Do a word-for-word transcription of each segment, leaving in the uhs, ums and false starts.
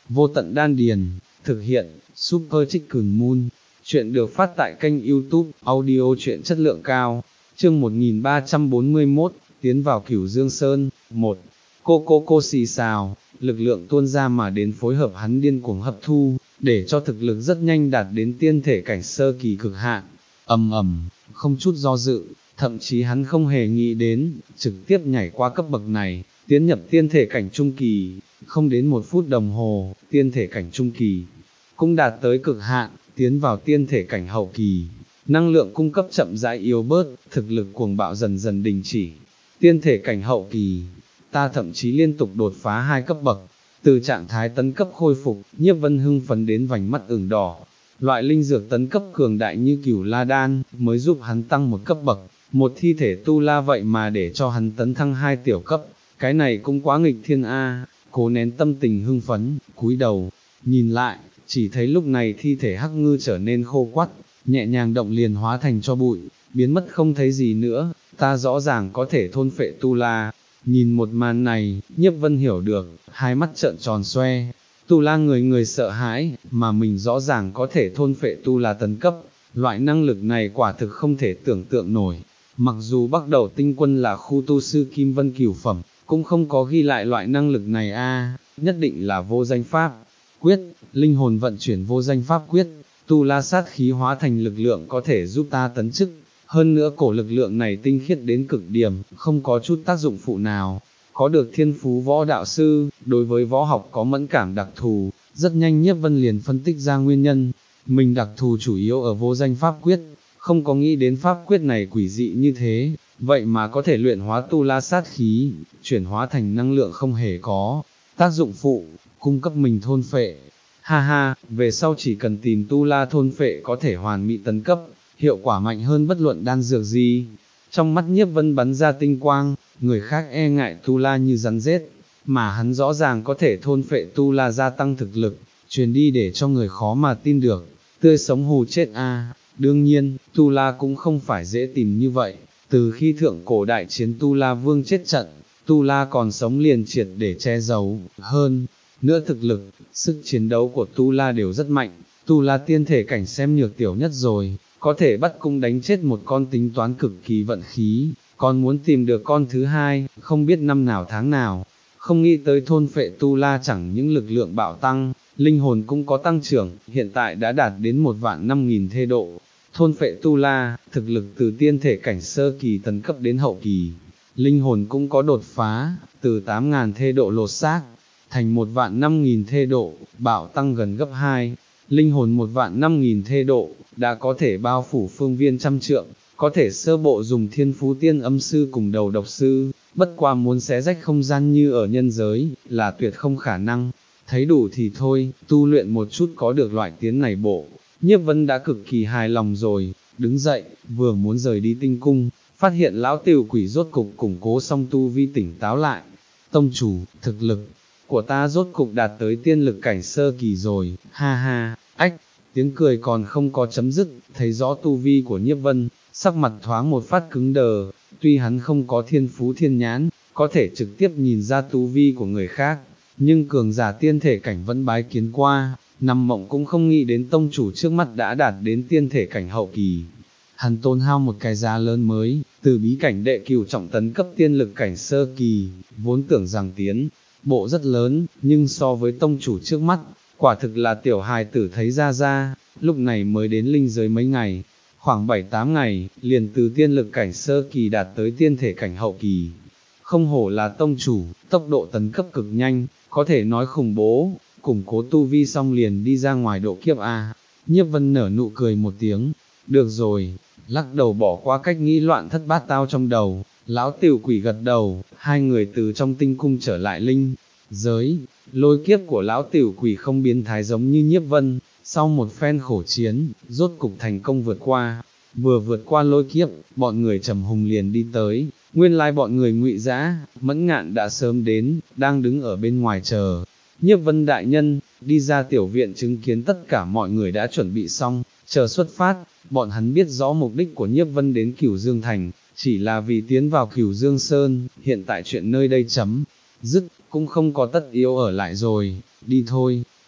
Vô tận đan điền, thực hiện, Super Chicken Moon. Chuyện được phát tại kênh YouTube, audio truyện chất lượng cao. Chương một nghìn ba trăm bốn mươi mốt, tiến vào Cửu Dương Sơn. Một. Cô cô cô xì xào, lực lượng tuôn ra mà đến phối hợp hắn điên cuồng hấp thu, để cho thực lực rất nhanh đạt đến tiên thể cảnh sơ kỳ cực hạn. Ầm ầm, không chút do dự, thậm chí hắn không hề nghĩ đến, trực tiếp nhảy qua cấp bậc này, tiến nhập tiên thể cảnh trung kỳ. Không đến một phút đồng hồ, tiên thể cảnh trung kỳ cũng đạt tới cực hạn, tiến vào tiên thể cảnh hậu kỳ. Năng lượng cung cấp chậm rãi yếu bớt, thực lực cuồng bạo dần dần đình chỉ. Tiên thể cảnh hậu kỳ, ta thậm chí liên tục đột phá hai cấp bậc, từ trạng thái tấn cấp khôi phục, Nhiếp Vân hưng phấn đến vành mắt ửng đỏ. Loại linh dược tấn cấp cường đại như Cửu La Đan, mới giúp hắn tăng một cấp bậc, một thi thể tu la vậy mà để cho hắn tấn thăng hai tiểu cấp, cái này cũng quá nghịch thiên a. Cố nén tâm tình hưng phấn, cúi đầu, nhìn lại, chỉ thấy lúc này thi thể Hắc Ngư trở nên khô quắt, nhẹ nhàng động liền hóa thành cho bụi, biến mất không thấy gì nữa. Ta rõ ràng có thể thôn phệ tu la. Nhìn một màn này, Nhiếp Vân hiểu được, hai mắt trợn tròn xoe. Tu la người người sợ hãi, mà mình rõ ràng có thể thôn phệ tu la tấn cấp, loại năng lực này quả thực không thể tưởng tượng nổi. Mặc dù Bắc Đầu Tinh Quân là khu tu sư Kim Vân cửu phẩm, cũng không có ghi lại loại năng lực này a, nhất định là vô danh pháp quyết. Linh hồn vận chuyển vô danh pháp quyết, tu la sát khí hóa thành lực lượng có thể giúp ta tấn chức. Hơn nữa cổ lực lượng này tinh khiết đến cực điểm, không có chút tác dụng phụ nào. Có được thiên phú võ đạo sư, đối với võ học có mẫn cảm đặc thù, rất nhanh Nhiếp Vân liền phân tích ra nguyên nhân. Mình đặc thù chủ yếu ở vô danh pháp quyết, không có nghĩ đến pháp quyết này quỷ dị như thế, vậy mà có thể luyện hóa tu la sát khí, chuyển hóa thành năng lượng không hề có tác dụng phụ, cung cấp mình thôn phệ. Ha ha, về sau chỉ cần tìm tu la thôn phệ có thể hoàn mỹ tấn cấp, hiệu quả mạnh hơn bất luận đan dược gì. Trong mắt Nhiếp Vân bắn ra tinh quang, người khác e ngại tu la như rắn rết, mà hắn rõ ràng có thể thôn phệ tu la gia tăng thực lực, truyền đi để cho người khó mà tin được, tươi sống hù chết a. Đương nhiên, tu la cũng không phải dễ tìm như vậy, từ khi thượng cổ đại chiến tu la vương chết trận, tu la còn sống liền triệt để che giấu. Hơn nữa thực lực, sức chiến đấu của tu la đều rất mạnh, tu la tiên thể cảnh xem nhược tiểu nhất rồi, có thể bắt cung đánh chết một con tính toán cực kỳ vận khí, còn muốn tìm được con thứ hai, không biết năm nào tháng nào. Không nghĩ tới thôn phệ tu la chẳng những lực lượng bạo tăng, linh hồn cũng có tăng trưởng, hiện tại đã đạt đến một vạn năm nghìn thê độ. Thôn phệ tu la, thực lực từ tiên thể cảnh sơ kỳ tấn cấp đến hậu kỳ, linh hồn cũng có đột phá, từ tám ngàn thê độ lột xác, thành một vạn năm nghìn thê độ, bạo tăng gần gấp hai. Linh hồn một vạn năm nghìn thê độ, đã có thể bao phủ phương viên trăm trượng, có thể sơ bộ dùng thiên phú tiên âm sư cùng đầu độc sư, bất qua muốn xé rách không gian như ở nhân giới, là tuyệt không khả năng. Thấy đủ thì thôi, tu luyện một chút có được loại tiến này bộ, Nhiếp Vân đã cực kỳ hài lòng rồi, đứng dậy, vừa muốn rời đi tinh cung, phát hiện lão tiểu quỷ rốt cục củng cố xong tu vi tỉnh táo lại. Tông chủ, thực lực của ta rốt cục đạt tới tiên lực cảnh sơ kỳ rồi, ha ha. Ách, tiếng cười còn không có chấm dứt, thấy rõ tu vi của Nhiếp Vân, sắc mặt thoáng một phát cứng đờ. Tuy hắn không có thiên phú thiên nhãn, có thể trực tiếp nhìn ra tu vi của người khác, nhưng cường giả tiên thể cảnh vẫn bái kiến qua, nằm mộng cũng không nghĩ đến tông chủ trước mắt đã đạt đến tiên thể cảnh hậu kỳ. Hắn tốn hao một cái giá lớn mới, từ bí cảnh đệ cửu trọng tấn cấp tiên lực cảnh sơ kỳ, vốn tưởng rằng tiến bộ rất lớn, nhưng so với tông chủ trước mắt, quả thực là tiểu hài tử thấy ra ra. Lúc này mới đến linh giới mấy ngày, khoảng bảy tám ngày, liền từ tiên lực cảnh sơ kỳ đạt tới tiên thể cảnh hậu kỳ. Không hổ là tông chủ, tốc độ tấn cấp cực nhanh, có thể nói khủng bố, củng cố tu vi xong liền đi ra ngoài độ kiếp a. Nhiếp Vân nở nụ cười một tiếng, được rồi, lắc đầu bỏ qua cách nghĩ loạn thất bát tao trong đầu. Lão tiểu quỷ gật đầu, hai người từ trong tinh cung trở lại linh giới. Lôi kiếp của lão tiểu quỷ không biến thái giống như Nhiếp Vân, sau một phen khổ chiến, rốt cục thành công vượt qua. Vừa vượt qua lôi kiếp, bọn người Trầm Hùng liền đi tới. Nguyên lai bọn người Ngụy Dã, Mẫn Ngạn đã sớm đến, đang đứng ở bên ngoài chờ. Nhiếp Vân đại nhân, đi ra tiểu viện chứng kiến tất cả mọi người đã chuẩn bị xong, chờ xuất phát. Bọn hắn biết rõ mục đích của Nhiếp Vân đến Cửu Dương Thành, chỉ là vì tiến vào Cửu Dương Sơn, hiện tại chuyện nơi đây chấm dứt, cũng không có tất yếu ở lại rồi, đi thôi.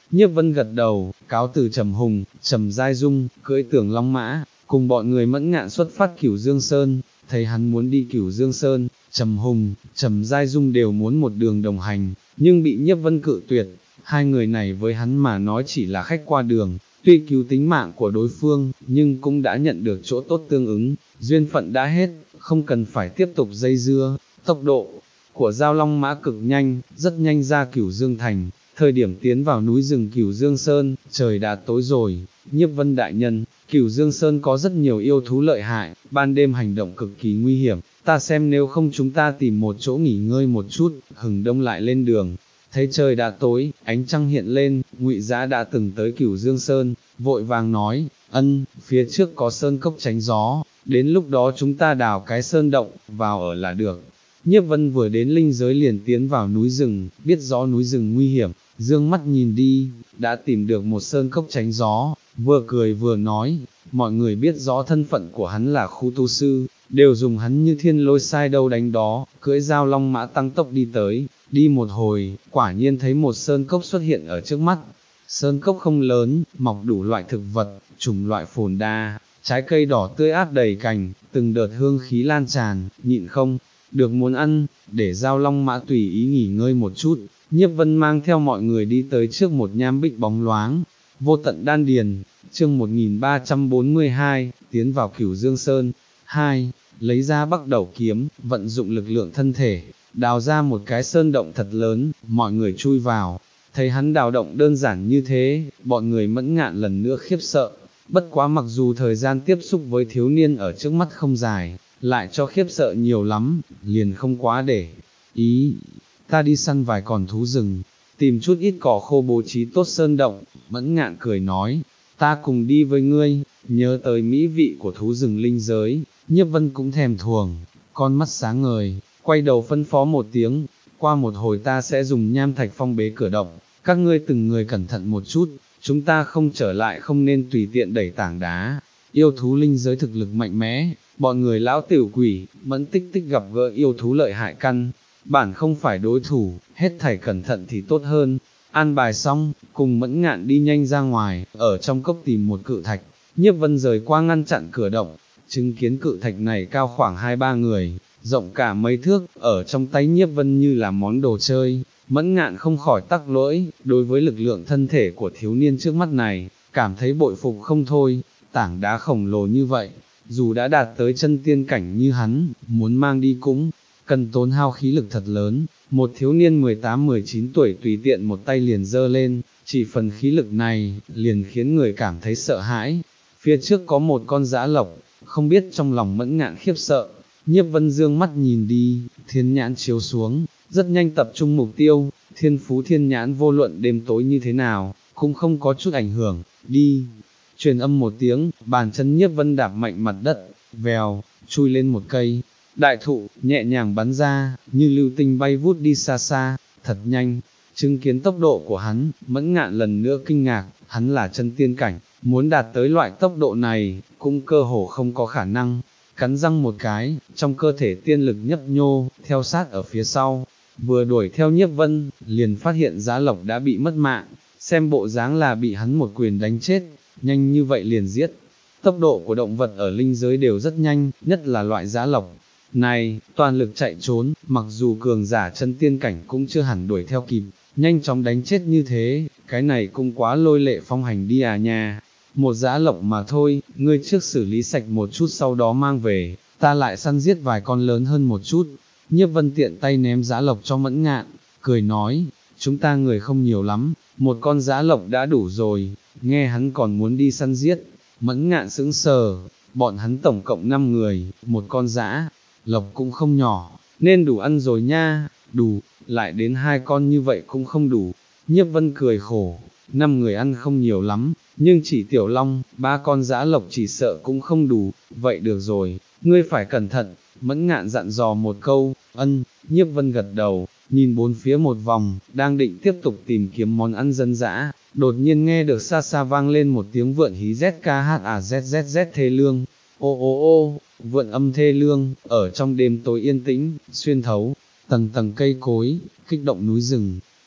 Nhiếp Vân gật đầu, cáo từ Trầm Hùng, Trầm Giai Dung, cưỡi Tưởng Long Mã, cùng bọn người Mẫn Ngạn xuất phát Cửu Dương Sơn. Thấy hắn muốn đi Cửu Dương Sơn, Trầm Hùng, Trầm Giai Dung đều muốn một đường đồng hành, nhưng bị Nhiếp Vân cự tuyệt. Hai người này với hắn mà nói chỉ là khách qua đường, tuy cứu tính mạng của đối phương, nhưng cũng đã nhận được chỗ tốt tương ứng, duyên phận đã hết, không cần phải tiếp tục dây dưa. Tốc độ của Giao Long Mã cực nhanh, rất nhanh ra Cửu Dương Thành. Thời điểm tiến vào núi rừng Cửu Dương Sơn, trời đã tối rồi. Nhiếp Vân đại nhân, Cửu Dương Sơn có rất nhiều yêu thú lợi hại, ban đêm hành động cực kỳ nguy hiểm, ta xem nếu không chúng ta tìm một chỗ nghỉ ngơi một chút, hừng đông lại lên đường. Thấy trời đã tối, ánh trăng hiện lên, Ngụy Dã đã từng tới Cửu Dương Sơn, vội vàng nói, ân, phía trước có sơn cốc tránh gió, đến lúc đó chúng ta đào cái sơn động, vào ở là được. Nhiếp Vân vừa đến linh giới liền tiến vào núi rừng, biết rõ núi rừng nguy hiểm, dương mắt nhìn đi, đã tìm được một sơn cốc tránh gió, vừa cười vừa nói, mọi người biết rõ thân phận của hắn là khu tu sư, đều dùng hắn như thiên lôi sai đâu đánh đó, cưỡi Giao Long Mã tăng tốc đi tới, đi một hồi, quả nhiên thấy một sơn cốc xuất hiện ở trước mắt. Sơn cốc không lớn, mọc đủ loại thực vật, chủng loại phồn đa, trái cây đỏ tươi át đầy cành, từng đợt hương khí lan tràn, nhịn không được muốn ăn, để Giao Long Mã tùy ý nghỉ ngơi một chút. Nhiếp Vân mang theo mọi người đi tới trước một nham bích bóng loáng, Vô Tận Đan Điền, chương một nghìn ba trăm bốn mươi hai, tiến vào Cửu Dương Sơn. Hai, lấy ra Bắc Đẩu kiếm, vận dụng lực lượng thân thể, đào ra một cái sơn động thật lớn, mọi người chui vào. Thấy hắn đào động đơn giản như thế, bọn người Mẫn Ngạn lần nữa khiếp sợ. Bất quá mặc dù thời gian tiếp xúc với thiếu niên ở trước mắt không dài, lại cho khiếp sợ nhiều lắm, liền không quá để ý. Ta đi săn vài con thú rừng, tìm chút ít cỏ khô bố trí tốt sơn động. Mẫn Ngạn cười nói, ta cùng đi với ngươi. Nhớ tới mỹ vị của thú rừng linh giới, Nhiếp Vân cũng thèm thuồng, con mắt sáng ngời, quay đầu phân phó một tiếng, qua một hồi ta sẽ dùng nham thạch phong bế cửa động, các ngươi từng người cẩn thận một chút, chúng ta không trở lại không nên tùy tiện đẩy tảng đá. Yêu thú linh giới thực lực mạnh mẽ, bọn người lão tiểu quỷ, Mẫn Tích Tích gặp gỡ yêu thú lợi hại căn bản không phải đối thủ, hết thảy cẩn thận thì tốt hơn. An bài xong, cùng Mẫn Ngạn đi nhanh ra ngoài, ở trong cốc tìm một cự thạch. Nhiếp Vân rời qua ngăn chặn cửa động, chứng kiến cự thạch này cao khoảng hai ba người, rộng cả mấy thước, ở trong tay Nhiếp Vân như là món đồ chơi. Mẫn Ngạn không khỏi tắc lỗi, đối với lực lượng thân thể của thiếu niên trước mắt này, cảm thấy bội phục không thôi. Tảng đá khổng lồ như vậy, dù đã đạt tới chân tiên cảnh như hắn, muốn mang đi cũng cần tốn hao khí lực thật lớn. Một thiếu niên mười tám mười chín tuổi tùy tiện một tay liền giơ lên, chỉ phần khí lực này, liền khiến người cảm thấy sợ hãi. Phía trước có một con dã lộc, không biết trong lòng Mẫn Ngạn khiếp sợ. Nhiếp Vân dương mắt nhìn đi, thiên nhãn chiếu xuống, rất nhanh tập trung mục tiêu. Thiên phú thiên nhãn vô luận đêm tối như thế nào, cũng không có chút ảnh hưởng. Đi, truyền âm một tiếng, bàn chân Nhiếp Vân đạp mạnh mặt đất, vèo, chui lên một cây đại thụ, nhẹ nhàng bắn ra, như lưu tinh bay vút đi xa xa, thật nhanh. Chứng kiến tốc độ của hắn, Mẫn Ngạn lần nữa kinh ngạc, hắn là chân tiên cảnh, muốn đạt tới loại tốc độ này, cũng cơ hồ không có khả năng. Cắn răng một cái, trong cơ thể tiên lực nhấp nhô, theo sát ở phía sau, vừa đuổi theo Nhiếp Vân, liền phát hiện Dã Lộc đã bị mất mạng, xem bộ dáng là bị hắn một quyền đánh chết, nhanh như vậy liền giết. Tốc độ của động vật ở linh giới đều rất nhanh, nhất là loại Dã Lộc này, toàn lực chạy trốn, mặc dù cường giả chân tiên cảnh cũng chưa hẳn đuổi theo kịp, nhanh chóng đánh chết như thế, cái này cũng quá lôi lệ phong hành đi à nha. Một Dã Lộc mà thôi, ngươi trước xử lý sạch một chút sau đó mang về, ta lại săn giết vài con lớn hơn một chút. Nhiếp Vân tiện tay ném Dã Lộc cho Mẫn Ngạn, cười nói, chúng ta người không nhiều lắm, một con Dã Lộc đã đủ rồi. Nghe hắn còn muốn đi săn giết, Mẫn Ngạn sững sờ, bọn hắn tổng cộng năm người, một con Dã Lộc cũng không nhỏ, nên đủ ăn rồi nha. Đủ, lại đến hai con như vậy cũng không đủ. Nhiếp Vân cười khổ, năm người ăn không nhiều lắm, nhưng chỉ Tiểu Long, ba con Dã Lộc chỉ sợ cũng không đủ. Vậy được rồi, ngươi phải cẩn thận. Mẫn Ngạn dặn dò một câu, ân. Nhiếp Vân gật đầu, nhìn bốn phía một vòng, đang định tiếp tục tìm kiếm món ăn dân dã, đột nhiên nghe được xa xa vang lên một tiếng vượn hí Z K H A Z Z Z thê lương. Ô ô ô, vượn âm thê lương, ở trong đêm tối yên tĩnh, xuyên thấu tầng tầng cây cối, kích động núi rừng.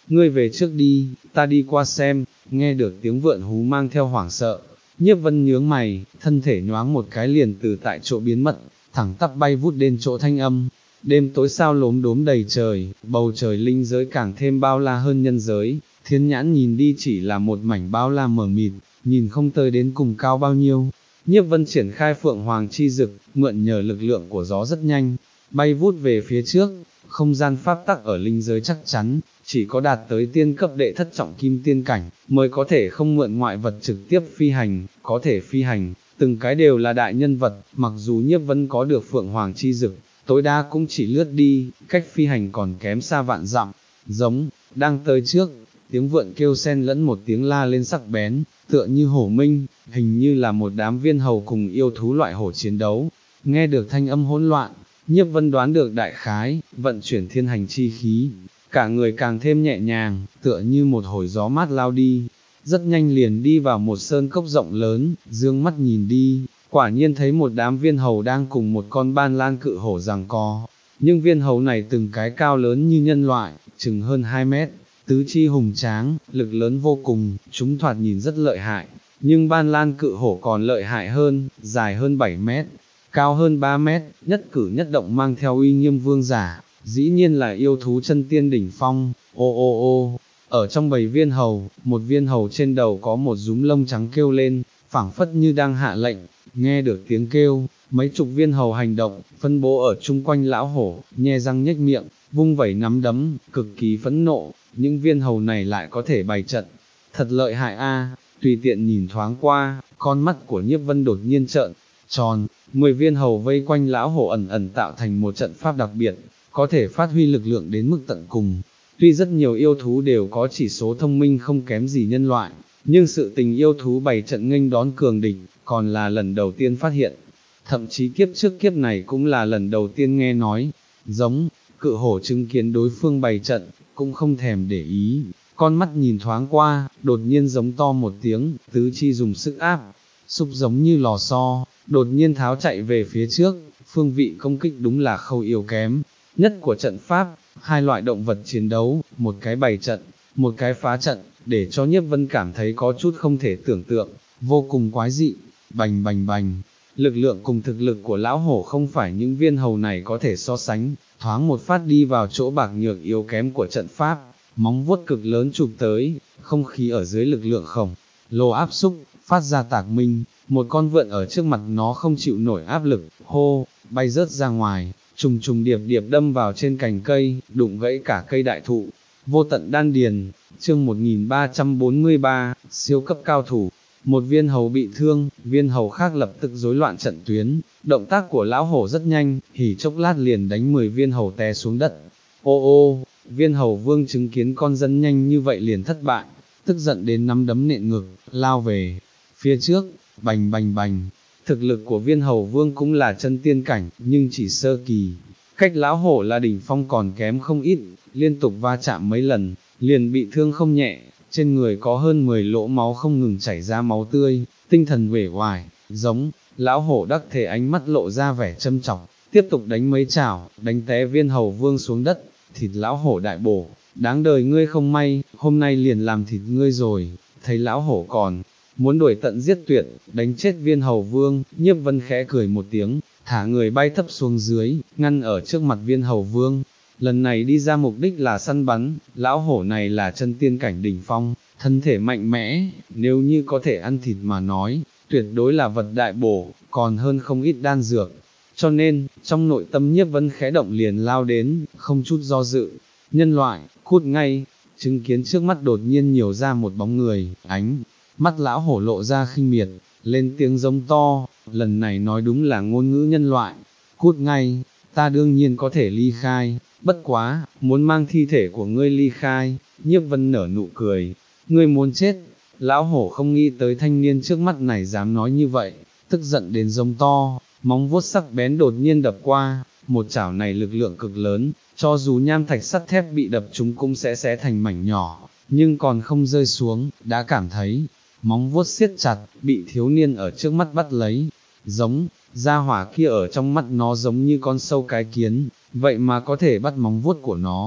ngươi về trước đi, ta đi qua xem. Nghe được tiếng vượn hú mang theo hoảng sợ, Nhiếp Vân nhướng mày, thân thể nhoáng một cái liền từ tại chỗ biến mất, thẳng tắp bay vút đến chỗ thanh âm. Đêm tối sao lốm đốm đầy trời, bầu trời linh giới càng thêm bao la hơn nhân giới, thiên nhãn nhìn đi chỉ là một mảnh bao la mờ mịt, nhìn không tới đến cùng cao bao nhiêu. Nhiếp Vân triển khai Phượng Hoàng chi dực, mượn nhờ lực lượng của gió rất nhanh, bay vút về phía trước, không gian pháp tắc ở linh giới chắc chắn, chỉ có đạt tới tiên cấp đệ thất trọng kim tiên cảnh, mới có thể không mượn ngoại vật trực tiếp phi hành, có thể phi hành, từng cái đều là đại nhân vật, mặc dù Nhiếp Vân có được Phượng Hoàng chi dực, tối đa cũng chỉ lướt đi, cách phi hành còn kém xa vạn dặm. Giống, đang tới trước, tiếng vượn kêu xen lẫn một tiếng la lên sắc bén, tựa như hổ minh, hình như là một đám viên hầu cùng yêu thú loại hổ chiến đấu. Nghe được thanh âm hỗn loạn, Nhiếp Vân đoán được đại khái, vận chuyển thiên hành chi khí, cả người càng thêm nhẹ nhàng, tựa như một hồi gió mát lao đi, rất nhanh liền đi vào một sơn cốc rộng lớn, dương mắt nhìn đi, quả nhiên thấy một đám viên hầu đang cùng một con ban lan cự hổ giằng co, nhưng viên hầu này từng cái cao lớn như nhân loại, chừng hơn hai mét, tứ chi hùng tráng, lực lớn vô cùng, chúng thoạt nhìn rất lợi hại, nhưng ban lan cự hổ còn lợi hại hơn, dài hơn bảy mét, cao hơn ba mét, nhất cử nhất động mang theo uy nghiêm vương giả, dĩ nhiên là yêu thú chân tiên đỉnh phong. Ô ô ô, ở trong bầy viên hầu, một viên hầu trên đầu có một rúm lông trắng kêu lên, phảng phất như đang hạ lệnh. Nghe được tiếng kêu, mấy chục viên hầu hành động, phân bố ở chung quanh lão hổ, nhe răng nhếch miệng, vung vẩy nắm đấm, cực kỳ phẫn nộ. Những viên hầu này lại có thể bày trận, thật lợi hại a. Tùy tiện nhìn thoáng qua, con mắt của Nhiếp Vân đột nhiên trợn tròn, mười viên hầu vây quanh lão hổ ẩn ẩn tạo thành một trận pháp đặc biệt, có thể phát huy lực lượng đến mức tận cùng. Tuy rất nhiều yêu thú đều có chỉ số thông minh không kém gì nhân loại, nhưng sự tình yêu thú bày trận nghênh đón cường địch, còn là lần đầu tiên phát hiện. Thậm chí kiếp trước kiếp này cũng là lần đầu tiên nghe nói. Giống, cự hổ chứng kiến đối phương bày trận, cũng không thèm để ý, con mắt nhìn thoáng qua, đột nhiên giống to một tiếng, tứ chi dùng sức áp, xúc giống như lò xo, đột nhiên tháo chạy về phía trước. Phương vị công kích đúng là khâu yếu kém nhất của trận pháp, hai loại động vật chiến đấu, một cái bày trận, một cái phá trận, để cho Nhiếp Vân cảm thấy có chút không thể tưởng tượng, vô cùng quái dị. Bành bành bành, lực lượng cùng thực lực của lão hổ không phải những viên hầu này có thể so sánh, thoáng một phát đi vào chỗ bạc nhược yếu kém của trận pháp, móng vuốt cực lớn chụp tới, không khí ở dưới lực lượng khổng lồ áp xúc, phát ra tạc minh, một con vượn ở trước mặt nó không chịu nổi áp lực, hô, bay rớt ra ngoài, trùng trùng điệp điệp đâm vào trên cành cây, đụng gãy cả cây đại thụ. Vô tận đan điền, chương một nghìn ba trăm bốn mươi ba, siêu cấp cao thủ. Một viên hầu bị thương, viên hầu khác lập tức rối loạn trận tuyến, động tác của lão hổ rất nhanh, hỉ chốc lát liền đánh mười viên hầu té xuống đất. Ô ô, viên hầu vương chứng kiến con dân nhanh như vậy liền thất bại, tức giận đến nắm đấm nện ngực, lao về phía trước, bành bành bành. Thực lực của viên hầu vương cũng là chân tiên cảnh, nhưng chỉ sơ kỳ, cách lão hổ là đỉnh phong còn kém không ít, liên tục va chạm mấy lần, liền bị thương không nhẹ, trên người có hơn mười lỗ máu không ngừng chảy ra máu tươi, tinh thần uể oải. Giống, lão hổ đắc thể ánh mắt lộ ra vẻ châm chọc, tiếp tục đánh mấy chảo, đánh té viên hầu vương xuống đất. Thịt lão hổ đại bổ, đáng đời ngươi không may, hôm nay liền làm thịt ngươi rồi. Thấy lão hổ còn muốn đuổi tận giết tuyệt, đánh chết viên hầu vương, Nhiếp Vân khẽ cười một tiếng, thả người bay thấp xuống dưới, ngăn ở trước mặt viên hầu vương. Lần này đi ra mục đích là săn bắn, lão hổ này là chân tiên cảnh đỉnh phong, thân thể mạnh mẽ, nếu như có thể ăn thịt mà nói, tuyệt đối là vật đại bổ, còn hơn không ít đan dược. Cho nên, trong nội tâm Nhiếp Vân khẽ động liền lao đến, không chút do dự. Nhân loại, cút ngay, chứng kiến trước mắt đột nhiên nhiều ra một bóng người, ánh mắt lão hổ lộ ra khinh miệt, lên tiếng giống to, lần này nói đúng là ngôn ngữ nhân loại. Cút ngay, ta đương nhiên có thể ly khai, bất quá, muốn mang thi thể của ngươi ly khai. Nhiếp Vân nở nụ cười, ngươi muốn chết. Lão hổ không nghĩ tới thanh niên trước mắt này dám nói như vậy, tức giận đến giống to, móng vuốt sắc bén đột nhiên đập qua, một chảo này lực lượng cực lớn, cho dù nham thạch sắt thép bị đập chúng cũng sẽ xé thành mảnh nhỏ, nhưng còn không rơi xuống, đã cảm thấy, móng vuốt siết chặt, bị thiếu niên ở trước mắt bắt lấy. Giống, gia hỏa kia ở trong mắt nó giống như con sâu cái kiến, vậy mà có thể bắt móng vuốt của nó,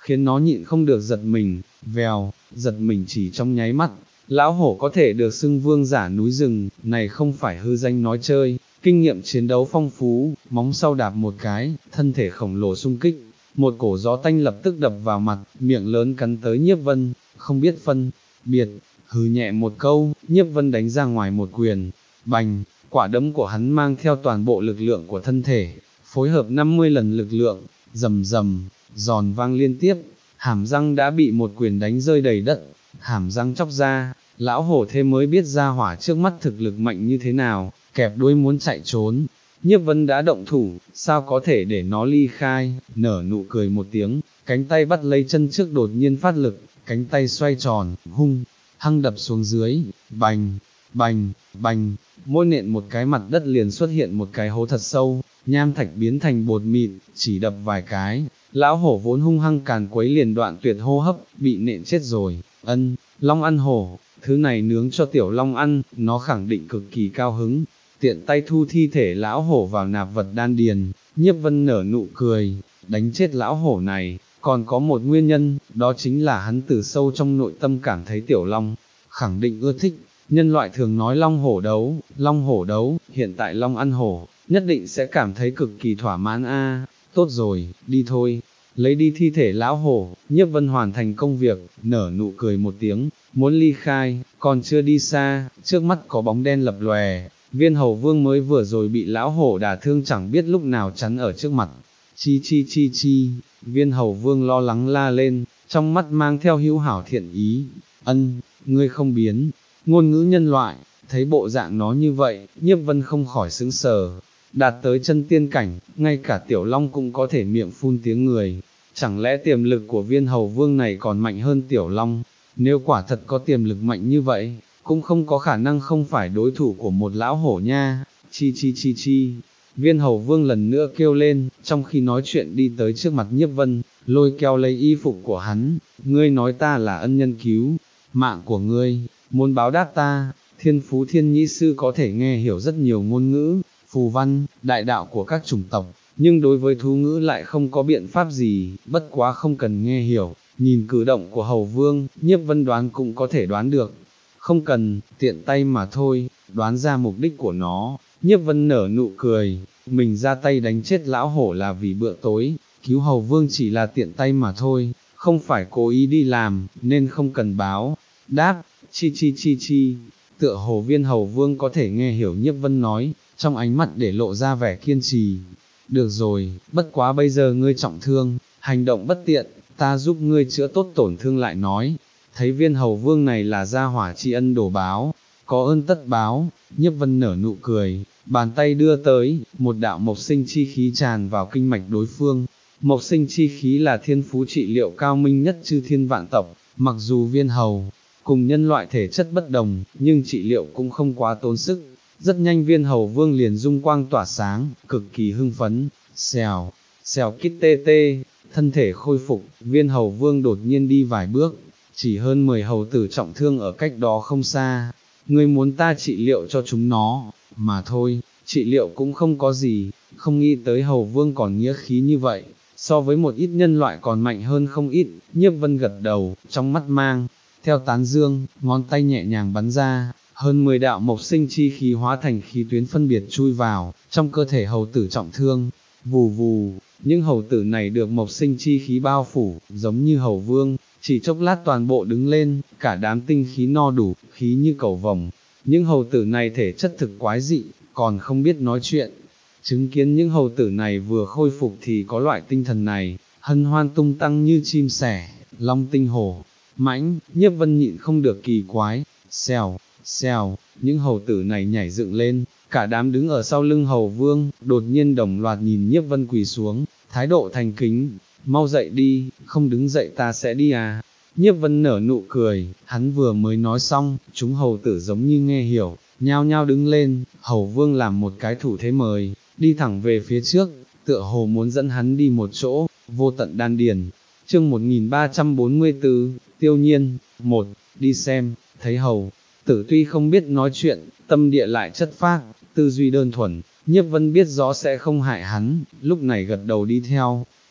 khiến nó nhịn không được giật mình, vèo, giật mình chỉ trong nháy mắt. Lão hổ có thể được xưng vương giả núi rừng, này không phải hư danh nói chơi, kinh nghiệm chiến đấu phong phú, móng sau đạp một cái, thân thể khổng lồ xung kích, một cổ gió tanh lập tức đập vào mặt, miệng lớn cắn tới Nhiếp Vân, không biết phân biệt, hừ nhẹ một câu, Nhiếp Vân đánh ra ngoài một quyền, bành, quả đấm của hắn mang theo toàn bộ lực lượng của thân thể, phối hợp năm mươi lần lực lượng, rầm rầm, giòn vang liên tiếp, hàm răng đã bị một quyền đánh rơi đầy đất, hàm răng chóc ra, lão hổ thế mới biết ra hỏa trước mắt thực lực mạnh như thế nào, kẹp đuôi muốn chạy trốn. Nhiếp Vân đã động thủ, sao có thể để nó ly khai, nở nụ cười một tiếng, cánh tay bắt lấy chân trước đột nhiên phát lực, cánh tay xoay tròn, hung, hăng đập xuống dưới, bành, bành, bành, mỗi nện một cái mặt đất liền xuất hiện một cái hố thật sâu, nham thạch biến thành bột mịn, chỉ đập vài cái, lão hổ vốn hung hăng càn quấy liền đoạn tuyệt hô hấp, bị nện chết rồi, ân, long ăn hổ, thứ này nướng cho tiểu long ăn, nó khẳng định cực kỳ cao hứng. Tiện tay thu thi thể lão hổ vào nạp vật đan điền, Nhiếp Vân nở nụ cười, đánh chết lão hổ này, còn có một nguyên nhân, đó chính là hắn từ sâu trong nội tâm cảm thấy tiểu long, khẳng định ưa thích, nhân loại thường nói long hổ đấu, long hổ đấu, hiện tại long ăn hổ, nhất định sẽ cảm thấy cực kỳ thỏa mãn a. Tốt rồi, đi thôi, lấy đi thi thể lão hổ, Nhiếp Vân hoàn thành công việc, nở nụ cười một tiếng, muốn ly khai, còn chưa đi xa, trước mắt có bóng đen lập lòe. Viên hầu vương mới vừa rồi bị lão hổ đả thương chẳng biết lúc nào chắn ở trước mặt, chi chi chi chi, viên hầu vương lo lắng la lên, trong mắt mang theo hữu hảo thiện ý, ân, ngươi không biến, ngôn ngữ nhân loại, thấy bộ dạng nó như vậy, Nhiếp Vân không khỏi sững sờ, đạt tới chân tiên cảnh, ngay cả tiểu long cũng có thể miệng phun tiếng người, chẳng lẽ tiềm lực của viên hầu vương này còn mạnh hơn tiểu long, nếu quả thật có tiềm lực mạnh như vậy, cũng không có khả năng không phải đối thủ của một lão hổ nha, chi chi chi chi, viên hầu vương lần nữa kêu lên, trong khi nói chuyện đi tới trước mặt Nhiếp Vân, lôi kéo lấy y phục của hắn, ngươi nói ta là ân nhân cứu, mạng của ngươi, muốn báo đáp ta, thiên phú thiên nhĩ sư có thể nghe hiểu rất nhiều ngôn ngữ, phù văn, đại đạo của các chủng tộc, nhưng đối với thú ngữ lại không có biện pháp gì, bất quá không cần nghe hiểu, nhìn cử động của hầu vương, Nhiếp Vân đoán cũng có thể đoán được. Không cần, tiện tay mà thôi, đoán ra mục đích của nó, Nhiếp Vân nở nụ cười, mình ra tay đánh chết lão hổ là vì bữa tối, cứu hầu vương chỉ là tiện tay mà thôi, không phải cố ý đi làm, nên không cần báo, đáp, chi chi chi chi, tựa hồ viên hầu vương có thể nghe hiểu Nhiếp Vân nói, trong ánh mắt để lộ ra vẻ kiên trì, được rồi, bất quá bây giờ ngươi trọng thương, hành động bất tiện, ta giúp ngươi chữa tốt tổn thương lại nói. Thấy viên hầu vương này là gia hỏa tri ân đổ báo, có ơn tất báo, Nhiếp Vân nở nụ cười, bàn tay đưa tới, một đạo mộc sinh chi khí tràn vào kinh mạch đối phương. Mộc sinh chi khí là thiên phú trị liệu cao minh nhất chư thiên vạn tộc, mặc dù viên hầu, cùng nhân loại thể chất bất đồng, nhưng trị liệu cũng không quá tốn sức. Rất nhanh viên hầu vương liền dung quang tỏa sáng, cực kỳ hưng phấn, xèo, xèo kít tê tê, thân thể khôi phục, viên hầu vương đột nhiên đi vài bước. Chỉ hơn mười hầu tử trọng thương ở cách đó không xa, ngươi muốn ta trị liệu cho chúng nó, mà thôi, trị liệu cũng không có gì, không nghĩ tới hầu vương còn nghĩa khí như vậy, so với một ít nhân loại còn mạnh hơn không ít, Nhiếp Vân gật đầu, trong mắt mang, theo tán dương, ngón tay nhẹ nhàng bắn ra, hơn mười đạo mộc sinh chi khí hóa thành khí tuyến phân biệt chui vào, trong cơ thể hầu tử trọng thương, vù vù, những hầu tử này được mộc sinh chi khí bao phủ, giống như hầu vương. Chỉ chốc lát toàn bộ đứng lên, cả đám tinh khí no đủ, khí như cầu vồng. Những hầu tử này thể chất thực quái dị, còn không biết nói chuyện. Chứng kiến những hầu tử này vừa khôi phục thì có loại tinh thần này, hân hoan tung tăng như chim sẻ, long tinh hổ, mãnh, Nhiếp Vân nhịn không được kỳ quái, xèo, xèo, những hầu tử này nhảy dựng lên, cả đám đứng ở sau lưng hầu vương, đột nhiên đồng loạt nhìn Nhiếp Vân quỳ xuống, thái độ thành kính. Mau dậy đi, không đứng dậy ta sẽ đi à. Nhiếp Vân nở nụ cười, hắn vừa mới nói xong, chúng hầu tử giống như nghe hiểu, nhao nhao đứng lên, hầu vương làm một cái thủ thế mời, đi thẳng về phía trước, tựa hồ muốn dẫn hắn đi một chỗ, vô tận đan điền. Chương một nghìn ba trăm bốn mươi tư, tiêu nhiên, một, đi xem, thấy hầu tử tuy không biết nói chuyện, tâm địa lại chất phác, tư duy đơn thuần, Nhiếp Vân biết rõ sẽ không hại hắn, lúc này gật đầu đi theo.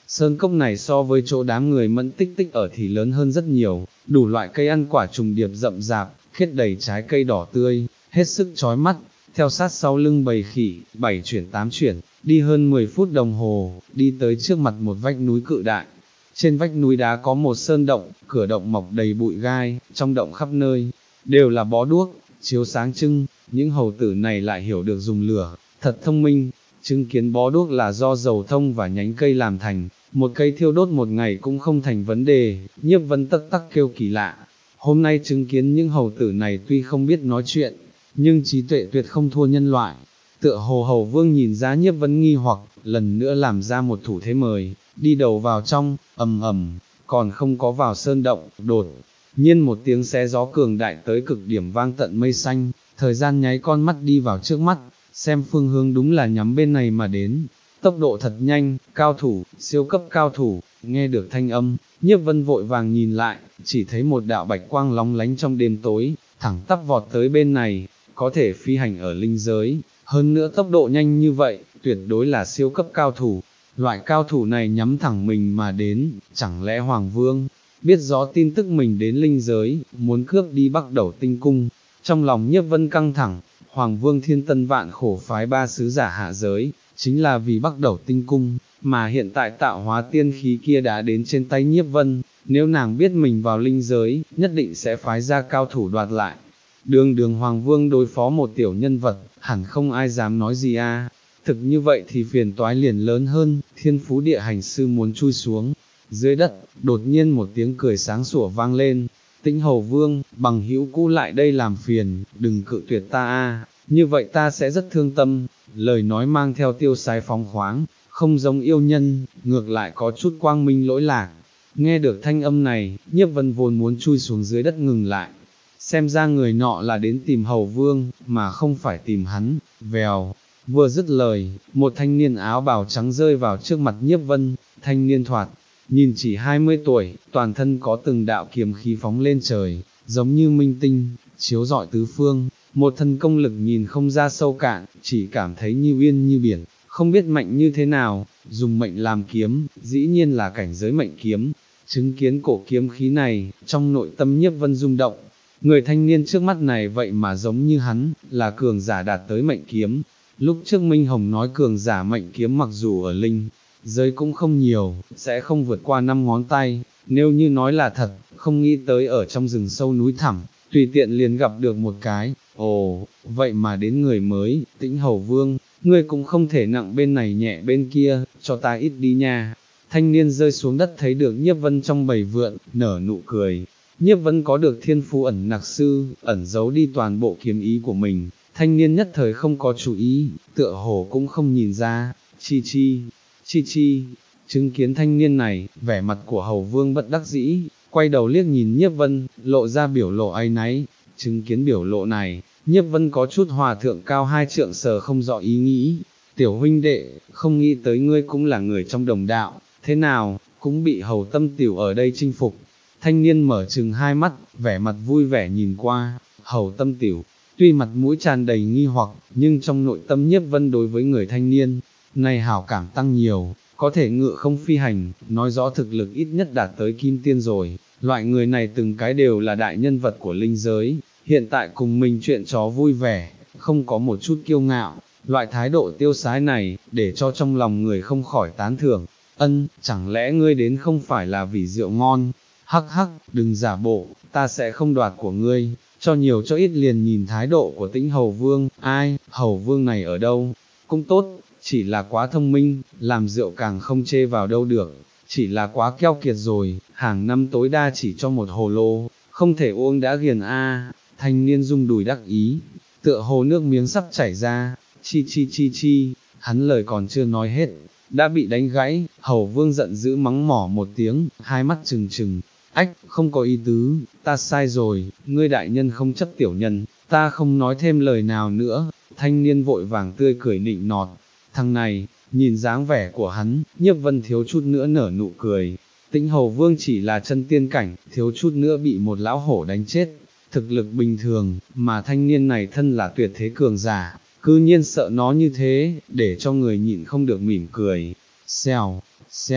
Sơn cốc này so với chỗ đám người mẫn tích tích ở thì lớn hơn rất nhiều, đủ loại cây ăn quả trùng điệp rậm rạp, kết đầy trái cây đỏ tươi, hết sức chói mắt, theo sát sau lưng bầy khỉ, bảy chuyển tám chuyển, đi hơn mười phút đồng hồ, đi tới trước mặt một vách núi cự đại. Trên vách núi đá có một sơn động, cửa động mọc đầy bụi gai, trong động khắp nơi, đều là bó đuốc, chiếu sáng trưng, những hầu tử này lại hiểu được dùng lửa, thật thông minh, chứng kiến bó đuốc là do dầu thông và nhánh cây làm thành, một cây thiêu đốt một ngày cũng không thành vấn đề, Nhiếp Vân tắc tắc kêu kỳ lạ. Hôm nay chứng kiến những hầu tử này tuy không biết nói chuyện, nhưng trí tuệ tuyệt không thua nhân loại. Tựa hồ hầu vương nhìn ra Nhiếp Vân nghi hoặc, lần nữa làm ra một thủ thế mời, đi đầu vào trong, ầm ầm, còn không có vào sơn động, đột nhiên một tiếng xé gió cường đại tới cực điểm vang tận mây xanh, thời gian nháy con mắt đi vào trước mắt, xem phương hướng đúng là nhắm bên này mà đến. Tốc độ thật nhanh, cao thủ, siêu cấp cao thủ, nghe được thanh âm, Nhiếp Vân vội vàng nhìn lại, chỉ thấy một đạo bạch quang lóng lánh trong đêm tối, thẳng tắp vọt tới bên này, có thể phi hành ở linh giới, hơn nữa tốc độ nhanh như vậy, tuyệt đối là siêu cấp cao thủ. Loại cao thủ này nhắm thẳng mình mà đến, chẳng lẽ Hoàng Vương, biết rõ tin tức mình đến linh giới, muốn cướp đi Bắc Đẩu Tinh Cung, trong lòng Nhiếp Vân căng thẳng, Hoàng Vương thiên tân vạn khổ phái ba sứ giả hạ giới, chính là vì Bắc Đẩu Tinh Cung, mà hiện tại tạo hóa tiên khí kia đã đến trên tay Nhiếp Vân, nếu nàng biết mình vào linh giới, nhất định sẽ phái ra cao thủ đoạt lại. Đường đường Hoàng Vương đối phó một tiểu nhân vật, hẳn không ai dám nói gì a. Thực như vậy thì phiền toái liền lớn hơn, thiên phú địa hành sư muốn chui xuống. Dưới đất, đột nhiên một tiếng cười sáng sủa vang lên, Tĩnh Hầu Vương, bằng hữu cũ lại đây làm phiền, đừng cự tuyệt ta a, như vậy ta sẽ rất thương tâm. Lời nói mang theo tiêu sái phóng khoáng, không giống yêu nhân, ngược lại có chút quang minh lỗi lạc. Nghe được thanh âm này, Nhiếp Vân vốn muốn chui xuống dưới đất ngừng lại. Xem ra người nọ là đến tìm Hầu Vương, mà không phải tìm hắn, vèo. Vừa dứt lời, một thanh niên áo bào trắng rơi vào trước mặt Nhiếp Vân, thanh niên thoạt, nhìn chỉ hai mươi tuổi, toàn thân có từng đạo kiếm khí phóng lên trời, giống như minh tinh, chiếu rọi tứ phương, một thân công lực nhìn không ra sâu cạn, chỉ cảm thấy như uyên như biển, không biết mạnh như thế nào, dùng mệnh làm kiếm, dĩ nhiên là cảnh giới mệnh kiếm. Chứng kiến cổ kiếm khí này, trong nội tâm Nhiếp Vân rung động, người thanh niên trước mắt này vậy mà giống như hắn, là cường giả đạt tới mệnh kiếm. Lúc trước Minh Hồng nói cường giả mệnh kiếm mặc dù ở linh giới cũng không nhiều, sẽ không vượt qua năm ngón tay, nếu như nói là thật, không nghĩ tới ở trong rừng sâu núi thẳm, tùy tiện liền gặp được một cái. Ồ, vậy mà đến người mới, Tĩnh Hầu Vương, ngươi cũng không thể nặng bên này nhẹ bên kia, cho ta ít đi nha. Thanh niên rơi xuống đất thấy được Nhiếp Vân trong bầy vượn, nở nụ cười. Nhiếp Vân có được thiên phú ẩn nặc sư, ẩn giấu đi toàn bộ kiếm ý của mình, thanh niên nhất thời không có chú ý, tựa hồ cũng không nhìn ra, chi chi, chi chi, chứng kiến thanh niên này, vẻ mặt của Hầu Vương bất đắc dĩ, quay đầu liếc nhìn Nhiếp Vân, lộ ra biểu lộ áy náy, chứng kiến biểu lộ này, Nhiếp Vân có chút hòa thượng cao hai trượng sờ không rõ ý nghĩ, tiểu huynh đệ, không nghĩ tới ngươi cũng là người trong đồng đạo, thế nào, cũng bị Hầu Tâm Tiểu ở đây chinh phục. Thanh niên mở trừng hai mắt, vẻ mặt vui vẻ nhìn qua, Hầu Tâm Tiểu, tuy mặt mũi tràn đầy nghi hoặc, nhưng trong nội tâm Nhiếp Vân đối với người thanh niên này hảo cảm tăng nhiều, có thể ngự không phi hành, nói rõ thực lực ít nhất đạt tới kim tiên rồi, loại người này từng cái đều là đại nhân vật của linh giới, hiện tại cùng mình chuyện chó vui vẻ, không có một chút kiêu ngạo, loại thái độ tiêu sái này, để cho trong lòng người không khỏi tán thưởng. Ân, chẳng lẽ ngươi đến không phải là vì rượu ngon? Hắc hắc, đừng giả bộ, ta sẽ không đoạt của ngươi, cho nhiều cho ít liền nhìn thái độ của Tĩnh Hầu Vương, ai, Hầu Vương này ở đâu, cũng tốt, chỉ là quá thông minh, làm rượu càng không chê vào đâu được, chỉ là quá keo kiệt rồi, hàng năm tối đa chỉ cho một hồ lô, không thể uống đã ghiền a. Thanh niên rung đùi đắc ý, tựa hồ nước miếng sắp chảy ra, chi chi chi chi, hắn lời còn chưa nói hết, đã bị đánh gãy, Hầu Vương giận dữ mắng mỏ một tiếng, hai mắt trừng trừng, ách, không có ý tứ, ta sai rồi, ngươi đại nhân không chấp tiểu nhân, ta không nói thêm lời nào nữa. Thanh niên vội vàng tươi cười nịnh nọt, thằng này, nhìn dáng vẻ của hắn, Nhiếp Vân thiếu chút nữa nở nụ cười. Tĩnh Hầu Vương chỉ là chân tiên cảnh, thiếu chút nữa bị một lão hổ đánh chết, thực lực bình thường, mà thanh niên này thân là tuyệt thế cường giả, cư nhiên sợ nó như thế, để cho người nhịn không được mỉm cười. Xèo, xèo,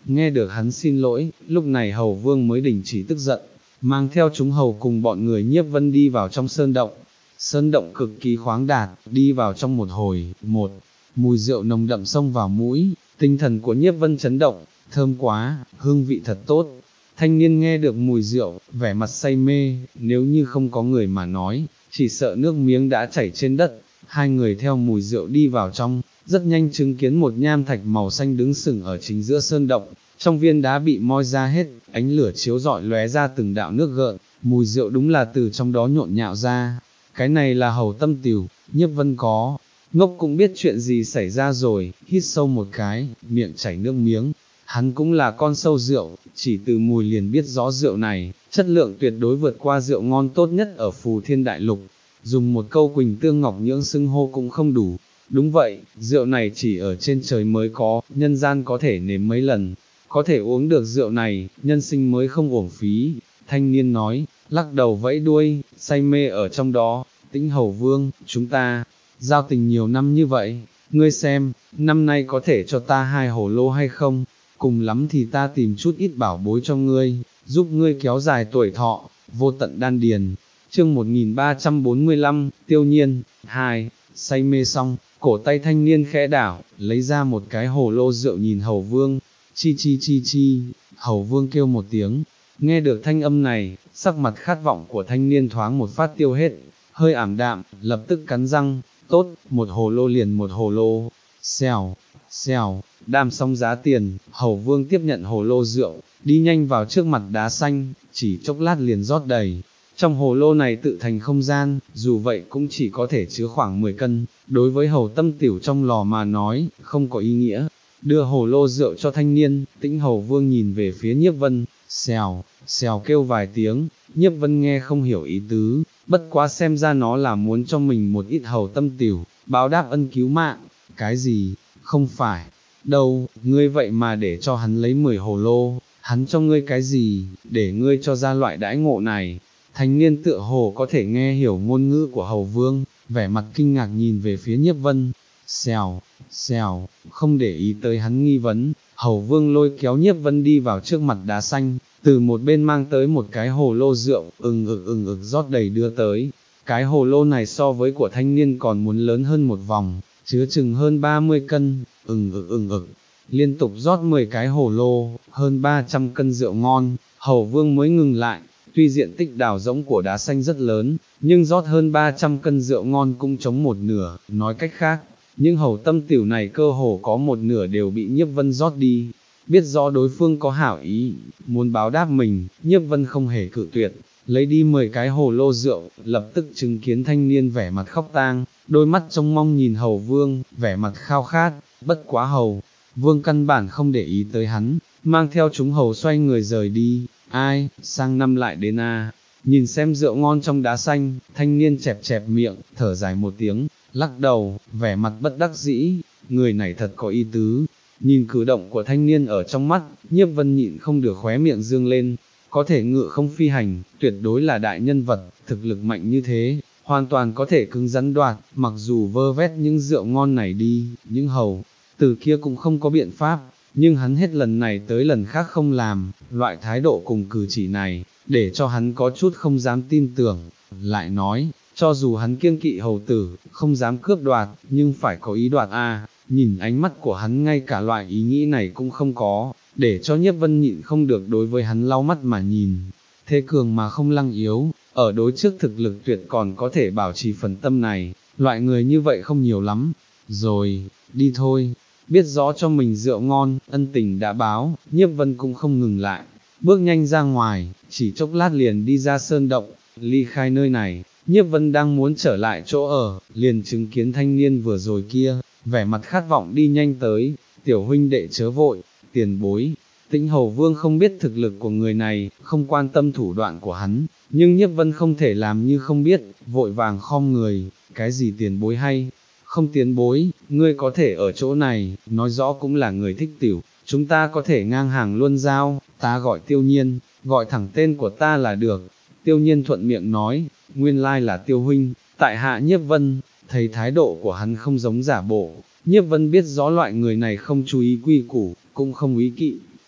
Nghe được hắn xin lỗi, lúc này hầu vương mới đình chỉ tức giận, mang theo chúng hầu cùng bọn người Nhiếp Vân đi vào trong sơn động. Sơn động cực kỳ khoáng đạt, đi vào trong một hồi, một mùi rượu nồng đậm xông vào mũi, tinh thần của Nhiếp Vân chấn động, thơm quá, hương vị thật tốt. Thanh niên nghe được mùi rượu, vẻ mặt say mê, nếu như không có người mà nói, chỉ sợ nước miếng đã chảy trên đất. Hai người theo mùi rượu đi vào trong, rất nhanh chứng kiến một nham thạch màu xanh đứng sừng ở chính giữa sơn động, trong viên đá bị moi ra hết, ánh lửa chiếu rọi lóe ra từng đạo nước gợn, mùi rượu đúng là từ trong đó nhộn nhạo ra. Cái này là hầu tâm tiểu. Nhiếp Vân có ngốc cũng biết chuyện gì xảy ra rồi, hít sâu một cái, miệng chảy nước miếng. Hắn cũng là con sâu rượu, chỉ từ mùi liền biết rõ rượu này, chất lượng tuyệt đối vượt qua rượu ngon tốt nhất ở Phù Thiên Đại Lục. Dùng một câu Quỳnh Tương Ngọc Nhưỡng xưng hô cũng không đủ. Đúng vậy, rượu này chỉ ở trên trời mới có, nhân gian có thể nếm mấy lần. Có thể uống được rượu này, nhân sinh mới không uổng phí. Thanh niên nói, lắc đầu vẫy đuôi, say mê ở trong đó. Tĩnh Hầu Vương, chúng ta giao tình nhiều năm như vậy, ngươi xem, năm nay có thể cho ta hai hổ lô hay không? Cùng lắm thì ta tìm chút ít bảo bối cho ngươi, giúp ngươi kéo dài tuổi thọ. Vô Tận Đan Điền. Chương một nghìn ba trăm bốn mươi lăm, Tiêu Nhiên. Hai. Say mê xong, cổ tay thanh niên khẽ đảo, lấy ra một cái hồ lô rượu nhìn Hầu Vương. Chi chi chi chi, Hầu Vương kêu một tiếng. Nghe được thanh âm này, sắc mặt khát vọng của thanh niên thoáng một phát tiêu hết, hơi ảm đạm, lập tức cắn răng, tốt, một hồ lô liền một hồ lô. Xèo, xèo, đàm xong giá tiền, Hầu Vương tiếp nhận hồ lô rượu, đi nhanh vào trước mặt đá xanh, chỉ chốc lát liền rót đầy. Trong hồ lô này tự thành không gian, dù vậy cũng chỉ có thể chứa khoảng mười cân, đối với hầu tâm tiểu trong lò mà nói, không có ý nghĩa. Đưa hồ lô rượu cho thanh niên, Tĩnh Hầu Vương nhìn về phía Nhiếp Vân, xèo, xèo kêu vài tiếng, Nhiếp Vân nghe không hiểu ý tứ, bất quá xem ra nó là muốn cho mình một ít hầu tâm tiểu, báo đáp ân cứu mạng. Cái gì, không phải, đâu, ngươi vậy mà để cho hắn lấy mười hồ lô, hắn cho ngươi cái gì, để ngươi cho ra loại đãi ngộ này. Thanh niên tựa hồ có thể nghe hiểu ngôn ngữ của Hầu Vương, vẻ mặt kinh ngạc nhìn về phía Nhiếp Vân. Xèo, xèo, không để ý tới hắn nghi vấn, Hầu Vương lôi kéo Nhiếp Vân đi vào trước mặt đá xanh, từ một bên mang tới một cái hồ lô rượu, ừng ực ừng ực rót đầy đưa tới. Cái hồ lô này so với của thanh niên còn muốn lớn hơn một vòng, chứa chừng hơn ba mươi cân, ừng ực ừng ực, liên tục rót mười cái hồ lô, hơn ba trăm cân rượu ngon, Hầu Vương mới ngừng lại. Tuy diện tích đào rỗng của đá xanh rất lớn, nhưng rót hơn ba trăm cân rượu ngon cũng chống một nửa, nói cách khác, những hầu tâm tiểu này cơ hồ có một nửa đều bị Nhiếp Vân rót đi. Biết rõ đối phương có hảo ý, muốn báo đáp mình, Nhiếp Vân không hề cự tuyệt, lấy đi mười cái hồ lô rượu, lập tức chứng kiến thanh niên vẻ mặt khóc tang, đôi mắt trông mong nhìn Hầu Vương, vẻ mặt khao khát, bất quá Hầu Vương căn bản không để ý tới hắn, mang theo chúng hầu xoay người rời đi. Ai, sang năm lại đến a. Nhìn xem rượu ngon trong đá xanh, thanh niên chẹp chẹp miệng, thở dài một tiếng, lắc đầu, vẻ mặt bất đắc dĩ, người này thật có ý tứ. Nhìn cử động của thanh niên ở trong mắt, Nhiếp Vân nhịn không được khóe miệng dương lên, có thể ngự không phi hành, tuyệt đối là đại nhân vật, thực lực mạnh như thế, hoàn toàn có thể cứng rắn đoạt, mặc dù vơ vét những rượu ngon này đi, những hầu từ kia cũng không có biện pháp. Nhưng hắn hết lần này tới lần khác không làm, loại thái độ cùng cử chỉ này, để cho hắn có chút không dám tin tưởng, lại nói, cho dù hắn kiêng kỵ hầu tử, không dám cướp đoạt, nhưng phải có ý đoạt a. Nhìn ánh mắt của hắn ngay cả loại ý nghĩ này cũng không có, để cho Nhiếp Vân nhịn không được đối với hắn lau mắt mà nhìn. Thế cường mà không lăng yếu, ở đối trước thực lực tuyệt còn có thể bảo trì phần tâm này, loại người như vậy không nhiều lắm. Rồi, đi thôi. Biết rõ cho mình rượu ngon, ân tình đã báo, Nhiếp Vân cũng không ngừng lại, bước nhanh ra ngoài, chỉ chốc lát liền đi ra sơn động, ly khai nơi này. Nhiếp Vân đang muốn trở lại chỗ ở, liền chứng kiến thanh niên vừa rồi kia, vẻ mặt khát vọng đi nhanh tới. Tiểu huynh đệ chớ vội, tiền bối. Tĩnh Hầu Vương không biết thực lực của người này, không quan tâm thủ đoạn của hắn, nhưng Nhiếp Vân không thể làm như không biết, vội vàng khom người. Cái gì tiền bối hay? Không tiền bối, ngươi có thể ở chỗ này, nói rõ cũng là người thích tiểu, chúng ta có thể ngang hàng luân giao, ta gọi Tiêu Nhiên, gọi thẳng tên của ta là được. Tiêu Nhiên thuận miệng nói, nguyên lai là Tiêu huynh, tại hạ Nhiếp Vân. Thấy thái độ của hắn không giống giả bộ, Nhiếp Vân biết rõ loại người này không chú ý quy củ, cũng không ý kỵ,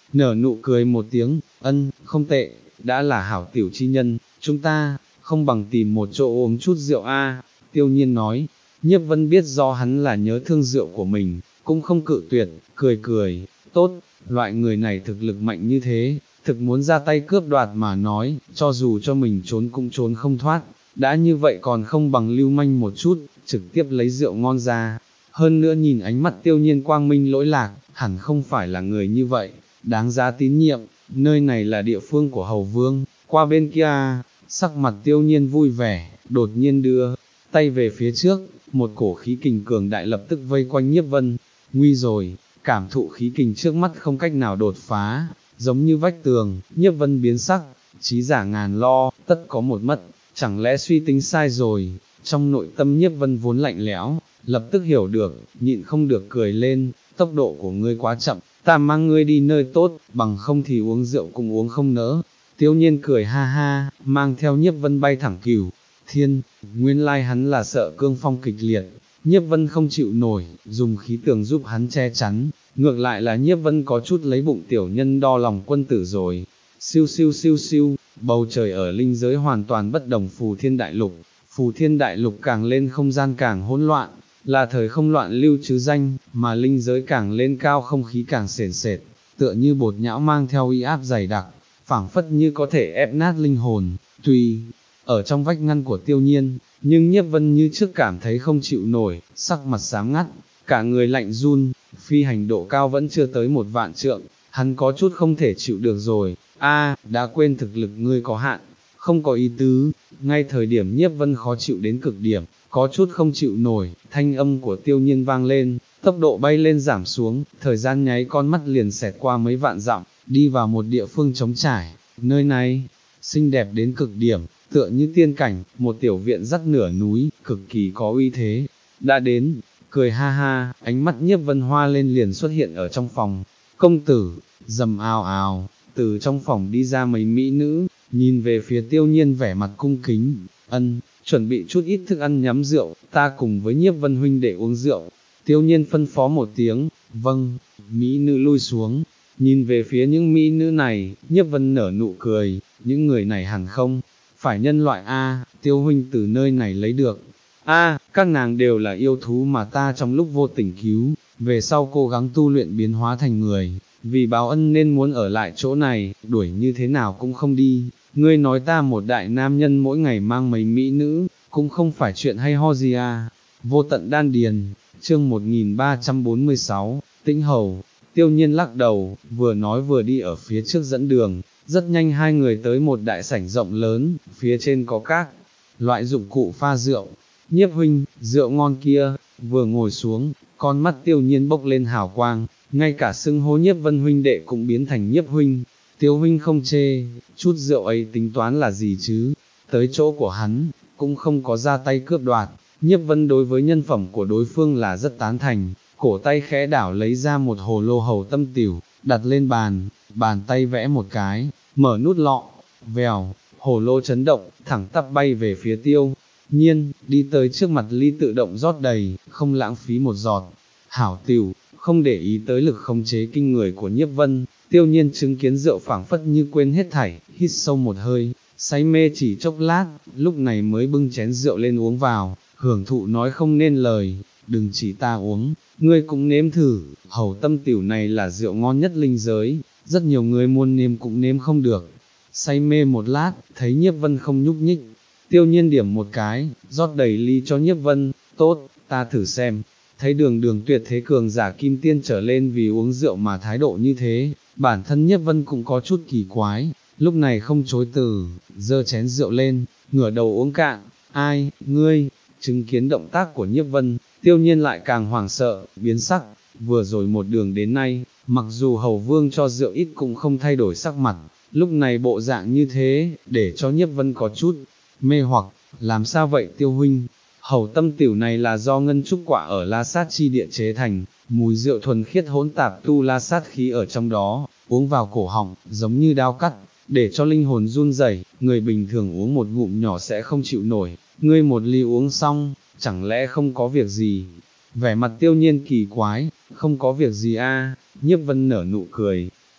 nở nụ cười một tiếng, ân, không tệ, đã là hảo tiểu chi nhân, chúng ta, không bằng tìm một chỗ uống chút rượu a. Tiêu Nhiên nói. Nhiếp Vân biết do hắn là nhớ thương rượu của mình, cũng không cự tuyệt, cười cười, tốt, loại người này thực lực mạnh như thế, thực muốn ra tay cướp đoạt mà nói, cho dù cho mình trốn cũng trốn không thoát, đã như vậy còn không bằng lưu manh một chút, trực tiếp lấy rượu ngon ra. Hơn nữa nhìn ánh mắt Tiêu Nhiên quang minh lỗi lạc, hẳn không phải là người như vậy, đáng giá tín nhiệm, nơi này là địa phương của Hầu Vương, qua bên kia, sắc mặt Tiêu Nhiên vui vẻ, đột nhiên đưa tay về phía trước, một cổ khí kình cường đại lập tức vây quanh Nhiếp Vân, nguy rồi, cảm thụ khí kình trước mắt không cách nào đột phá, giống như vách tường, Nhiếp Vân biến sắc, trí giả ngàn lo, tất có một mất, chẳng lẽ suy tính sai rồi, trong nội tâm Nhiếp Vân vốn lạnh lẽo, lập tức hiểu được, nhịn không được cười lên, tốc độ của ngươi quá chậm, ta mang ngươi đi nơi tốt, bằng không thì uống rượu cũng uống không nỡ. Tiêu Nhiên cười ha ha, mang theo Nhiếp Vân bay thẳng Cửu Thiên, nguyên lai hắn là sợ cương phong kịch liệt, Nhiếp Vân không chịu nổi, dùng khí tường giúp hắn che chắn, ngược lại là Nhiếp Vân có chút lấy bụng tiểu nhân đo lòng quân tử rồi. Siêu siêu siêu siêu, bầu trời ở linh giới hoàn toàn bất đồng Phù Thiên Đại Lục, Phù Thiên Đại Lục càng lên không gian càng hỗn loạn, là thời không loạn lưu chứ danh, mà linh giới càng lên cao không khí càng sền sệt, tựa như bột nhão mang theo uy áp dày đặc, phảng phất như có thể ép nát linh hồn. Tuy ở trong vách ngăn của Tiêu Nhiên, nhưng Nhiếp Vân như trước cảm thấy không chịu nổi, sắc mặt xám ngắt, cả người lạnh run, phi hành độ cao vẫn chưa tới một vạn trượng, hắn có chút không thể chịu được rồi. A, đã quên thực lực ngươi có hạn, không có ý tứ. Ngay thời điểm Nhiếp Vân khó chịu đến cực điểm, có chút không chịu nổi, thanh âm của Tiêu Nhiên vang lên, tốc độ bay lên giảm xuống, thời gian nháy con mắt liền xẹt qua mấy vạn dặm, đi vào một địa phương trống trải. Nơi này xinh đẹp đến cực điểm, tựa như tiên cảnh, một tiểu viện dắt nửa núi, cực kỳ có uy thế. Đã đến, cười ha ha, ánh mắt Nhiếp Vân hoa lên liền xuất hiện ở trong phòng. Công tử, rầm ào ào, từ trong phòng đi ra mấy mỹ nữ, nhìn về phía Tiêu Nhiên vẻ mặt cung kính, ân, chuẩn bị chút ít thức ăn nhắm rượu, ta cùng với Nhiếp Vân huynh để uống rượu. Tiêu Nhiên phân phó một tiếng, vâng, mỹ nữ lui xuống, nhìn về phía những mỹ nữ này, Nhiếp Vân nở nụ cười, những người này hẳn không phải nhân loại a, Tiêu huynh từ nơi này lấy được. A, các nàng đều là yêu thú mà ta trong lúc vô tình cứu, về sau cố gắng tu luyện biến hóa thành người, vì báo ân nên muốn ở lại chỗ này, đuổi như thế nào cũng không đi. Ngươi nói ta một đại nam nhân mỗi ngày mang mấy mỹ nữ, cũng không phải chuyện hay ho gì à. Vô tận đan điền, chương một nghìn ba trăm bốn mươi sáu, Tĩnh Hầu. Tiêu Nhiên lắc đầu, vừa nói vừa đi ở phía trước dẫn đường, rất nhanh hai người tới một đại sảnh rộng lớn, phía trên có các loại dụng cụ pha rượu. Nhiếp huynh, rượu ngon kia, vừa ngồi xuống, con mắt Tiêu Nhiên bốc lên hào quang, ngay cả xưng hô Nhiếp Vân huynh đệ cũng biến thành Nhiếp huynh. Tiêu huynh không chê, chút rượu ấy tính toán là gì chứ, tới chỗ của hắn, cũng không có ra tay cướp đoạt. Nhiếp Vân đối với nhân phẩm của đối phương là rất tán thành, cổ tay khẽ đảo lấy ra một hồ lô hầu tâm tiểu, đặt lên bàn, bàn tay vẽ một cái, mở nút lọ, vèo, hồ lô chấn động, thẳng tắp bay về phía Tiêu Nhiên, đi tới trước mặt ly tự động rót đầy, không lãng phí một giọt. Hảo tiểu, không để ý tới lực khống chế kinh người của Nhiếp Vân, Tiêu Nhiên chứng kiến rượu phảng phất như quên hết thảy, hít sâu một hơi, say mê chỉ chốc lát, lúc này mới bưng chén rượu lên uống vào, hưởng thụ nói không nên lời, đừng chỉ ta uống, ngươi cũng nếm thử, hầu tâm tiểu này là rượu ngon nhất linh giới, rất nhiều người muốn nếm cũng nếm không được. Say mê một lát, thấy Nhiếp Vân không nhúc nhích, Tiêu Nhiên điểm một cái, rót đầy ly cho Nhiếp Vân, tốt, ta thử xem. Thấy đường đường tuyệt thế cường giả kim tiên trở lên vì uống rượu mà thái độ như thế, bản thân Nhiếp Vân cũng có chút kỳ quái, lúc này không chối từ, giơ chén rượu lên, ngửa đầu uống cạn. Ai, ngươi? Chứng kiến động tác của Nhiếp Vân, Tiêu Nhiên lại càng hoảng sợ, biến sắc, vừa rồi một đường đến nay, mặc dù Hầu Vương cho rượu ít cũng không thay đổi sắc mặt, lúc này bộ dạng như thế, để cho Nhiếp Vân có chút mê hoặc. Làm sao vậy Tiêu huynh? Hầu tâm tiểu này là do ngân trúc quả ở La Sát chi địa chế thành, mùi rượu thuần khiết hỗn tạp tu La Sát khí ở trong đó, uống vào cổ họng, giống như đao cắt, để cho linh hồn run rẩy. Người bình thường uống một ngụm nhỏ sẽ không chịu nổi, ngươi một ly uống xong, chẳng lẽ không có việc gì? Vẻ mặt Tiêu Nhiên kỳ quái, không có việc gì a. Nhiếp Vân nở nụ cười,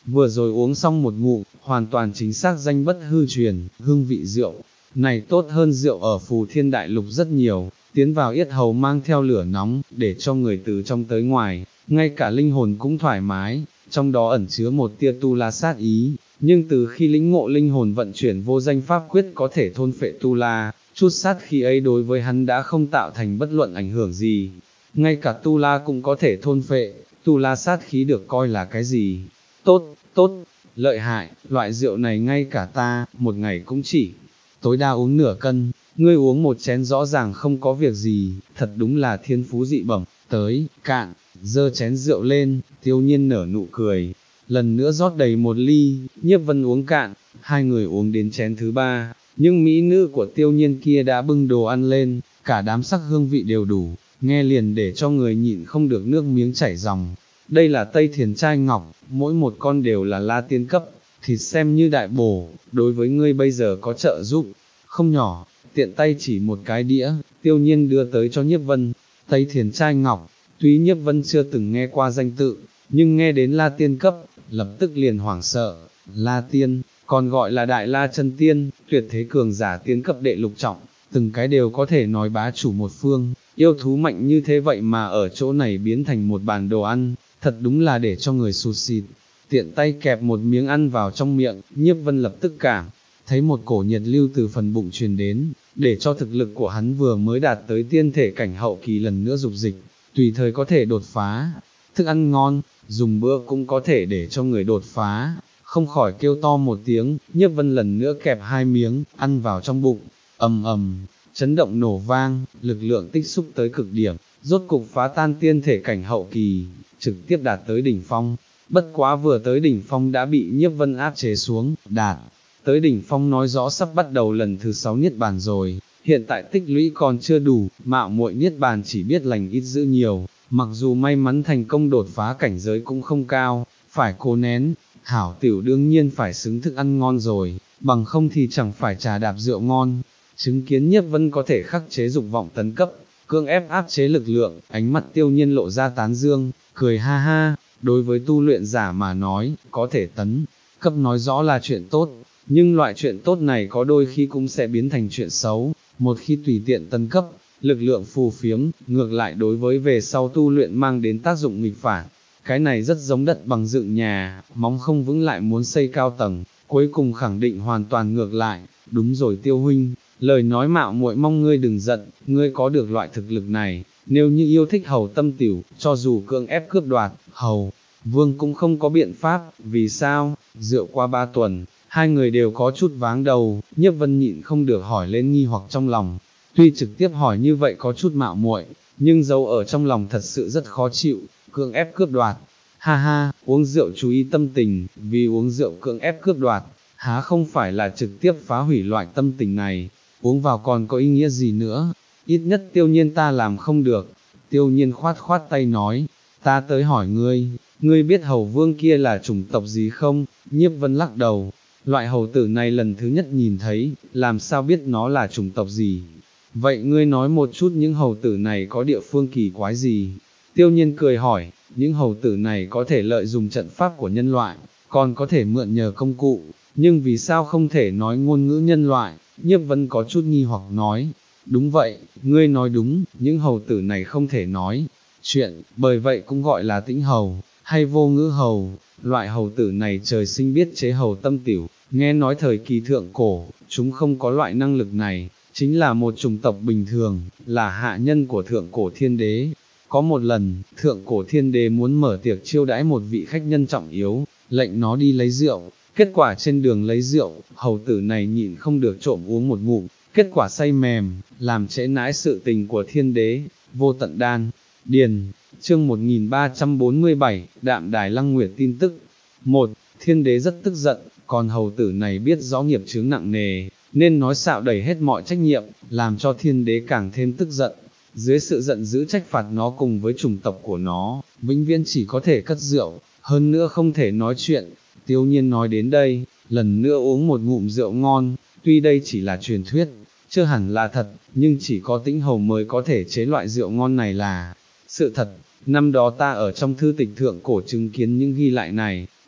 vừa rồi uống xong một ngụm, hoàn toàn chính xác danh bất hư truyền, hương vị rượu này tốt hơn rượu ở Phù Thiên Đại Lục rất nhiều, tiến vào yết hầu mang theo lửa nóng, để cho người từ trong tới ngoài, ngay cả linh hồn cũng thoải mái, trong đó ẩn chứa một tia tu la sát ý, nhưng từ khi lĩnh ngộ linh hồn vận chuyển vô danh pháp quyết có thể thôn phệ tu la, chút sát khí ấy đối với hắn đã không tạo thành bất luận ảnh hưởng gì, ngay cả tu la cũng có thể thôn phệ, tu la sát khí được coi là cái gì? Tốt, tốt, lợi hại, loại rượu này ngay cả ta, một ngày cũng chỉ tối đa uống nửa cân, ngươi uống một chén rõ ràng không có việc gì, thật đúng là thiên phú dị bẩm, tới, cạn, dơ chén rượu lên, Tiêu Nhiên nở nụ cười, lần nữa rót đầy một ly, Nhiếp Vân uống cạn, hai người uống đến chén thứ ba, nhưng mỹ nữ của Tiêu Nhiên kia đã bưng đồ ăn lên, cả đám sắc hương vị đều đủ, nghe liền để cho người nhịn không được nước miếng chảy ròng. Đây là Tây Thiền trai ngọc, mỗi một con đều là la tiên cấp, thịt xem như đại bổ, đối với ngươi bây giờ có trợ giúp, không nhỏ, tiện tay chỉ một cái đĩa, Tiêu Nhiên đưa tới cho Nhiếp Vân. Tây Thiền trai ngọc, tuy Nhiếp Vân chưa từng nghe qua danh tự, nhưng nghe đến la tiên cấp, lập tức liền hoảng sợ, la tiên, còn gọi là đại la chân tiên, tuyệt thế cường giả tiên cấp đệ lục trọng, từng cái đều có thể nói bá chủ một phương, yêu thú mạnh như thế vậy mà ở chỗ này biến thành một bàn đồ ăn, thật đúng là để cho người sụt xịt. Tiện tay kẹp một miếng ăn vào trong miệng, Nhiếp Vân lập tức cảm thấy một cổ nhiệt lưu từ phần bụng truyền đến, để cho thực lực của hắn vừa mới đạt tới tiên thể cảnh hậu kỳ lần nữa dục dịch, tùy thời có thể đột phá. Thức ăn ngon, dùng bữa cũng có thể để cho người đột phá, không khỏi kêu to một tiếng, Nhiếp Vân lần nữa kẹp hai miếng, ăn vào trong bụng, ầm ầm, chấn động nổ vang, lực lượng tích xúc tới cực điểm, rốt cục phá tan tiên thể cảnh hậu kỳ, trực tiếp đạt tới đỉnh phong. Bất quá vừa tới đỉnh phong đã bị Nhiếp Vân áp chế xuống, đạt tới đỉnh phong nói rõ sắp bắt đầu lần thứ sáu niết bàn rồi, hiện tại tích lũy còn chưa đủ, mạo muội niết bàn chỉ biết lành ít dữ nhiều, mặc dù may mắn thành công đột phá cảnh giới cũng không cao, phải cố nén, hảo tiểu đương nhiên phải xứng thức ăn ngon rồi, bằng không thì chẳng phải trà đạp rượu ngon. Chứng kiến Nhiếp Vân có thể khắc chế dục vọng tấn cấp, cương ép áp chế lực lượng, ánh mắt Tiêu Nhiên lộ ra tán dương, cười ha ha, đối với tu luyện giả mà nói, có thể tấn cấp nói rõ là chuyện tốt, nhưng loại chuyện tốt này có đôi khi cũng sẽ biến thành chuyện xấu, một khi tùy tiện tấn cấp, lực lượng phù phiếm, ngược lại đối với về sau tu luyện mang đến tác dụng nghịch phản. Cái này rất giống đất bằng dựng nhà, móng không vững lại muốn xây cao tầng, cuối cùng khẳng định hoàn toàn ngược lại. Đúng rồi Tiêu huynh, lời nói mạo muội mong ngươi đừng giận, ngươi có được loại thực lực này, nếu như yêu thích hầu tâm tiểu, cho dù cưỡng ép cướp đoạt, hầu vương cũng không có biện pháp. Vì sao? Rượu qua ba tuần, hai người đều có chút váng đầu, Nhiếp Vân nhịn không được hỏi lên nghi hoặc trong lòng, tuy trực tiếp hỏi như vậy có chút mạo muội, nhưng dấu ở trong lòng thật sự rất khó chịu. Cưỡng ép cướp đoạt, ha ha, uống rượu chú ý tâm tình, vì uống rượu cưỡng ép cướp đoạt, há không phải là trực tiếp phá hủy loại tâm tình này, uống vào còn có ý nghĩa gì nữa, ít nhất Tiêu Nhiên ta làm không được. Tiêu Nhiên khoát khoát tay nói, ta tới hỏi ngươi, ngươi biết hầu vương kia là chủng tộc gì không? Nhiếp Vân lắc đầu, loại hầu tử này lần thứ nhất nhìn thấy, làm sao biết nó là chủng tộc gì? Vậy ngươi nói một chút những hầu tử này có địa phương kỳ quái gì? Tiêu Nhiên cười hỏi, những hầu tử này có thể lợi dụng trận pháp của nhân loại, còn có thể mượn nhờ công cụ, nhưng vì sao không thể nói ngôn ngữ nhân loại? Nhiếp Vân có chút nghi hoặc nói, đúng vậy, ngươi nói đúng, những hầu tử này không thể nói chuyện, bởi vậy cũng gọi là tĩnh hầu, hay vô ngữ hầu. Loại hầu tử này trời sinh biết chế hầu tâm tiểu, nghe nói thời kỳ thượng cổ, chúng không có loại năng lực này, chính là một chủng tộc bình thường, là hạ nhân của thượng cổ thiên đế. Có một lần, thượng cổ thiên đế muốn mở tiệc chiêu đãi một vị khách nhân trọng yếu, lệnh nó đi lấy rượu, kết quả trên đường lấy rượu, hầu tử này nhịn không được trộm uống một ngụm, kết quả say mềm, làm trễ nãi sự tình của thiên đế. Vô tận đan điền, chương một nghìn ba trăm bốn mươi bảy, Đạm Đài Lăng Nguyệt tin tức. Một, thiên đế rất tức giận, còn hầu tử này biết rõ nghiệp chướng nặng nề, nên nói xạo đẩy hết mọi trách nhiệm, làm cho thiên đế càng thêm tức giận. Dưới sự giận dữ trách phạt nó cùng với chủng tộc của nó, vĩnh viễn chỉ có thể cất rượu, hơn nữa không thể nói chuyện. Tiêu Nhiên nói đến đây, lần nữa uống một ngụm rượu ngon, tuy đây chỉ là truyền thuyết, chưa hẳn là thật, nhưng chỉ có tĩnh hầu mới có thể chế loại rượu ngon này là sự thật. Năm đó ta ở trong thư tịch thượng cổ chứng kiến những ghi lại này,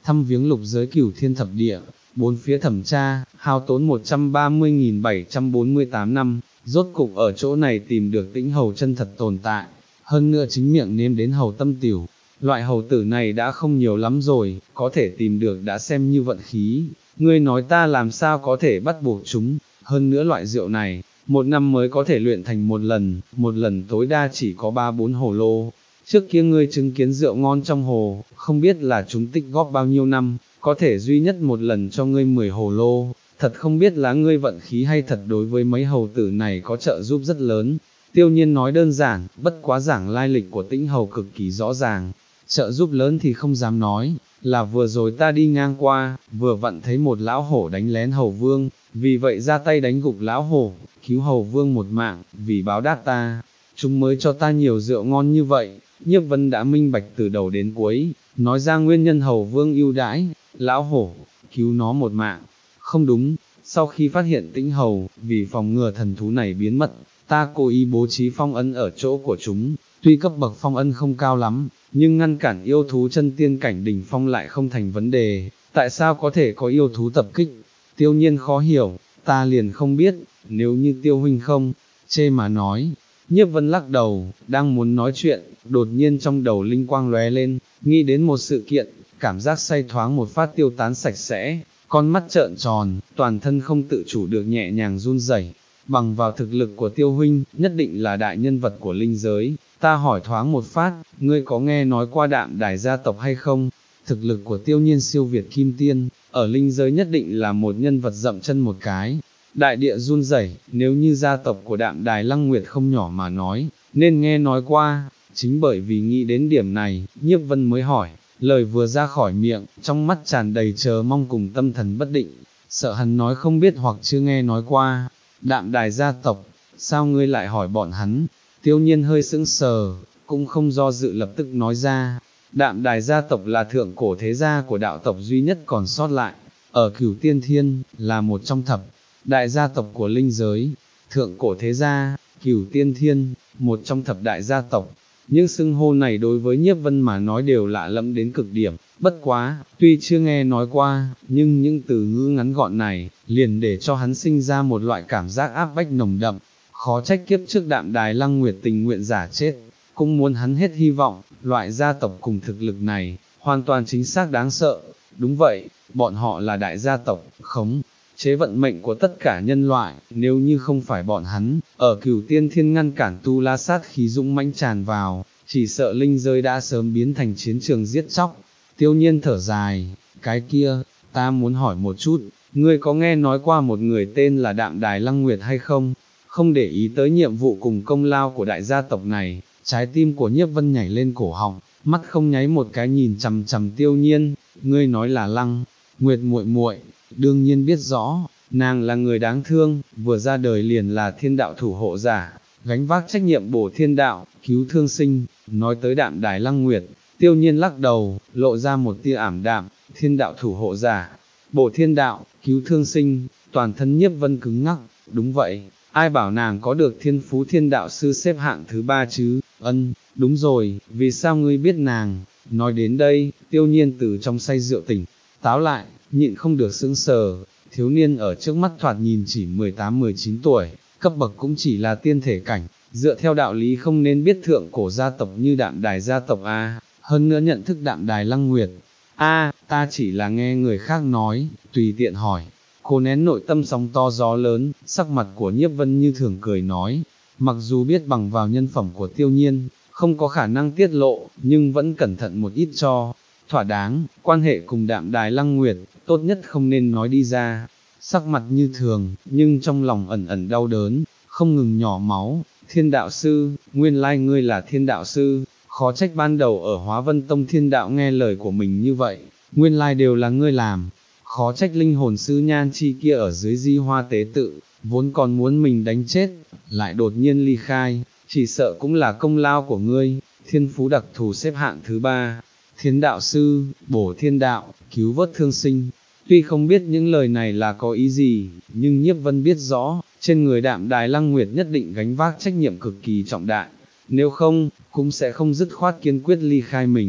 thăm viếng lục giới cửu thiên thập địa, bốn phía thẩm tra, hao tốn một trăm ba mươi nghìn bảy trăm bốn mươi tám năm, rốt cục ở chỗ này tìm được Tĩnh Hầu chân thật tồn tại, hơn nữa chính miệng nếm đến hầu tâm tiểu. Loại hầu tử này đã không nhiều lắm rồi, có thể tìm được đã xem như vận khí, ngươi nói ta làm sao có thể bắt buộc chúng, hơn nữa loại rượu này, một năm mới có thể luyện thành một lần, một lần tối đa chỉ có ba bốn hồ lô. Trước kia ngươi chứng kiến rượu ngon trong hồ, không biết là chúng tích góp bao nhiêu năm, có thể duy nhất một lần cho ngươi mười hồ lô, thật không biết là ngươi vận khí hay thật đối với mấy hầu tử này có trợ giúp rất lớn. Tiêu Nhiên nói đơn giản, bất quá giảng lai lịch của Tĩnh Hầu cực kỳ rõ ràng, trợ giúp lớn thì không dám nói, là vừa rồi ta đi ngang qua, vừa vặn thấy một lão hổ đánh lén hầu vương, vì vậy ra tay đánh gục lão hổ, cứu hầu vương một mạng, vì báo đáp ta, chúng mới cho ta nhiều rượu ngon như vậy. Nhiếp Vân đã minh bạch từ đầu đến cuối, nói ra nguyên nhân hầu vương ưu đãi, lão hổ, cứu nó một mạng. Không đúng, sau khi phát hiện Tĩnh Hầu, vì phòng ngừa thần thú này biến mất, ta cố ý bố trí phong ấn ở chỗ của chúng, tuy cấp bậc phong ấn không cao lắm, nhưng ngăn cản yêu thú chân tiên cảnh đỉnh phong lại không thành vấn đề, tại sao có thể có yêu thú tập kích? Tiêu Nhiên khó hiểu, ta liền không biết, nếu như Tiêu huynh không, chê mà nói. Nhiếp Vân lắc đầu, đang muốn nói chuyện, đột nhiên trong đầu linh quang lóe lên, nghĩ đến một sự kiện, cảm giác say thoáng một phát tiêu tán sạch sẽ, con mắt trợn tròn, toàn thân không tự chủ được nhẹ nhàng run rẩy. Bằng vào thực lực của Tiêu huynh, nhất định là đại nhân vật của linh giới, ta hỏi thoáng một phát, ngươi có nghe nói qua Đạm Đài gia tộc hay không? Thực lực của Tiêu Nhiên siêu việt kim tiên, ở linh giới nhất định là một nhân vật dậm chân một cái. Đại địa run rẩy, nếu như gia tộc của Đạm Đài Lăng Nguyệt không nhỏ mà nói, nên nghe nói qua, chính bởi vì nghĩ đến điểm này, Nhiếp Vân mới hỏi, lời vừa ra khỏi miệng, trong mắt tràn đầy chờ mong cùng tâm thần bất định, sợ hắn nói không biết hoặc chưa nghe nói qua. Đạm Đài gia tộc, sao ngươi lại hỏi bọn hắn? Tiêu Nhiên hơi sững sờ, cũng không do dự lập tức nói ra, Đạm Đài gia tộc là thượng cổ thế gia của đạo tộc duy nhất còn sót lại, ở Cửu Tiên Thiên, là một trong thập đại gia tộc của linh giới. Thượng cổ thế gia, Cửu Tiên Thiên, một trong thập đại gia tộc. Những xưng hô này đối với Nhiếp Vân mà nói đều lạ lẫm đến cực điểm, bất quá, tuy chưa nghe nói qua, nhưng những từ ngữ ngắn gọn này, liền để cho hắn sinh ra một loại cảm giác áp bách nồng đậm, khó trách kiếp trước Đạm Đài Lăng Nguyệt tình nguyện giả chết, cũng muốn hắn hết hy vọng. Loại gia tộc cùng thực lực này, hoàn toàn chính xác đáng sợ. Đúng vậy, bọn họ là đại gia tộc, khống chế vận mệnh của tất cả nhân loại, nếu như không phải bọn hắn, ở Cửu Tiên Thiên ngăn cản tu la sát khí dũng mãnh tràn vào, chỉ sợ linh giới đã sớm biến thành chiến trường giết chóc. Tiêu Nhiên thở dài, cái kia, ta muốn hỏi một chút, ngươi có nghe nói qua một người tên là Đạm Đài Lăng Nguyệt hay không? Không để ý tới nhiệm vụ cùng công lao của đại gia tộc này, trái tim của Nhiếp Vân nhảy lên cổ họng, mắt không nháy một cái nhìn chằm chằm Tiêu Nhiên, ngươi nói là Lăng Nguyệt muội muội, đương nhiên biết rõ, nàng là người đáng thương, vừa ra đời liền là thiên đạo thủ hộ giả, gánh vác trách nhiệm bổ thiên đạo, cứu thương sinh. Nói tới Đạm Đài Lăng Nguyệt, Tiêu Nhiên lắc đầu, lộ ra một tia ảm đạm, thiên đạo thủ hộ giả, bổ thiên đạo, cứu thương sinh, toàn thân Nhiếp Vân cứng ngắc, đúng vậy, ai bảo nàng có được thiên phú thiên đạo sư xếp hạng thứ ba chứ? Ân, đúng rồi, vì sao ngươi biết nàng? Nói đến đây, Tiêu Nhiên từ trong say rượu tỉnh táo lại, nhịn không được sững sờ, thiếu niên ở trước mắt thoạt nhìn chỉ mười tám mười chín tuổi, cấp bậc cũng chỉ là tiên thể cảnh, dựa theo đạo lý không nên biết thượng cổ gia tộc như Đạm Đài gia tộc a, hơn nữa nhận thức Đạm Đài Lăng Nguyệt. A, ta chỉ là nghe người khác nói, tùy tiện hỏi. Cô nén nội tâm sóng to gió lớn, sắc mặt của Nhiếp Vân như thường cười nói, mặc dù biết bằng vào nhân phẩm của Tiêu Nhiên, không có khả năng tiết lộ, nhưng vẫn cẩn thận một ít cho thỏa đáng, quan hệ cùng Đạm Đài Lăng Nguyệt, tốt nhất không nên nói đi ra. Sắc mặt như thường, nhưng trong lòng ẩn ẩn đau đớn, không ngừng nhỏ máu. Thiên đạo sư, nguyên lai ngươi là thiên đạo sư, khó trách ban đầu ở Hóa Vân Tông thiên đạo nghe lời của mình như vậy, nguyên lai đều là ngươi làm. Khó trách linh hồn sư Nhan Chi kia ở dưới Di Hoa tế tự, vốn còn muốn mình đánh chết, lại đột nhiên ly khai, chỉ sợ cũng là công lao của ngươi. Thiên phú đặc thù xếp hạng thứ ba, thiên đạo sư, bổ thiên đạo, cứu vớt thương sinh. Tuy không biết những lời này là có ý gì, nhưng Nhiếp Vân biết rõ, trên người Đạm Đài Lăng Nguyệt nhất định gánh vác trách nhiệm cực kỳ trọng đại, nếu không, cũng sẽ không dứt khoát kiên quyết ly khai mình,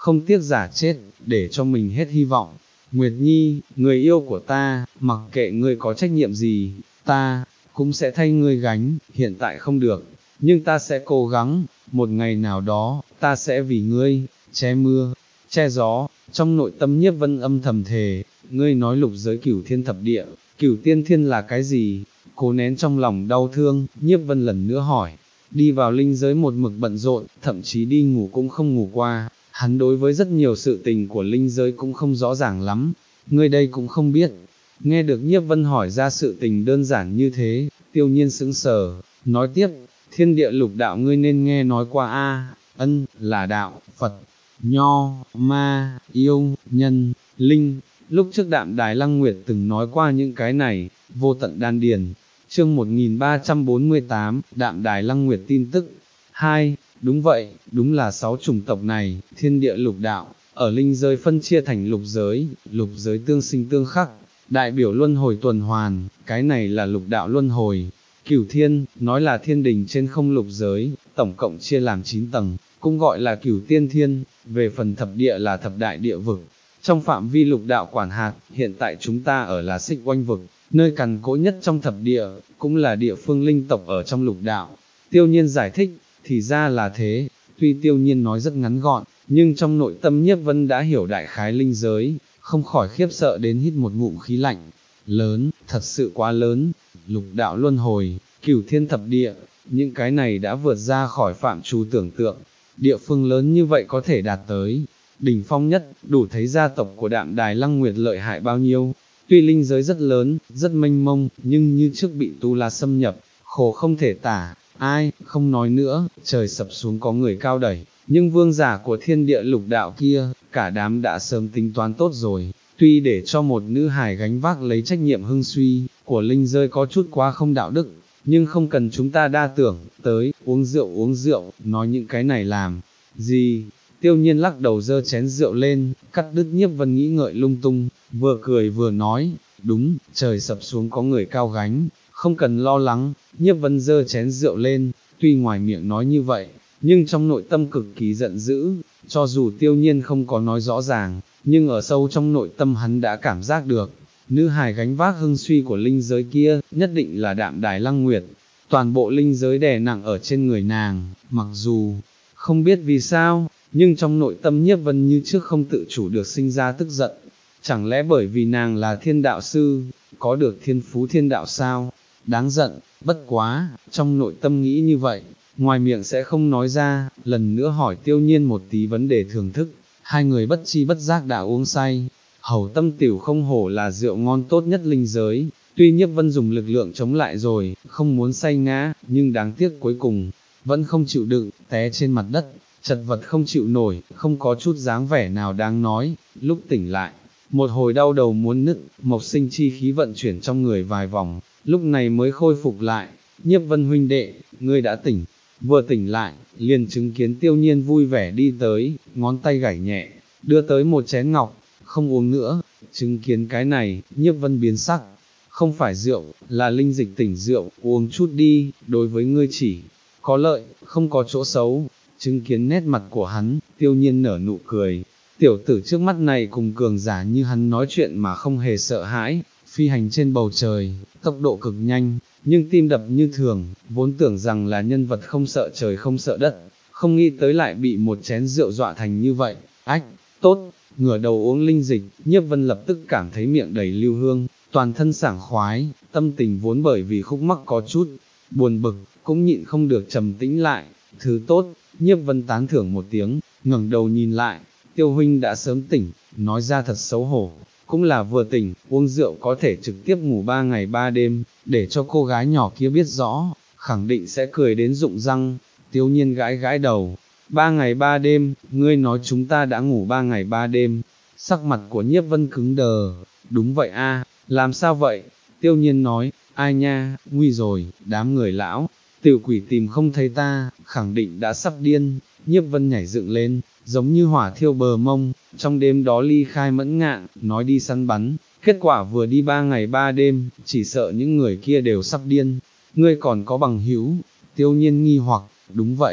không tiếc giả chết, để cho mình hết hy vọng. Nguyệt Nhi, người yêu của ta, mặc kệ ngươi có trách nhiệm gì, ta cũng sẽ thay ngươi gánh, hiện tại không được, nhưng ta sẽ cố gắng, một ngày nào đó, ta sẽ vì ngươi, che mưa, che gió. Trong nội tâm Nhiếp Vân âm thầm thề, ngươi nói lục giới cửu thiên thập địa, cửu tiên thiên là cái gì? Cố nén trong lòng đau thương, Nhiếp Vân lần nữa hỏi. Đi vào linh giới một mực bận rộn, thậm chí đi ngủ cũng không ngủ qua, hắn đối với rất nhiều sự tình của linh giới cũng không rõ ràng lắm, ngươi đây cũng không biết. Nghe được Nhiếp Vân hỏi ra sự tình đơn giản như thế, Tiêu Nhiên sững sờ, nói tiếp, thiên địa lục đạo ngươi nên nghe nói qua a, ân, là đạo, Phật, Nho, Ma, Yêu, Nhân, Linh. Lúc trước Đạm Đài Lăng Nguyệt từng nói qua những cái này, vô tận đan điền. Chương một nghìn ba trăm bốn mươi tám, Đạm Đài Lăng Nguyệt tin tức. hai. Đúng vậy, đúng là sáu chủng tộc này, thiên địa lục đạo, ở linh giới phân chia thành lục giới, lục giới tương sinh tương khắc, đại biểu luân hồi tuần hoàn, cái này là lục đạo luân hồi. Cửu thiên, nói là thiên đình trên không lục giới, tổng cộng chia làm chín tầng, cũng gọi là cửu tiên thiên, về phần thập địa là thập đại địa vực. Trong phạm vi lục đạo quản hạt, hiện tại chúng ta ở là Xích Oanh vực, nơi cằn cỗi nhất trong thập địa, cũng là địa phương linh tộc ở trong lục đạo. Tiêu Nhiên giải thích, thì ra là thế, tuy Tiêu Nhiên nói rất ngắn gọn, nhưng trong nội tâm Nhiếp Vân đã hiểu đại khái linh giới, không khỏi khiếp sợ đến hít một ngụm khí lạnh. Lớn, thật sự quá lớn, lục đạo luân hồi, cửu thiên thập địa, những cái này đã vượt ra khỏi phạm trù tưởng tượng, địa phương lớn như vậy có thể đạt tới đỉnh phong nhất, đủ thấy gia tộc của Đạm Đài Lăng Nguyệt lợi hại bao nhiêu. Tuy linh giới rất lớn, rất mênh mông, nhưng như trước bị Tu La xâm nhập, khổ không thể tả. Ai, không nói nữa, trời sập xuống có người cao đẩy, nhưng vương giả của thiên địa lục đạo kia, cả đám đã sớm tính toán tốt rồi. Tuy để cho một nữ hài gánh vác lấy trách nhiệm hưng suy của linh giới có chút quá không đạo đức, nhưng không cần chúng ta đa tưởng, tới, uống rượu uống rượu, nói những cái này làm gì? Tiêu Nhiên lắc đầu dơ chén rượu lên, cắt đứt Nhiếp Vân nghĩ ngợi lung tung, vừa cười vừa nói, đúng, trời sập xuống có người cao gánh, không cần lo lắng. Nhiếp Vân dơ chén rượu lên, tuy ngoài miệng nói như vậy, nhưng trong nội tâm cực kỳ giận dữ, cho dù Tiêu Nhiên không có nói rõ ràng, nhưng ở sâu trong nội tâm hắn đã cảm giác được, nữ hài gánh vác hưng suy của linh giới kia, nhất định là Đạm Đài Lăng Nguyệt, toàn bộ linh giới đè nặng ở trên người nàng, mặc dù không biết vì sao, nhưng trong nội tâm Nhiếp Vân như trước không tự chủ được sinh ra tức giận. Chẳng lẽ bởi vì nàng là thiên đạo sư, có được thiên phú thiên đạo sao? Đáng giận, bất quá, trong nội tâm nghĩ như vậy, ngoài miệng sẽ không nói ra, lần nữa hỏi Tiêu Nhiên một tí vấn đề thưởng thức, hai người bất chi bất giác đã uống say. Hầu Tâm Tiểu không hổ là rượu ngon tốt nhất linh giới, tuy Nhiếp Vân dùng lực lượng chống lại rồi, không muốn say ngã, nhưng đáng tiếc cuối cùng, vẫn không chịu đựng, té trên mặt đất, chật vật không chịu nổi, không có chút dáng vẻ nào đáng nói. Lúc tỉnh lại, một hồi đau đầu muốn nứt, Mộc Sinh chi khí vận chuyển trong người vài vòng, lúc này mới khôi phục lại. Nhiếp Vân huynh đệ, ngươi đã tỉnh. Vừa tỉnh lại, liền chứng kiến Tiêu Nhiên vui vẻ đi tới, ngón tay gảy nhẹ, đưa tới một chén ngọc, không uống nữa. Chứng kiến cái này, Nhiếp Vân biến sắc, không phải rượu, là linh dịch tỉnh rượu, uống chút đi, đối với ngươi chỉ có lợi, không có chỗ xấu. Chứng kiến nét mặt của hắn, Tiêu Nhiên nở nụ cười, tiểu tử trước mắt này cùng cường giả như hắn nói chuyện mà không hề sợ hãi, phi hành trên bầu trời, tốc độ cực nhanh, nhưng tim đập như thường, vốn tưởng rằng là nhân vật không sợ trời không sợ đất, không nghĩ tới lại bị một chén rượu dọa thành như vậy. Ách, tốt, ngửa đầu uống linh dịch, Nhiếp Vân lập tức cảm thấy miệng đầy lưu hương, toàn thân sảng khoái, tâm tình vốn bởi vì khúc mắc có chút buồn bực, cũng nhịn không được trầm tĩnh lại. Thứ tốt. Nhiếp Vân tán thưởng một tiếng, ngẩng đầu nhìn lại, Tiêu huynh đã sớm tỉnh, nói ra thật xấu hổ, cũng là vừa tỉnh, uống rượu có thể trực tiếp ngủ ba ngày ba đêm, để cho cô gái nhỏ kia biết rõ, khẳng định sẽ cười đến rụng răng. Tiêu Nhiên gãi gãi đầu, ba ngày ba đêm, ngươi nói chúng ta đã ngủ ba ngày ba đêm. Sắc mặt của Nhiếp Vân cứng đờ, đúng vậy a, làm sao vậy? Tiêu Nhiên nói, ai nha, nguy rồi, đám người lão tiểu quỷ tìm không thấy ta, khẳng định đã sắp điên. Nhiếp Vân nhảy dựng lên, giống như hỏa thiêu bờ mông, trong đêm đó ly khai mẫn ngạn, nói đi săn bắn, kết quả vừa đi ba ngày ba đêm, chỉ sợ những người kia đều sắp điên. Ngươi còn có bằng hữu? Tiêu Nhiên nghi hoặc, đúng vậy,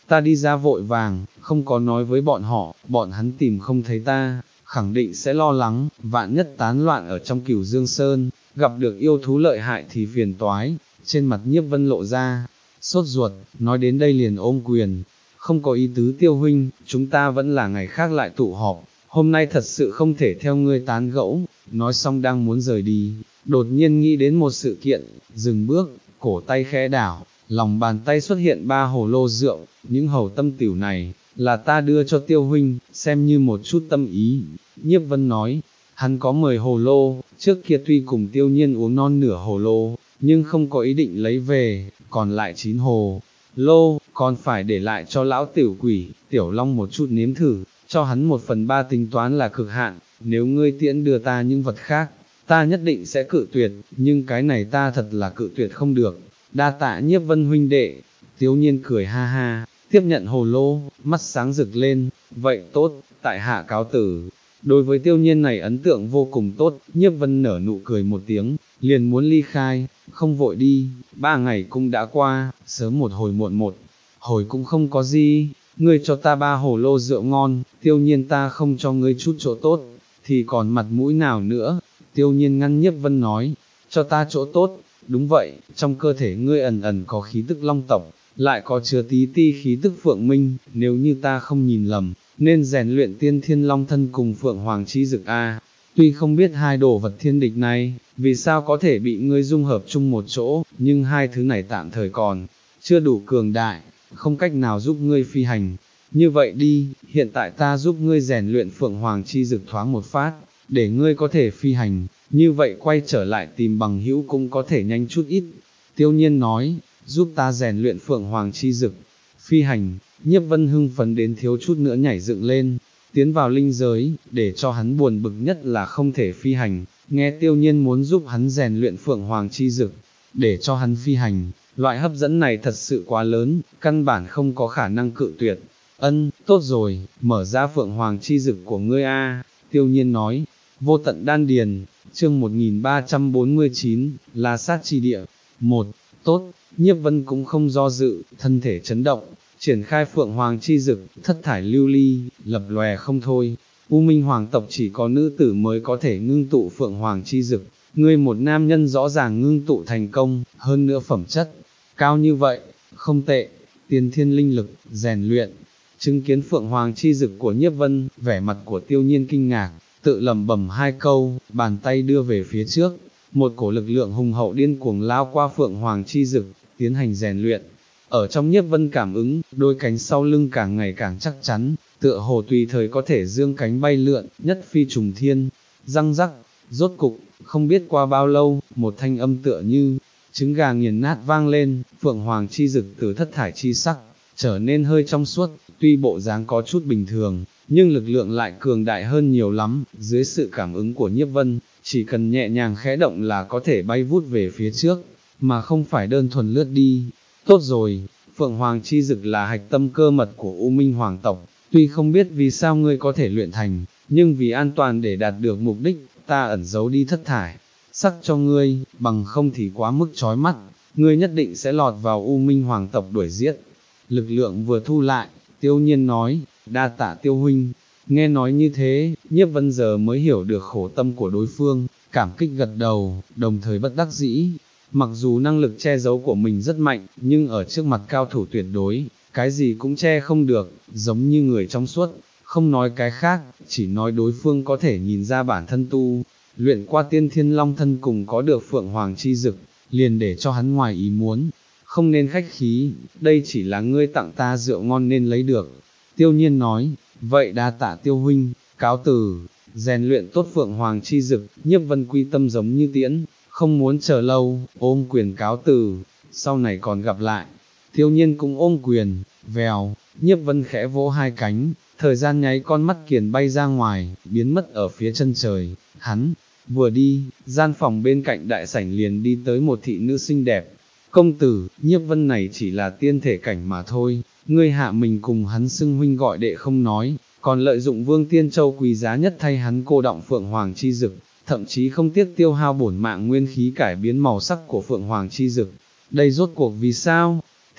ta đi ra vội vàng, không có nói với bọn họ, bọn hắn tìm không thấy ta, khẳng định sẽ lo lắng, vạn nhất tán loạn ở trong Cửu Dương Sơn, gặp được yêu thú lợi hại thì phiền toái. Trên mặt Nhiếp Vân lộ ra, sốt ruột, nói đến đây liền ôm quyền, không có ý tứ Tiêu huynh, chúng ta vẫn là ngày khác lại tụ họp, hôm nay thật sự không thể theo ngươi tán gẫu. Nói xong đang muốn rời đi, đột nhiên nghĩ đến một sự kiện, dừng bước, cổ tay khẽ đảo, lòng bàn tay xuất hiện ba hồ lô rượu, những hầu tâm tiểu này, là ta đưa cho Tiêu huynh, xem như một chút tâm ý. Nhiếp Vân nói, hắn có mười hồ lô, trước kia tuy cùng Tiêu Nhiên uống non nửa hồ lô, nhưng không có ý định lấy về, còn lại chín hồ lô, còn phải để lại cho lão tiểu quỷ, tiểu long một chút nếm thử, cho hắn một phần ba tính toán là cực hạn, nếu ngươi tiễn đưa ta những vật khác, ta nhất định sẽ cự tuyệt, nhưng cái này ta thật là cự tuyệt không được, đa tạ Nhiếp Vân huynh đệ. Tiêu Nhiên cười ha ha, tiếp nhận hồ lô, mắt sáng rực lên, vậy tốt, tại hạ cáo tử. Đối với Tiêu Nhiên này ấn tượng vô cùng tốt, Nhiếp Vân nở nụ cười một tiếng, liền muốn ly khai, không vội đi, ba ngày cũng đã qua, sớm một hồi muộn một hồi cũng không có gì, ngươi cho ta ba hồ lô rượu ngon, Tiêu Nhiên ta không cho ngươi chút chỗ tốt, thì còn mặt mũi nào nữa. Tiêu Nhiên ngăn Nhiếp Vân nói, cho ta chỗ tốt, đúng vậy, trong cơ thể ngươi ẩn ẩn có khí tức long tộc, lại có chứa tí ti khí tức phượng minh, nếu như ta không nhìn lầm, nên rèn luyện tiên thiên long thân cùng phượng hoàng chi dực a. Tuy không biết hai đồ vật thiên địch này, vì sao có thể bị ngươi dung hợp chung một chỗ, nhưng hai thứ này tạm thời còn chưa đủ cường đại, không cách nào giúp ngươi phi hành. Như vậy đi, hiện tại ta giúp ngươi rèn luyện phượng hoàng chi dực thoáng một phát, để ngươi có thể phi hành, như vậy quay trở lại tìm bằng hữu cũng có thể nhanh chút ít. Tiêu Nhiên nói, giúp ta rèn luyện phượng hoàng chi dực, phi hành. Nhiếp Vân hưng phấn đến thiếu chút nữa nhảy dựng lên, tiến vào linh giới, để cho hắn buồn bực nhất là không thể phi hành, nghe Tiêu Nhiên muốn giúp hắn rèn luyện phượng hoàng chi dực, để cho hắn phi hành, loại hấp dẫn này thật sự quá lớn, căn bản không có khả năng cự tuyệt. Ân, tốt rồi, mở ra phượng hoàng chi dực của ngươi a. Tiêu Nhiên nói, vô tận đan điền, chương một nghìn ba trăm bốn mươi chín, La Sát chi địa. Một, tốt, Nhiếp Vân cũng không do dự, thân thể chấn động, triển khai phượng hoàng chi dực, thất thải lưu ly, lập lòe không thôi. U Minh hoàng tộc chỉ có nữ tử mới có thể ngưng tụ phượng hoàng chi dực, ngươi một nam nhân rõ ràng ngưng tụ thành công, hơn nữa phẩm chất cao như vậy, không tệ. Tiên thiên linh lực, rèn luyện. Chứng kiến phượng hoàng chi dực của Nhiếp Vân, vẻ mặt của Tiêu Nhiên kinh ngạc, tự lẩm bẩm hai câu, bàn tay đưa về phía trước, một cổ lực lượng hùng hậu điên cuồng lao qua phượng hoàng chi dực, tiến hành rèn luyện. Ở trong Nhiếp Vân cảm ứng, đôi cánh sau lưng càng ngày càng chắc chắn, tựa hồ tùy thời có thể dương cánh bay lượn, nhất phi trùng thiên. Răng rắc, rốt cục, không biết qua bao lâu, một thanh âm tựa như trứng gà nghiền nát vang lên, phượng hoàng chi dực từ thất thải chi sắc, trở nên hơi trong suốt, tuy bộ dáng có chút bình thường, nhưng lực lượng lại cường đại hơn nhiều lắm. Dưới sự cảm ứng của Nhiếp Vân, chỉ cần nhẹ nhàng khẽ động là có thể bay vút về phía trước, mà không phải đơn thuần lướt đi. Tốt rồi, phượng hoàng chi dực là hạch tâm cơ mật của U Minh hoàng tộc, tuy không biết vì sao ngươi có thể luyện thành, nhưng vì an toàn để đạt được mục đích, ta ẩn giấu đi thất thải sắc cho ngươi, bằng không thì quá mức chói mắt, ngươi nhất định sẽ lọt vào U Minh hoàng tộc đuổi giết. Lực lượng vừa thu lại, Tiêu Nhiên nói, đa tạ Tiêu huynh. Nghe nói như thế, Nhiếp Vân giờ mới hiểu được khổ tâm của đối phương, cảm kích gật đầu, đồng thời bất đắc dĩ. Mặc dù năng lực che giấu của mình rất mạnh, nhưng ở trước mặt cao thủ tuyệt đối, cái gì cũng che không được, giống như người trong suốt, không nói cái khác, chỉ nói đối phương có thể nhìn ra bản thân tu, luyện qua tiên thiên long thân cùng có được phượng hoàng chi dực, liền để cho hắn ngoài ý muốn. Không nên khách khí, đây chỉ là ngươi tặng ta rượu ngon nên lấy được. Tiêu Nhiên nói, vậy đa tạ Tiêu huynh, cáo từ. Rèn luyện tốt phượng hoàng chi dực, Nhiếp Vân quy tâm giống như tiễn, không muốn chờ lâu, ôm quyền cáo từ, sau này còn gặp lại. Tiêu Nhiên cũng ôm quyền, vèo, Nhiếp Vân khẽ vỗ hai cánh, thời gian nháy con mắt kiền bay ra ngoài, biến mất ở phía chân trời. Hắn vừa đi, gian phòng bên cạnh đại sảnh liền đi tới một thị nữ xinh đẹp. Công tử, Nhiếp Vân này chỉ là tiên thể cảnh mà thôi, ngươi hạ mình cùng hắn xưng huynh gọi đệ không nói, còn lợi dụng Vương Tiên Châu quý giá nhất thay hắn cô đọng phượng hoàng chi dực, thậm chí không tiếc tiêu hao bổn mạng nguyên khí cải biến màu sắc của phượng hoàng chi dực. Đây rốt cuộc vì sao?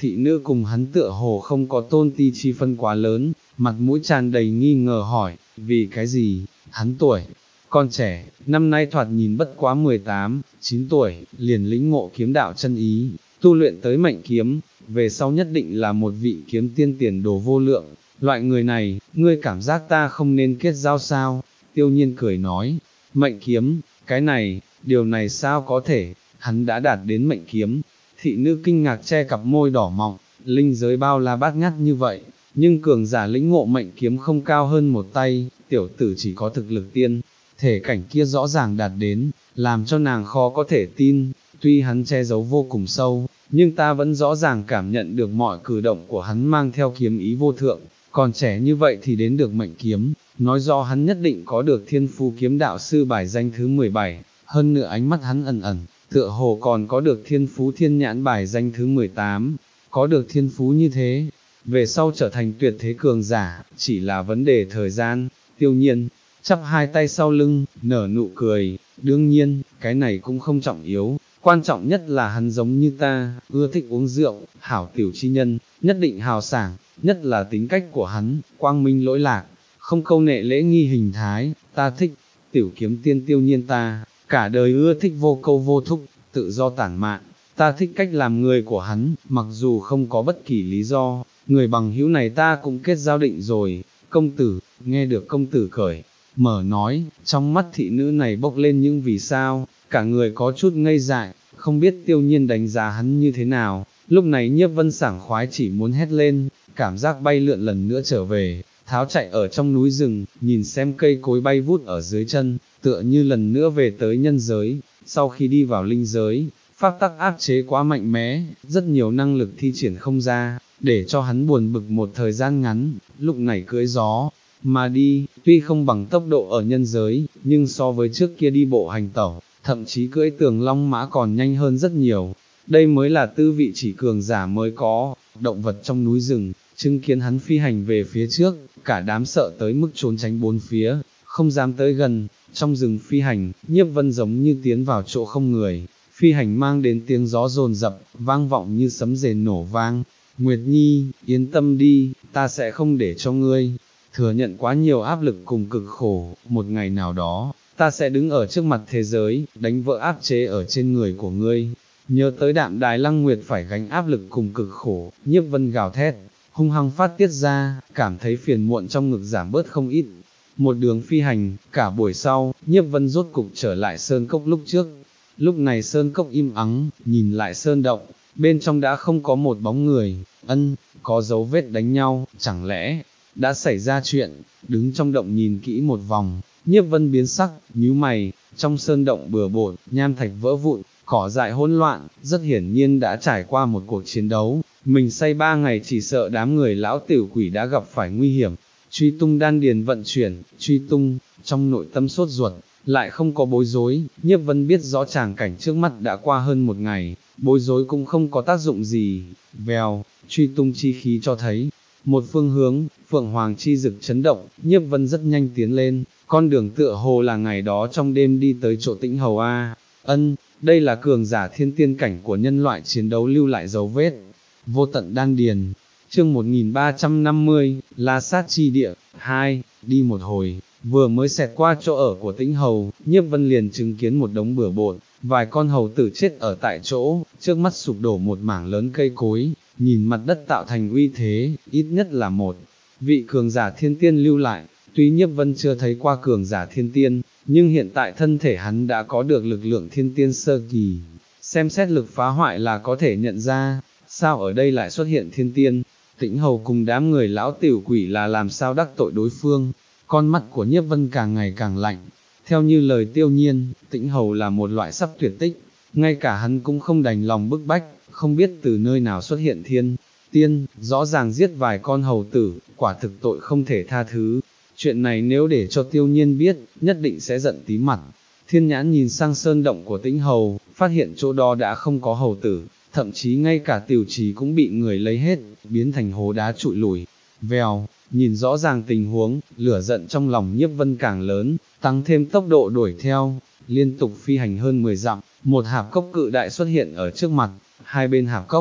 thị nữ cùng hắn tựa hồ không có tôn ti chi phân quá lớn, mặt mũi tràn đầy nghi ngờ hỏi, vì cái gì, hắn tuổi, con trẻ, năm nay thoạt nhìn bất quá mười tám, chín tuổi, liền lĩnh ngộ kiếm đạo chân ý, tu luyện tới mệnh kiếm, về sau nhất định là một vị kiếm tiên tiền đồ vô lượng, loại người này, ngươi cảm giác ta không nên kết giao sao, Tiêu Nhiên cười nói, mệnh kiếm, cái này, điều này sao có thể, hắn đã đạt đến mệnh kiếm, thị nữ kinh ngạc che cặp môi đỏ mọng, linh giới bao la bát ngát như vậy, nhưng cường giả lĩnh ngộ mệnh kiếm không cao hơn một tay, tiểu tử chỉ có thực lực tiên, thể cảnh kia rõ ràng đạt đến, làm cho nàng khó có thể tin, tuy hắn che giấu vô cùng sâu, nhưng ta vẫn rõ ràng cảm nhận được mọi cử động của hắn mang theo kiếm ý vô thượng, còn trẻ như vậy thì đến được mệnh kiếm, nói rõ hắn nhất định có được thiên phu kiếm đạo sư bài danh thứ mười bảy, hơn nữa ánh mắt hắn ẩn ẩn, tựa hồ còn có được thiên phú thiên nhãn bài danh thứ mười tám, có được thiên phú như thế, về sau trở thành tuyệt thế cường giả, chỉ là vấn đề thời gian. Tiêu Nhiên, chắp hai tay sau lưng, nở nụ cười, đương nhiên, cái này cũng không trọng yếu, quan trọng nhất là hắn giống như ta, ưa thích uống rượu, hảo tiểu chi nhân, nhất định hào sảng, nhất là tính cách của hắn, quang minh lỗi lạc, không câu nệ lễ nghi hình thái, ta thích, tiểu kiếm tiên Tiêu Nhiên ta, cả đời ưa thích vô câu vô thúc, tự do tản mạn, ta thích cách làm người của hắn, mặc dù không có bất kỳ lý do, người bằng hữu này ta cũng kết giao định rồi, công tử, nghe được công tử cởi, mở nói, trong mắt thị nữ này bốc lên những vì sao, cả người có chút ngây dại, không biết Tiêu Nhiên đánh giá hắn như thế nào, lúc này Nhiếp Vân sảng khoái chỉ muốn hét lên, cảm giác bay lượn lần nữa trở về, tháo chạy ở trong núi rừng, nhìn xem cây cối bay vút ở dưới chân, tựa như lần nữa về tới nhân giới, sau khi đi vào linh giới, pháp tắc áp chế quá mạnh mẽ, rất nhiều năng lực thi triển không ra, để cho hắn buồn bực một thời gian ngắn, lúc này cưỡi gió, mà đi, tuy không bằng tốc độ ở nhân giới, nhưng so với trước kia đi bộ hành tẩu, thậm chí cưỡi tường long mã còn nhanh hơn rất nhiều, đây mới là tư vị chỉ cường giả mới có, động vật trong núi rừng, chứng kiến hắn phi hành về phía trước, cả đám sợ tới mức trốn tránh bốn phía, không dám tới gần, trong rừng phi hành, Nhiếp Vân giống như tiến vào chỗ không người, phi hành mang đến tiếng gió rồn rập, vang vọng như sấm rền nổ vang, Nguyệt Nhi, yên tâm đi, ta sẽ không để cho ngươi thừa nhận quá nhiều áp lực cùng cực khổ, một ngày nào đó, ta sẽ đứng ở trước mặt thế giới, đánh vỡ áp chế ở trên người của ngươi. Nhớ tới Đạm Đài Lăng Nguyệt phải gánh áp lực cùng cực khổ, Nhiếp Vân gào thét, hung hăng phát tiết ra, cảm thấy phiền muộn trong ngực giảm bớt không ít. Một đường phi hành, cả buổi sau, Nhiếp Vân rốt cục trở lại sơn cốc lúc trước. Lúc này sơn cốc im ắng, nhìn lại sơn động, bên trong đã không có một bóng người, ân, có dấu vết đánh nhau, chẳng lẽ đã xảy ra chuyện, đứng trong động nhìn kỹ một vòng, Nhiếp Vân biến sắc, nhíu mày, trong sơn động bừa bộn, nham thạch vỡ vụn, cỏ dại hỗn loạn, rất hiển nhiên đã trải qua một cuộc chiến đấu, mình say ba ngày chỉ sợ đám người lão tiểu quỷ đã gặp phải nguy hiểm, truy tung đan điền vận chuyển, truy tung, trong nội tâm sốt ruột, lại không có bối rối, Nhiếp Vân biết rõ tràng cảnh trước mắt đã qua hơn một ngày, bối rối cũng không có tác dụng gì, vèo, truy tung chi khí cho thấy, một phương hướng, Phượng Hoàng chi dực chấn động, Nhiếp Vân rất nhanh tiến lên, con đường tựa hồ là ngày đó trong đêm đi tới chỗ Tĩnh Hầu A, ân, đây là cường giả thiên tiên cảnh của nhân loại chiến đấu lưu lại dấu vết, vô tận đan điền, chương một nghìn ba trăm năm mươi, La Sát chi địa, hai, đi một hồi, vừa mới xẹt qua chỗ ở của Tĩnh Hầu, Nhiếp Vân liền chứng kiến một đống bừa bộn, vài con hầu tử chết ở tại chỗ, trước mắt sụp đổ một mảng lớn cây cối, nhìn mặt đất tạo thành uy thế, ít nhất là một vị cường giả thiên tiên lưu lại, tuy Nhiếp Vân chưa thấy qua cường giả thiên tiên, nhưng hiện tại thân thể hắn đã có được lực lượng thiên tiên sơ kỳ, xem xét lực phá hoại là có thể nhận ra, sao ở đây lại xuất hiện thiên tiên, Tĩnh Hầu cùng đám người lão tiểu quỷ là làm sao đắc tội đối phương, con mắt của Nhiếp Vân càng ngày càng lạnh, theo như lời Tiêu Nhiên, Tĩnh Hầu là một loại sắp tuyệt tích, ngay cả hắn cũng không đành lòng bức bách, không biết từ nơi nào xuất hiện thiên tiên, rõ ràng giết vài con hầu tử, quả thực tội không thể tha thứ. Chuyện này nếu để cho Tiêu Nhiên biết, nhất định sẽ giận tí mặt. Thiên nhãn nhìn sang sơn động của Tĩnh Hầu, phát hiện chỗ đó đã không có hầu tử, thậm chí ngay cả tiểu trì cũng bị người lấy hết, biến thành hố đá trụi lủi. Vèo, nhìn rõ ràng tình huống, lửa giận trong lòng Nhiếp Vân càng lớn, tăng thêm tốc độ đuổi theo, liên tục phi hành hơn mười dặm, một hạp cốc cự đại xuất hiện ở trước mặt, hai bên hạp cốc,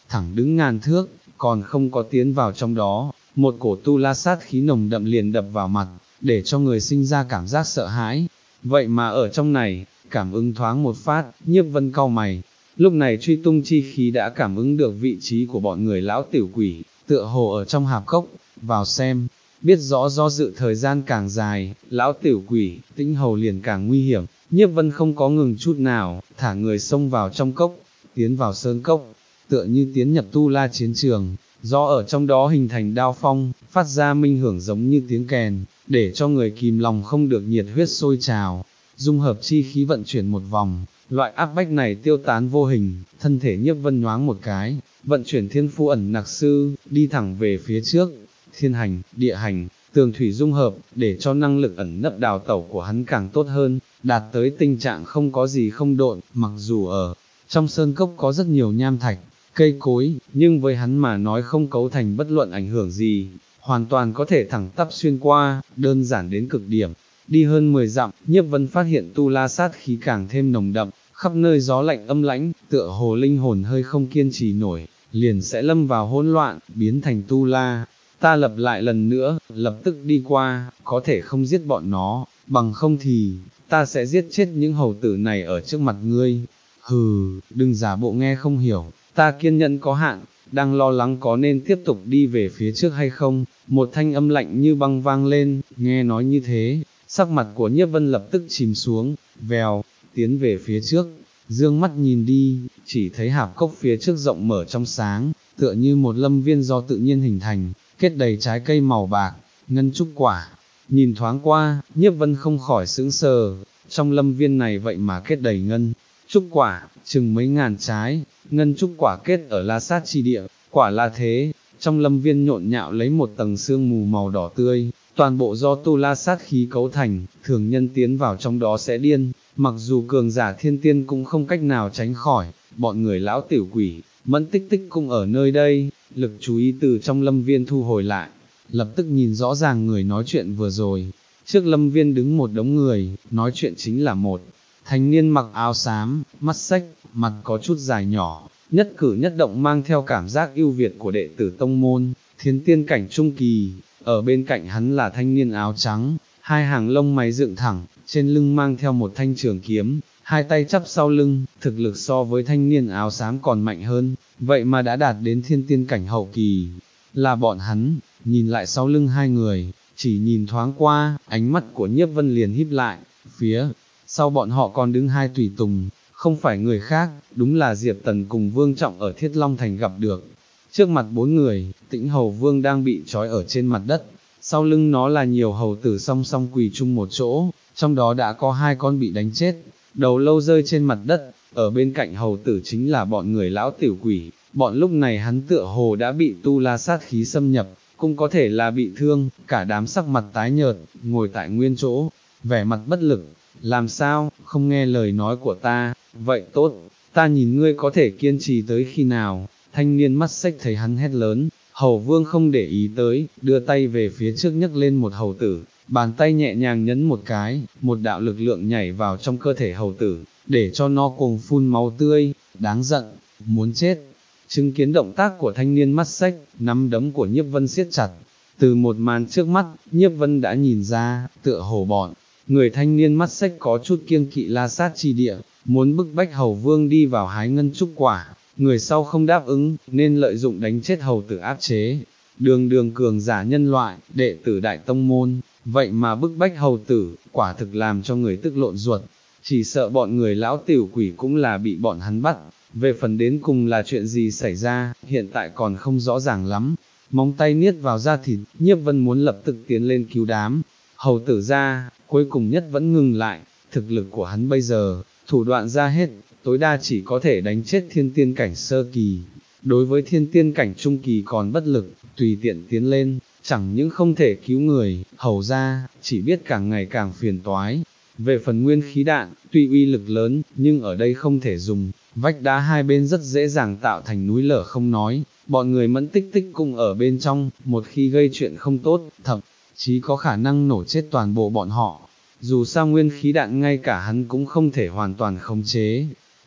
thẳng đứng ngàn thước, còn không có tiến vào trong đó, một cổ tu la sát khí nồng đậm liền đập vào mặt, để cho người sinh ra cảm giác sợ hãi. Vậy mà ở trong này, cảm ứng thoáng một phát, Nhiếp Vân cau mày. Lúc này truy tung chi khí đã cảm ứng được vị trí của bọn người lão tiểu quỷ, tựa hồ ở trong hạp cốc, vào xem, biết rõ do dự thời gian càng dài, lão tiểu quỷ, Tĩnh Hầu liền càng nguy hiểm. Nhiếp Vân không có ngừng chút nào, thả người xông vào trong cốc, tiến vào sơn cốc, tựa như tiến nhập tu la chiến trường, gió ở trong đó hình thành đao phong, phát ra minh hưởng giống như tiếng kèn, để cho người kìm lòng không được nhiệt huyết sôi trào. Dung hợp chi khí vận chuyển một vòng, loại áp bách này tiêu tán vô hình, thân thể Nhiếp Vân nhoáng một cái, vận chuyển thiên phu ẩn nặc sư, đi thẳng về phía trước, thiên hành, địa hành, tường thủy dung hợp, để cho năng lực ẩn nấp đào tẩu của hắn càng tốt hơn, đạt tới tình trạng không có gì không độn, mặc dù ở trong sơn cốc có rất nhiều nham thạch, cây cối, nhưng với hắn mà nói không cấu thành bất luận ảnh hưởng gì, hoàn toàn có thể thẳng tắp xuyên qua, đơn giản đến cực điểm. Đi hơn mười dặm, Nhiếp Vân phát hiện tu la sát khí càng thêm nồng đậm, khắp nơi gió lạnh âm lãnh, tựa hồ linh hồn hơi không kiên trì nổi, liền sẽ lâm vào hỗn loạn, biến thành tu la. Ta lập lại lần nữa, lập tức đi qua, có thể không giết bọn nó, bằng không thì, ta sẽ giết chết những hầu tử này ở trước mặt ngươi. Hừ, đừng giả bộ nghe không hiểu, ta kiên nhẫn có hạn, đang lo lắng có nên tiếp tục đi về phía trước hay không. Một thanh âm lạnh như băng vang lên, nghe nói như thế, sắc mặt của Nhiếp Vân lập tức chìm xuống, vèo, tiến về phía trước, dương mắt nhìn đi, chỉ thấy hạp cốc phía trước rộng mở trong sáng, tựa như một lâm viên do tự nhiên hình thành, kết đầy trái cây màu bạc, ngân trúc quả. Nhìn thoáng qua, Nhiếp Vân không khỏi sững sờ, trong lâm viên này vậy mà kết đầy ngân trúc quả, chừng mấy ngàn trái, ngân trúc quả kết ở la sát chi địa, quả là thế, trong lâm viên nhộn nhạo lấy một tầng sương mù màu đỏ tươi, toàn bộ do tu la sát khí cấu thành, thường nhân tiến vào trong đó sẽ điên, mặc dù cường giả thiên tiên cũng không cách nào tránh khỏi. Bọn người lão tiểu quỷ, Mẫn Tích Tích cũng ở nơi đây, lực chú ý từ trong lâm viên thu hồi lại, lập tức nhìn rõ ràng người nói chuyện vừa rồi. Trước lâm viên đứng một đống người, nói chuyện chính là một thanh niên mặc áo xám, mắt xách, mặt có chút dài nhỏ, nhất cử nhất động mang theo cảm giác ưu việt của đệ tử tông môn, thiên tiên cảnh trung kỳ. Ở bên cạnh hắn là thanh niên áo trắng, hai hàng lông mày dựng thẳng, trên lưng mang theo một thanh trường kiếm, hai tay chắp sau lưng, thực lực so với thanh niên áo xám còn mạnh hơn, vậy mà đã đạt đến thiên tiên cảnh hậu kỳ. Là bọn hắn. Nhìn lại sau lưng hai người, chỉ nhìn thoáng qua, ánh mắt của Nhiếp Vân liền híp lại, phía sau bọn họ còn đứng hai tùy tùng, không phải người khác, đúng là Diệp Tần cùng Vương Trọng ở Thiết Long Thành gặp được. Trước mặt bốn người, Tĩnh Hầu Vương đang bị trói ở trên mặt đất, sau lưng nó là nhiều hầu tử song song quỳ chung một chỗ, trong đó đã có hai con bị đánh chết, đầu lâu rơi trên mặt đất, ở bên cạnh hầu tử chính là bọn người lão tiểu quỷ. Bọn lúc này hắn tựa hồ đã bị tu la sát khí xâm nhập, cũng có thể là bị thương, cả đám sắc mặt tái nhợt, ngồi tại nguyên chỗ, vẻ mặt bất lực. Làm sao, không nghe lời nói của ta, vậy tốt, ta nhìn ngươi có thể kiên trì tới khi nào. Thanh niên mắt xách thấy hắn hét lớn, Hầu Vương không để ý tới, đưa tay về phía trước nhấc lên một hầu tử, bàn tay nhẹ nhàng nhấn một cái, một đạo lực lượng nhảy vào trong cơ thể hầu tử, để cho nó cùng phun máu tươi. Đáng giận, muốn chết. Chứng kiến động tác của thanh niên mắt xách, nắm đấm của Nhiếp Vân siết chặt. Từ một màn trước mắt, Nhiếp Vân đã nhìn ra, tựa hồ bọn người thanh niên mắt xách có chút kiêng kỵ la sát chi địa, muốn bức bách Hầu Vương đi vào hái ngân trúc quả. Người sau không đáp ứng, nên lợi dụng đánh chết hầu tử áp chế. Đường đường cường giả nhân loại, đệ tử đại tông môn, vậy mà bức bách hầu tử, quả thực làm cho người tức lộn ruột. Chỉ sợ bọn người lão tiểu quỷ cũng là bị bọn hắn bắt. Về phần đến cùng là chuyện gì xảy ra, hiện tại còn không rõ ràng lắm. Móng tay niết vào da thịt, Nhiếp Vân muốn lập tức tiến lên cứu đám hầu tử ra, cuối cùng nhất vẫn ngừng lại. Thực lực của hắn bây giờ, thủ đoạn ra hết, tối đa chỉ có thể đánh chết thiên tiên cảnh sơ kỳ. Đối với thiên tiên cảnh trung kỳ còn bất lực, tùy tiện tiến lên, chẳng những không thể cứu người, hầu ra, chỉ biết càng ngày càng phiền toái. Về phần nguyên khí đạn, tuy uy lực lớn, nhưng ở đây không thể dùng, vách đá hai bên rất dễ dàng tạo thành núi lở không nói, bọn người Mẫn Tích Tích cùng ở bên trong, một khi gây chuyện không tốt, thậm chí có khả năng nổ chết toàn bộ bọn họ. Dù sao nguyên khí đạn ngay cả hắn cũng không thể hoàn toàn khống chế.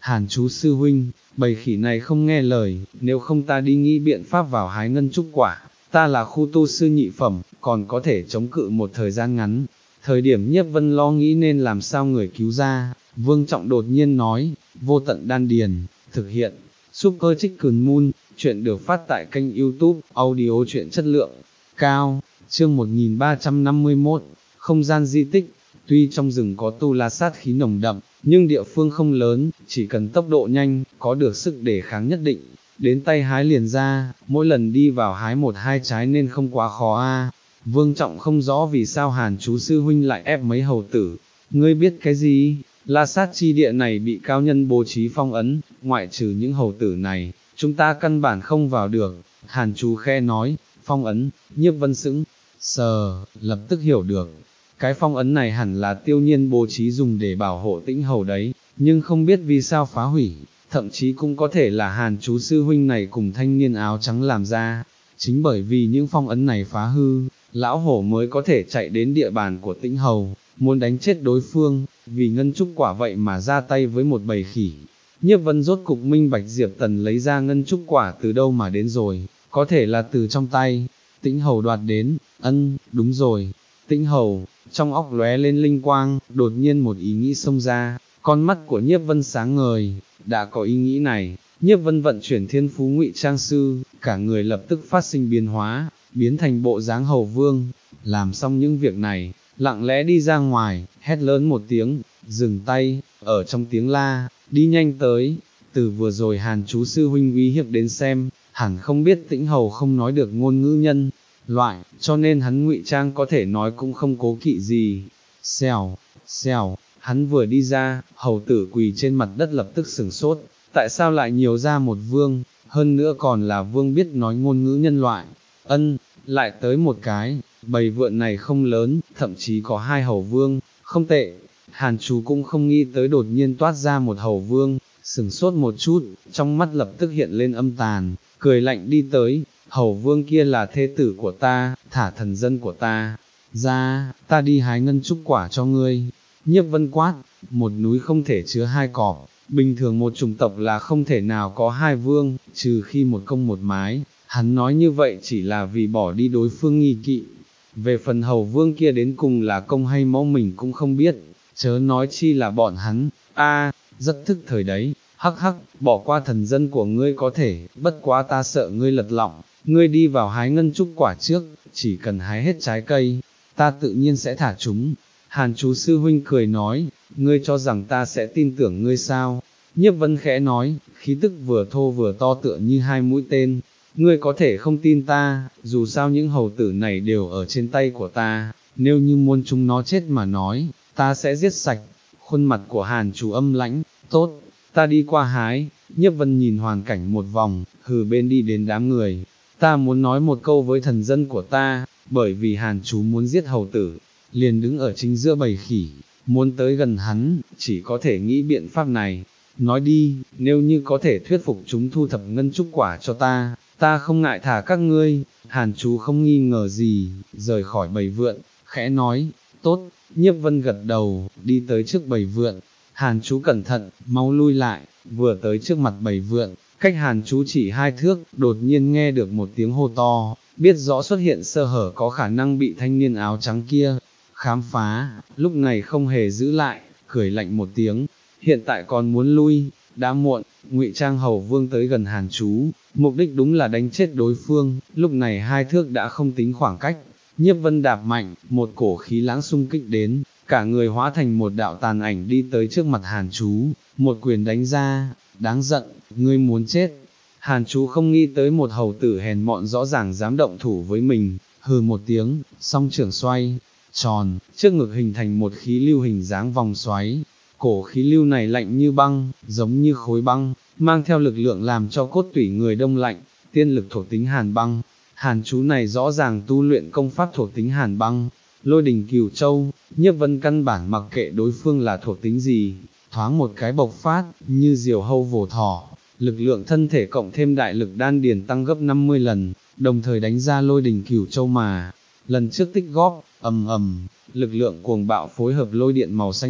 Hàn chú sư huynh, bầy khỉ này không nghe lời, nếu không ta đi nghĩ biện pháp vào hái ngân trúc quả, ta là khu tu sư nhị phẩm, còn có thể chống cự một thời gian ngắn. Thời điểm Nhiếp Vân lo nghĩ nên làm sao người cứu ra, Vương Trọng đột nhiên nói, vô tận đan điền, thực hiện, Super Chicken Moon, chuyện được phát tại kênh YouTube, audio truyện chất lượng cao, chương một nghìn ba trăm năm mươi mốt, không gian di tích, tuy trong rừng có tu la sát khí nồng đậm, nhưng địa phương không lớn, chỉ cần tốc độ nhanh, có được sức đề kháng nhất định, đến tay hái liền ra, mỗi lần đi vào hái một hai trái nên không quá khó a. Vương Trọng không rõ vì sao Hàn chú sư huynh lại ép mấy hầu tử, ngươi biết cái gì? La sát chi địa này bị cao nhân bố trí phong ấn, ngoại trừ những hầu tử này, chúng ta căn bản không vào được. Hàn chú khe nói, phong ấn, Nhiếp Vân sững sờ, lập tức hiểu được. Cái phong ấn này hẳn là Tiêu Nhiên bố trí dùng để bảo hộ Tĩnh hầu đấy, nhưng không biết vì sao phá hủy, thậm chí cũng có thể là Hàn chú sư huynh này cùng thanh niên áo trắng làm ra. Chính bởi vì những phong ấn này phá hư, lão hổ mới có thể chạy đến địa bàn của Tĩnh hầu, muốn đánh chết đối phương, vì ngân trúc quả vậy mà ra tay với một bầy khỉ. Nhiếp Vân rốt cục minh bạch Diệp Tần lấy ra ngân trúc quả từ đâu mà đến rồi, có thể là từ trong tay Tĩnh hầu đoạt đến. Ân, đúng rồi, Tĩnh hầu. Trong óc lóe lên linh quang, đột nhiên một ý nghĩ xông ra, con mắt của Nhiếp Vân sáng ngời. Đã có ý nghĩ này, Nhiếp Vân vận chuyển thiên phú ngụy trang sư, cả người lập tức phát sinh biến hóa, biến thành bộ dáng hầu vương. Làm xong những việc này, lặng lẽ đi ra ngoài, hét lớn một tiếng, dừng tay, ở trong tiếng la, đi nhanh tới. Từ vừa rồi Hàn chú sư huynh uy hiếp đến xem, hẳn không biết Tĩnh hầu không nói được ngôn ngữ nhân loại, cho nên hắn ngụy trang có thể nói cũng không cố kỵ gì. Xèo, xèo, hắn vừa đi ra, hầu tử quỳ trên mặt đất lập tức sửng sốt, tại sao lại nhiều ra một vương, hơn nữa còn là vương biết nói ngôn ngữ nhân loại. Ân, lại tới một cái, bầy vượn này không lớn, thậm chí có hai hầu vương, không tệ. Hàn chú cũng không nghĩ tới đột nhiên toát ra một hầu vương, sửng sốt một chút, trong mắt lập tức hiện lên âm tàn, cười lạnh đi tới. Hầu vương kia là thế tử của ta, thả thần dân của ta ra, ta đi hái ngân trúc quả cho ngươi. Nhiếp Vân quát, một núi không thể chứa hai cọp, bình thường một chủng tộc là không thể nào có hai vương, trừ khi một công một mái. Hắn nói như vậy chỉ là vì bỏ đi đối phương nghi kỵ. Về phần hầu vương kia đến cùng là công hay mẫu mình cũng không biết, chớ nói chi là bọn hắn. A, rất thức thời đấy, hắc hắc, bỏ qua thần dân của ngươi có thể, bất quá ta sợ ngươi lật lọng. Ngươi đi vào hái ngân trúc quả trước, chỉ cần hái hết trái cây, ta tự nhiên sẽ thả chúng. Hàn chú sư huynh cười nói, ngươi cho rằng ta sẽ tin tưởng ngươi sao? Nhiếp Vân khẽ nói, khí tức vừa thô vừa to tựa như hai mũi tên. Ngươi có thể không tin ta, dù sao những hầu tử này đều ở trên tay của ta, nếu như muốn chúng nó chết mà nói, ta sẽ giết sạch. Khuôn mặt của Hàn chú âm lãnh, tốt, ta đi qua hái. Nhiếp Vân nhìn hoàn cảnh một vòng, hừ bên đi đến đám người. Ta muốn nói một câu với thần dân của ta, bởi vì Hàn chú muốn giết hầu tử, liền đứng ở chính giữa bầy khỉ, muốn tới gần hắn, chỉ có thể nghĩ biện pháp này. Nói đi, nếu như có thể thuyết phục chúng thu thập ngân trúc quả cho ta, ta không ngại thả các ngươi. Hàn chú không nghi ngờ gì, rời khỏi bầy vượn, khẽ nói, tốt. Nhiếp Vân gật đầu, đi tới trước bầy vượn. Hàn chú cẩn thận, mau lui lại, vừa tới trước mặt bầy vượn. Cách Hàn chú chỉ hai thước, đột nhiên nghe được một tiếng hô to, biết rõ xuất hiện sơ hở có khả năng bị thanh niên áo trắng kia khám phá, lúc này không hề giữ lại, cười lạnh một tiếng, hiện tại còn muốn lui, đã muộn. Ngụy trang hầu vương tới gần Hàn chú, mục đích đúng là đánh chết đối phương, lúc này hai thước đã không tính khoảng cách. Nhiếp Vân đạp mạnh, một cổ khí lãng xung kích đến, cả người hóa thành một đạo tàn ảnh đi tới trước mặt Hàn chú, một quyền đánh ra. Đáng giận, ngươi muốn chết. Hàn chú không nghĩ tới một hầu tử hèn mọn rõ ràng dám động thủ với mình, hừ một tiếng, song trưởng xoay tròn, trước ngực hình thành một khí lưu hình dáng vòng xoáy. Cổ khí lưu này lạnh như băng, giống như khối băng, mang theo lực lượng làm cho cốt tủy người đông lạnh, tiên lực thuộc tính hàn băng. Hàn chú này rõ ràng tu luyện công pháp thuộc tính hàn băng, lôi đình cửu châu. Nhiếp Vân căn bản mặc kệ đối phương là thuộc tính gì, thoáng một cái bộc phát, như diều hâu vồ thỏ, lực lượng thân thể cộng thêm đại lực đan điền tăng gấp năm mươi lần, đồng thời đánh ra lôi đình cửu châu mà lần trước tích góp. Ầm ầm, lực lượng cuồng bạo phối hợp lôi điện màu xanh đậm,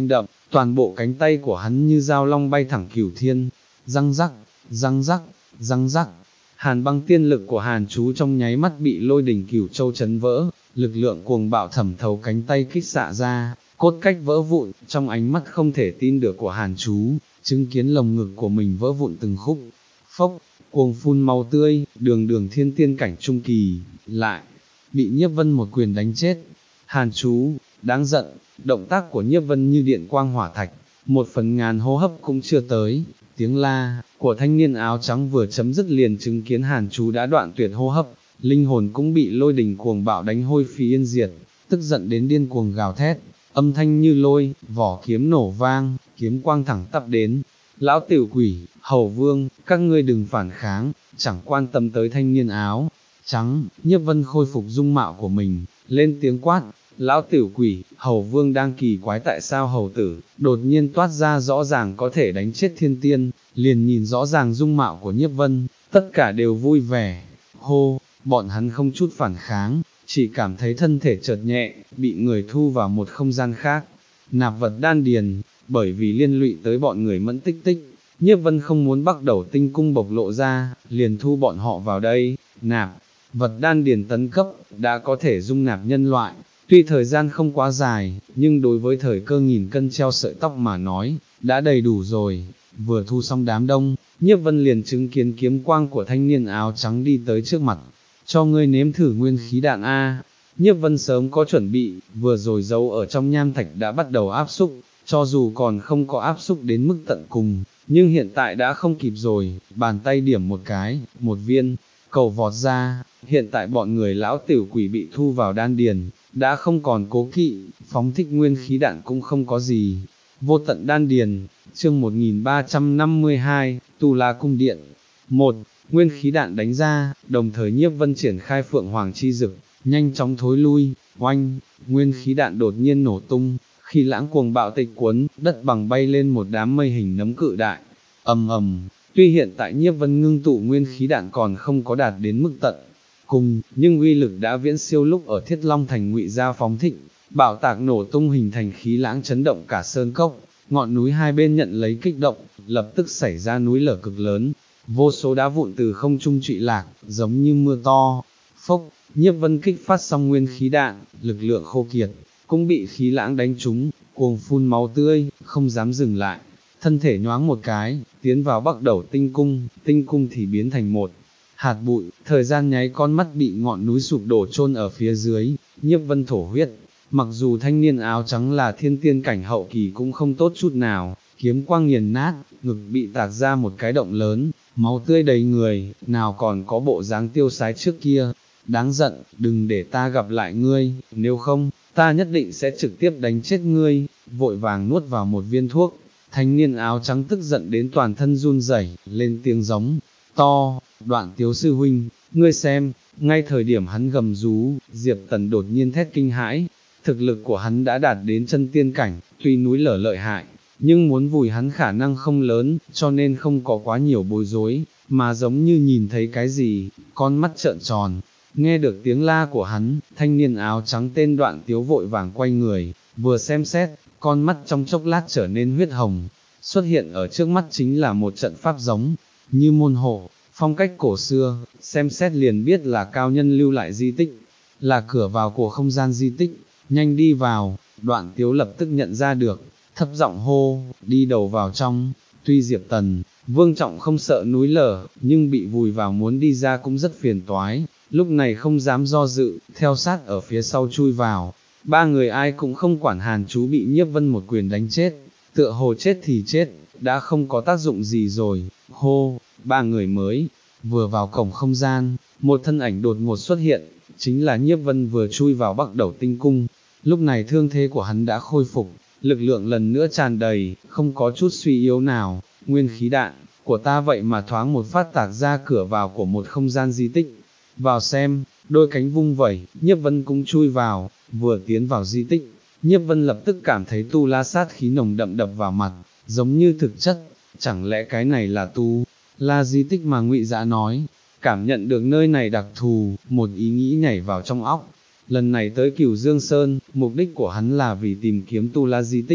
toàn bộ cánh tay của hắn như dao long bay thẳng cửu thiên, răng rắc, răng rắc, răng rắc. Hàn băng tiên lực của Hàn chú trong nháy mắt bị lôi đỉnh cửu châu chấn vỡ, lực lượng cuồng bạo thẩm thấu cánh tay kích xạ ra, cốt cách vỡ vụn, trong ánh mắt không thể tin được của Hàn chú, chứng kiến lồng ngực của mình vỡ vụn từng khúc, phốc, cuồng phun máu tươi, đường đường thiên tiên cảnh trung kỳ, lại, bị Nhiếp Vân một quyền đánh chết. Hàn chú, đáng giận, động tác của Nhiếp Vân như điện quang hỏa thạch, một phần ngàn hô hấp cũng chưa tới, tiếng la của thanh niên áo trắng vừa chấm dứt liền chứng kiến Hàn chú đã đoạn tuyệt hô hấp, linh hồn cũng bị lôi đình cuồng bạo đánh hôi phi yên diệt, tức giận đến điên cuồng gào thét, âm thanh như lôi, vỏ kiếm nổ vang, kiếm quang thẳng tắp đến. Lão tiểu quỷ, hầu vương, các ngươi đừng phản kháng, chẳng quan tâm tới thanh niên áo trắng. Nhiếp Vân khôi phục dung mạo của mình, lên tiếng quát, lão tiểu quỷ, hầu vương đang kỳ quái tại sao hầu tử, đột nhiên toát ra rõ ràng có thể đánh chết thiên tiên, liền nhìn rõ ràng dung mạo của Nhiếp Vân, tất cả đều vui vẻ, hô, bọn hắn không chút phản kháng, chỉ cảm thấy thân thể chợt nhẹ, bị người thu vào một không gian khác, nạp vật đan điền, bởi vì liên lụy tới bọn người Mẫn Tích Tích, Nhiếp Vân không muốn bắt đầu tinh cung bộc lộ ra, liền thu bọn họ vào đây, nạp, vật đan điền tấn cấp, đã có thể dung nạp nhân loại, tuy thời gian không quá dài, nhưng đối với thời cơ nghìn cân treo sợi tóc mà nói, đã đầy đủ rồi, vừa thu xong đám đông, Nhiếp Vân liền chứng kiến kiếm quang của thanh niên áo trắng đi tới trước mặt, cho ngươi nếm thử nguyên khí đạn A. Nhiếp Vân sớm có chuẩn bị, vừa rồi giấu ở trong nham thạch đã bắt đầu áp xúc, cho dù còn không có áp xúc đến mức tận cùng, nhưng hiện tại đã không kịp rồi, bàn tay điểm một cái, một viên, cầu vọt ra, hiện tại bọn người lão tiểu quỷ bị thu vào đan điền, đã không còn cố kỵ, phóng thích nguyên khí đạn cũng không có gì. Vô tận đan điền, chương một nghìn ba trăm năm mươi hai, Tu La Cung Điện. một. Nguyên khí đạn đánh ra, đồng thời Nhiếp Vân triển khai Phượng Hoàng chi dực, nhanh chóng thối lui, oanh, nguyên khí đạn đột nhiên nổ tung, khi lãng cuồng bạo tịch cuốn, đất bằng bay lên một đám mây hình nấm cự đại, ầm ầm. Tuy hiện tại Nhiếp Vân ngưng tụ nguyên khí đạn còn không có đạt đến mức tận cùng, nhưng uy lực đã viễn siêu lúc ở Thiết Long Thành Ngụy Gia phóng thịnh, bạo tạc nổ tung hình thành khí lãng chấn động cả sơn cốc, ngọn núi hai bên nhận lấy kích động, lập tức xảy ra núi lở cực lớn, vô số đá vụn từ không trung trụy lạc, giống như mưa to. Phốc, Nhiếp Vân kích phát xong nguyên khí đạn, lực lượng khô kiệt, cũng bị khí lãng đánh trúng, cuồng phun máu tươi, không dám dừng lại, thân thể nhoáng một cái, tiến vào Bắc Đẩu tinh cung, tinh cung thì biến thành một hạt bụi, thời gian nháy con mắt bị ngọn núi sụp đổ chôn ở phía dưới. Nhiếp Vân thổ huyết, mặc dù thanh niên áo trắng là thiên tiên cảnh hậu kỳ cũng không tốt chút nào, kiếm quang nghiền nát, ngực bị tạc ra một cái động lớn, máu tươi đầy người, nào còn có bộ dáng tiêu sái trước kia. Đáng giận, đừng để ta gặp lại ngươi, nếu không, ta nhất định sẽ trực tiếp đánh chết ngươi. Vội vàng nuốt vào một viên thuốc, thanh niên áo trắng tức giận đến toàn thân run rẩy, lên tiếng giống to, Đoạn Tiếu sư huynh, ngươi xem. Ngay thời điểm hắn gầm rú, Diệp Tần đột nhiên thét kinh hãi, thực lực của hắn đã đạt đến chân tiên cảnh, tuy núi lở lợi hại, nhưng muốn vùi hắn khả năng không lớn, cho nên không có quá nhiều bối rối, mà giống như nhìn thấy cái gì, con mắt trợn tròn. Nghe được tiếng la của hắn, thanh niên áo trắng tên Đoạn Tiếu vội vàng quay người, vừa xem xét, con mắt trong chốc lát trở nên huyết hồng, xuất hiện ở trước mắt chính là một trận pháp giống như môn hộ, phong cách cổ xưa, xem xét liền biết là cao nhân lưu lại di tích, là cửa vào của không gian di tích. Nhanh đi vào. Đoạn Tiếu lập tức nhận ra được, thấp giọng hô, đi đầu vào trong. Tuy Diệp Tần, Vương Trọng không sợ núi lở, nhưng bị vùi vào muốn đi ra cũng rất phiền toái, lúc này không dám do dự, theo sát ở phía sau chui vào. Ba người ai cũng không quản Hàn chú bị Nhiếp Vân một quyền đánh chết, tựa hồ chết thì chết, đã không có tác dụng gì rồi. Hô, ba người mới vừa vào cổng không gian, một thân ảnh đột ngột xuất hiện, chính là Nhiếp Vân vừa chui vào Bắc Đẩu tinh cung. Lúc này thương thế của hắn đã khôi phục, lực lượng lần nữa tràn đầy, không có chút suy yếu nào. Nguyên khí đạn của ta vậy mà thoáng một phát tạc ra cửa vào của một không gian di tích. Vào xem. Đôi cánh vung vẩy, Nhiếp Vân cũng chui vào. Vừa tiến vào di tích, Nhiếp Vân lập tức cảm thấy tu la sát khí nồng đậm đập vào mặt, giống như thực chất. Chẳng lẽ cái này là tu la di tích mà Ngụy Dã nói? Cảm nhận được nơi này đặc thù, một ý nghĩ nhảy vào trong óc. Lần này tới Cửu Dương Sơn, mục đích của hắn là vì tìm kiếm tu la di tích,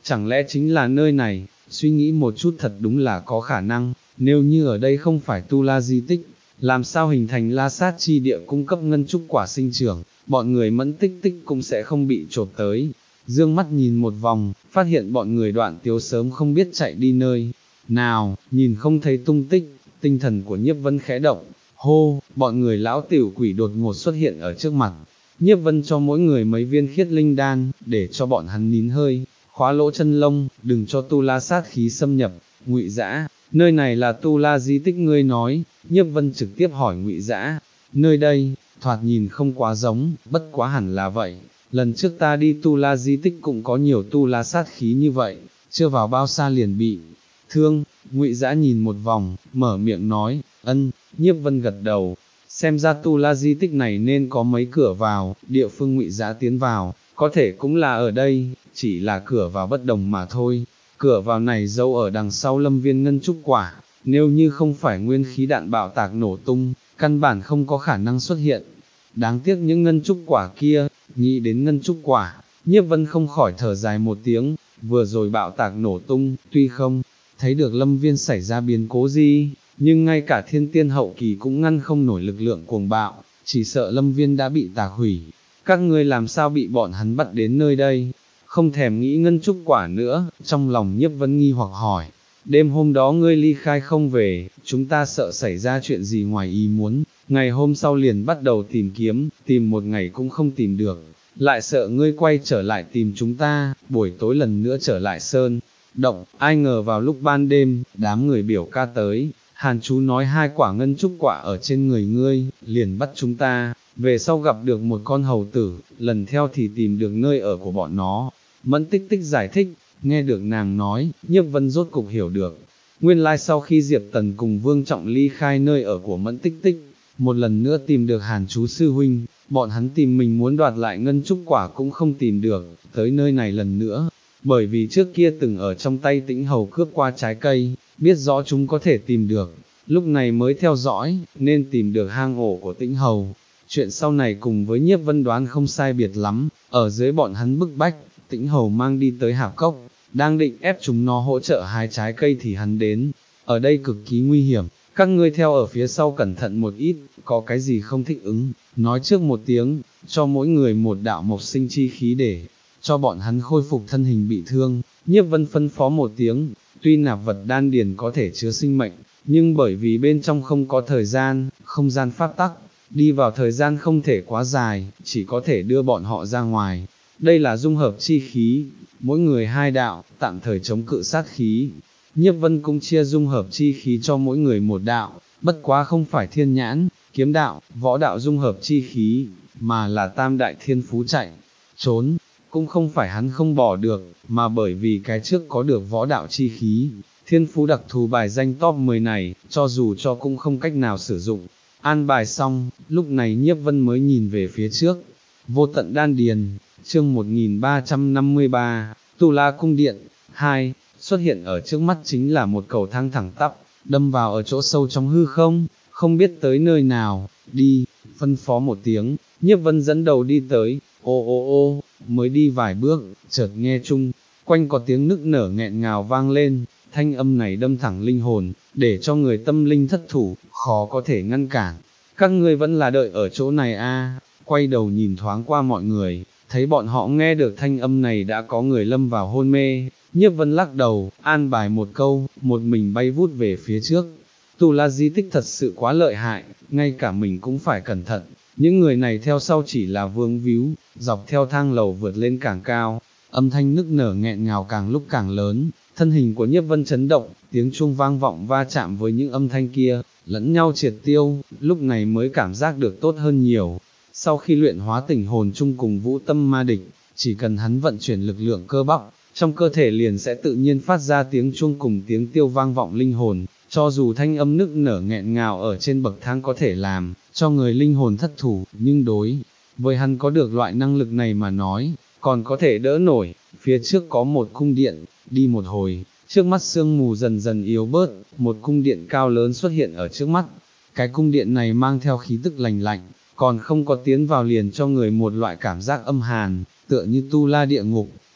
chẳng lẽ chính là nơi này, suy nghĩ một chút thật đúng là có khả năng, nếu như ở đây không phải tu la di tích, làm sao hình thành la sát chi địa cung cấp ngân trúc quả sinh trưởng, bọn người mẫn tích tích cũng sẽ không bị chộp tới. Dương mắt nhìn một vòng, phát hiện bọn người Đoạn Tiếu sớm không biết chạy đi nơi nào, nhìn không thấy tung tích, tinh thần của Nhiếp Vân khẽ động, hô, bọn người lão tiểu quỷ đột ngột xuất hiện ở trước mặt. Nhiếp Vân cho mỗi người mấy viên khiết linh đan, để cho bọn hắn nín hơi, khóa lỗ chân lông, đừng cho tu la sát khí xâm nhập. Ngụy Dã, nơi này là tu la di tích ngươi nói. Nhiếp Vân trực tiếp hỏi Ngụy Dã, nơi đây, thoạt nhìn không quá giống, bất quá hẳn là vậy. Lần trước ta đi tu la di tích cũng có nhiều tu la sát khí như vậy, chưa vào bao xa liền bị thương. Ngụy Dã nhìn một vòng, mở miệng nói, ân. Nhiếp Vân gật đầu, xem ra tu la di tích này nên có mấy cửa vào, địa phương Ngụy Dã tiến vào, có thể cũng là ở đây, chỉ là cửa vào bất đồng mà thôi. Cửa vào này giấu ở đằng sau lâm viên ngân trúc quả, nếu như không phải nguyên khí đạn bạo tạc nổ tung, căn bản không có khả năng xuất hiện. Đáng tiếc những ngân trúc quả kia, nghĩ đến ngân trúc quả, Nhiếp Vân không khỏi thở dài một tiếng, vừa rồi bạo tạc nổ tung, tuy không thấy được lâm viên xảy ra biến cố gì, nhưng ngay cả thiên tiên hậu kỳ cũng ngăn không nổi lực lượng cuồng bạo, chỉ sợ lâm viên đã bị tạc hủy. Các ngươi làm sao bị bọn hắn bắt đến nơi đây? Không thèm nghĩ ngân trúc quả nữa, trong lòng Nhiếp Vân nghi hoặc hỏi, đêm hôm đó ngươi ly khai không về, chúng ta sợ xảy ra chuyện gì ngoài ý muốn, ngày hôm sau liền bắt đầu tìm kiếm, tìm một ngày cũng không tìm được, lại sợ ngươi quay trở lại tìm chúng ta, buổi tối lần nữa trở lại sơn động. Ai ngờ vào lúc ban đêm, đám người biểu ca tới, Hàn chú nói hai quả ngân trúc quả ở trên người ngươi, liền bắt chúng ta, về sau gặp được một con hầu tử, lần theo thì tìm được nơi ở của bọn nó. Mẫn tích tích giải thích, nghe được nàng nói, Nhiếp Vân rốt cục hiểu được. Nguyên lai sau khi Diệp Tần cùng Vương Trọng ly khai nơi ở của Mẫn tích tích, một lần nữa tìm được Hàn chú sư huynh, bọn hắn tìm mình muốn đoạt lại ngân trúc quả cũng không tìm được, tới nơi này lần nữa, bởi vì trước kia từng ở trong tay Tĩnh Hầu cướp qua trái cây, biết rõ chúng có thể tìm được, lúc này mới theo dõi, nên tìm được hang ổ của Tĩnh Hầu. Chuyện sau này cùng với Nhiếp Vân đoán không sai biệt lắm, ở dưới bọn hắn bức bách, Tĩnh Hầu mang đi tới Hạp Cốc, đang định ép chúng nó hỗ trợ hái trái cây thì hắn đến, ở đây cực kỳ nguy hiểm, các ngươi theo ở phía sau cẩn thận một ít, có cái gì không thích ứng, nói trước một tiếng, cho mỗi người một đạo mộc sinh chi khí để cho bọn hắn khôi phục thân hình bị thương. Nhiếp Vân phân phó một tiếng, tuy nạp vật đan điền có thể chứa sinh mệnh, nhưng bởi vì bên trong không có thời gian, không gian pháp tắc, đi vào thời gian không thể quá dài, chỉ có thể đưa bọn họ ra ngoài. Đây là dung hợp chi khí, mỗi người hai đạo, tạm thời chống cự sát khí. Nhiếp Vân cũng chia dung hợp chi khí cho mỗi người một đạo, bất quá không phải thiên nhãn, kiếm đạo, võ đạo dung hợp chi khí, mà là tam đại thiên phú chạy, trốn, cũng không phải hắn không bỏ được, mà bởi vì cái trước có được võ đạo chi khí, thiên phú đặc thù bài danh top mười này, cho dù cho cũng không cách nào sử dụng. An bài xong, lúc này Nhiếp Vân mới nhìn về phía trước, vô tận đan điền, chương một nghìn ba trăm năm mươi ba, Tu La Cung Điện, hai, xuất hiện ở trước mắt chính là một cầu thang thẳng tắp, đâm vào ở chỗ sâu trong hư không, không biết tới nơi nào, đi, phân phó một tiếng, Nhiếp Vân dẫn đầu đi tới, ô ô ô, mới đi vài bước, chợt nghe chung quanh có tiếng nức nở nghẹn ngào vang lên, thanh âm này đâm thẳng linh hồn, để cho người tâm linh thất thủ, khó có thể ngăn cản. Các ngươi vẫn là đợi ở chỗ này a? À? Quay đầu nhìn thoáng qua mọi người, thấy bọn họ nghe được thanh âm này đã có người lâm vào hôn mê. Nhiếp Vân lắc đầu, an bài một câu, một mình bay vút về phía trước. Tu La di tích thật sự quá lợi hại, ngay cả mình cũng phải cẩn thận. Những người này theo sau chỉ là vương víu, dọc theo thang lầu vượt lên càng cao, âm thanh nức nở nghẹn ngào càng lúc càng lớn, thân hình của Nhiếp Vân chấn động, tiếng chuông vang vọng va chạm với những âm thanh kia, lẫn nhau triệt tiêu, lúc này mới cảm giác được tốt hơn nhiều. Sau khi luyện hóa tỉnh hồn chung cùng vũ tâm ma địch, chỉ cần hắn vận chuyển lực lượng cơ bắp, trong cơ thể liền sẽ tự nhiên phát ra tiếng chuông cùng tiếng tiêu vang vọng linh hồn, cho dù thanh âm nức nở nghẹn ngào ở trên bậc thang có thể làm cho người linh hồn thất thủ, nhưng đối với hắn có được loại năng lực này mà nói, còn có thể đỡ nổi. Phía trước có một cung điện, đi một hồi, trước mắt sương mù dần dần yếu bớt, một cung điện cao lớn xuất hiện ở trước mắt. Cái cung điện này mang theo khí tức lành lạnh, còn không có tiến vào liền cho người một loại cảm giác âm hàn, tựa như tu la địa ngục.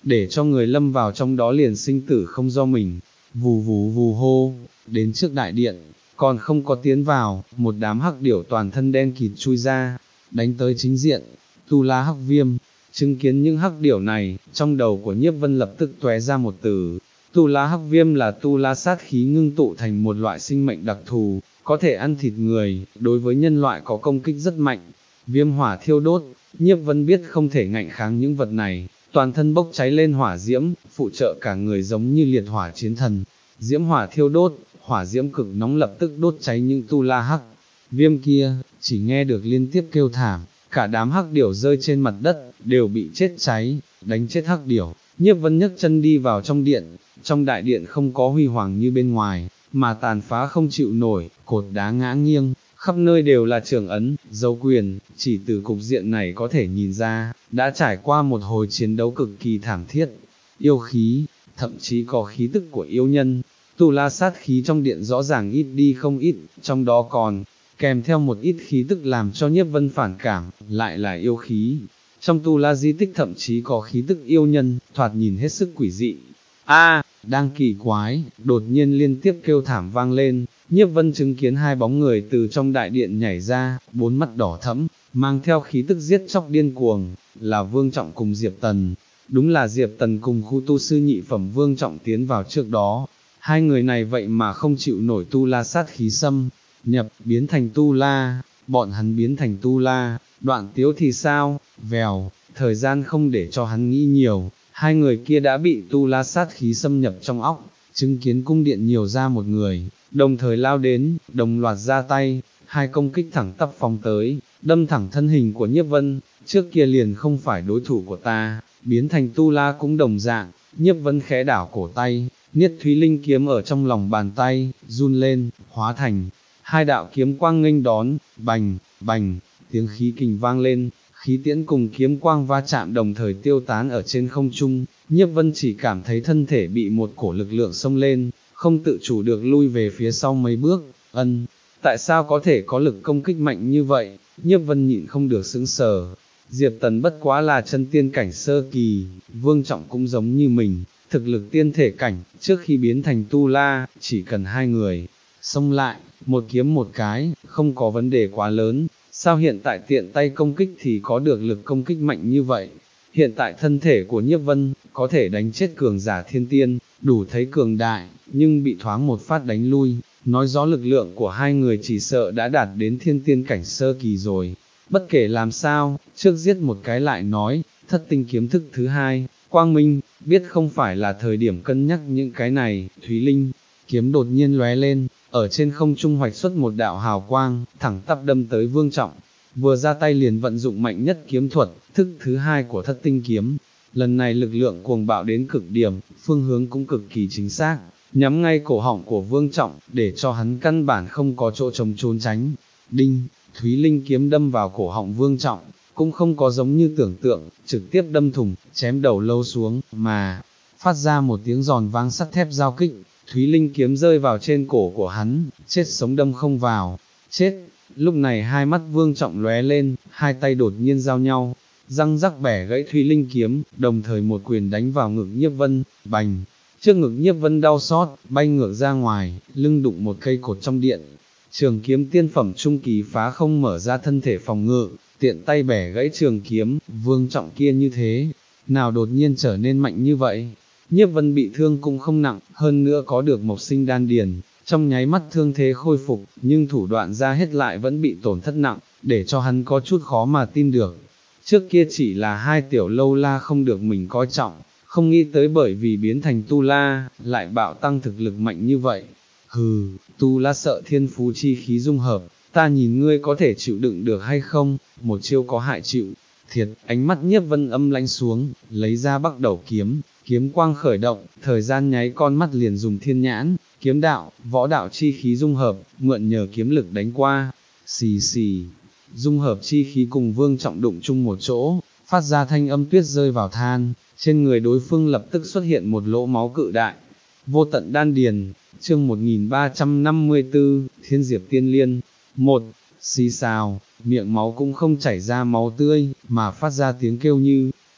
để cho người lâm vào trong đó liền sinh tử không do mình, vù vù vù hô, đến trước đại điện, còn không có tiến vào, một đám hắc điểu toàn thân đen kịt chui ra, đánh tới chính diện, Tu La Hắc Viêm. Chứng kiến những hắc điểu này, trong đầu của Nhiếp Vân lập tức tóe ra một từ, Tu La Hắc Viêm là tu la sát khí ngưng tụ thành một loại sinh mệnh đặc thù, có thể ăn thịt người, đối với nhân loại có công kích rất mạnh. Viêm hỏa thiêu đốt, Nhiếp Vân biết không thể ngạnh kháng những vật này, toàn thân bốc cháy lên hỏa diễm, phụ trợ cả người giống như liệt hỏa chiến thần. Diễm hỏa thiêu đốt, hỏa diễm cực nóng lập tức đốt cháy những Tu La Hắc Viêm kia, chỉ nghe được liên tiếp kêu thảm, cả đám hắc điểu rơi trên mặt đất, đều bị chết cháy, đánh chết hắc điểu. Nhiếp Vân nhấc chân đi vào trong điện, trong đại điện không có huy hoàng như bên ngoài, mà tàn phá không chịu nổi, cột đá ngã nghiêng, khắp nơi đều là trưởng ấn, dấu quyền, chỉ từ cục diện này có thể nhìn ra, đã trải qua một hồi chiến đấu cực kỳ thảm thiết. Yêu khí, thậm chí có khí tức của yêu nhân, tu la sát khí trong điện rõ ràng ít đi không ít, trong đó còn kèm theo một ít khí tức làm cho Nhiếp Vân phản cảm, lại là yêu khí. Trong tu la di tích thậm chí có khí tức yêu nhân, thoạt nhìn hết sức quỷ dị. A, đang kỳ quái, đột nhiên liên tiếp kêu thảm vang lên, Nhiếp Vân chứng kiến hai bóng người từ trong đại điện nhảy ra, bốn mắt đỏ thẫm, mang theo khí tức giết chóc điên cuồng, là Vương Trọng cùng Diệp Tần. Đúng là Diệp Tần cùng khu tu sư nhị phẩm Vương Trọng tiến vào trước đó, hai người này vậy mà không chịu nổi tu la sát khí xâm nhập, biến thành tu la, bọn hắn biến thành tu la, Đoạn Tiếu thì sao, vèo, thời gian không để cho hắn nghĩ nhiều, hai người kia đã bị tu la sát khí xâm nhập trong óc, chứng kiến cung điện nhiều ra một người, đồng thời lao đến, đồng loạt ra tay, hai công kích thẳng tắp phóng tới, đâm thẳng thân hình của Nhiếp Vân, trước kia liền không phải đối thủ của ta, biến thành tu la cũng đồng dạng. Nhiếp Vân khẽ đảo cổ tay, Niết Thúy Linh kiếm ở trong lòng bàn tay, run lên, hóa thành hai đạo kiếm quang nghênh đón, bành, bành, tiếng khí kình vang lên, khí tiễn cùng kiếm quang va chạm đồng thời tiêu tán ở trên không trung. Nhiếp Vân chỉ cảm thấy thân thể bị một cổ lực lượng xông lên, không tự chủ được lui về phía sau mấy bước. Ân, tại sao có thể có lực công kích mạnh như vậy? Nhiếp Vân nhịn không được sững sờ. Diệp Tần bất quá là chân tiên cảnh sơ kỳ, Vương Trọng cũng giống như mình, thực lực tiên thể cảnh, trước khi biến thành tu la, chỉ cần hai người xông lại, một kiếm một cái, không có vấn đề quá lớn. Sao hiện tại tiện tay công kích thì có được lực công kích mạnh như vậy? Hiện tại thân thể của Nhiếp Vân, có thể đánh chết cường giả thiên tiên, đủ thấy cường đại, nhưng bị thoáng một phát đánh lui, nói rõ lực lượng của hai người chỉ sợ đã đạt đến thiên tiên cảnh sơ kỳ rồi. Bất kể làm sao, trước giết một cái lại nói, thất tinh kiếm thức thứ hai, Quang Minh, biết không phải là thời điểm cân nhắc những cái này. Thúy Linh kiếm đột nhiên lóe lên, ở trên không trung hoạch xuất một đạo hào quang, thẳng tắp đâm tới Vương Trọng, vừa ra tay liền vận dụng mạnh nhất kiếm thuật, thức thứ hai của thất tinh kiếm. Lần này lực lượng cuồng bạo đến cực điểm, phương hướng cũng cực kỳ chính xác, nhắm ngay cổ họng của Vương Trọng, để cho hắn căn bản không có chỗ trống trốn tránh. Đinh, Thúy Linh kiếm đâm vào cổ họng Vương Trọng, cũng không có giống như tưởng tượng, trực tiếp đâm thủng, chém đầu lâu xuống, mà phát ra một tiếng giòn vang sắt thép giao kích. Thúy Linh kiếm rơi vào trên cổ của hắn, chết sống đâm không vào, chết. Lúc này hai mắt Vương Trọng lóe lên, hai tay đột nhiên giao nhau, răng rắc bẻ gãy Thúy Linh kiếm, đồng thời một quyền đánh vào ngực Nhiếp Vân, bành. Trước ngực Nhiếp Vân đau xót, bay ngược ra ngoài, lưng đụng một cây cột trong điện. Trường kiếm tiên phẩm trung kỳ phá không mở ra thân thể phòng ngự, tiện tay bẻ gãy trường kiếm. Vương Trọng kia như thế, nào đột nhiên trở nên mạnh như vậy? Nhiếp Vân bị thương cũng không nặng, hơn nữa có được Mộc Sinh đan điền, trong nháy mắt thương thế khôi phục, nhưng thủ đoạn ra hết lại vẫn bị tổn thất nặng, để cho hắn có chút khó mà tin được. Trước kia chỉ là hai tiểu lâu la không được mình coi trọng, không nghĩ tới bởi vì biến thành tu la, lại bạo tăng thực lực mạnh như vậy. Hừ, tu la sợ thiên phú chi khí dung hợp, ta nhìn ngươi có thể chịu đựng được hay không, một chiêu có hại chịu thiệt. Ánh mắt Nhiếp Vân âm lãnh xuống, lấy ra Bắc Đầu kiếm, kiếm quang khởi động, thời gian nháy con mắt liền dùng thiên nhãn, kiếm đạo, võ đạo chi khí dung hợp, mượn nhờ kiếm lực đánh qua. Xì xì, dung hợp chi khí cùng Vương Trọng đụng chung một chỗ, phát ra thanh âm tuyết rơi vào than, trên người đối phương lập tức xuất hiện một lỗ máu cự đại. Vô tận đan điền, chương một nghìn ba trăm năm mươi tư, Thiên Diệp Tiên Liên. Một, xì xào, miệng máu cũng không chảy ra máu tươi, mà phát ra tiếng kêu như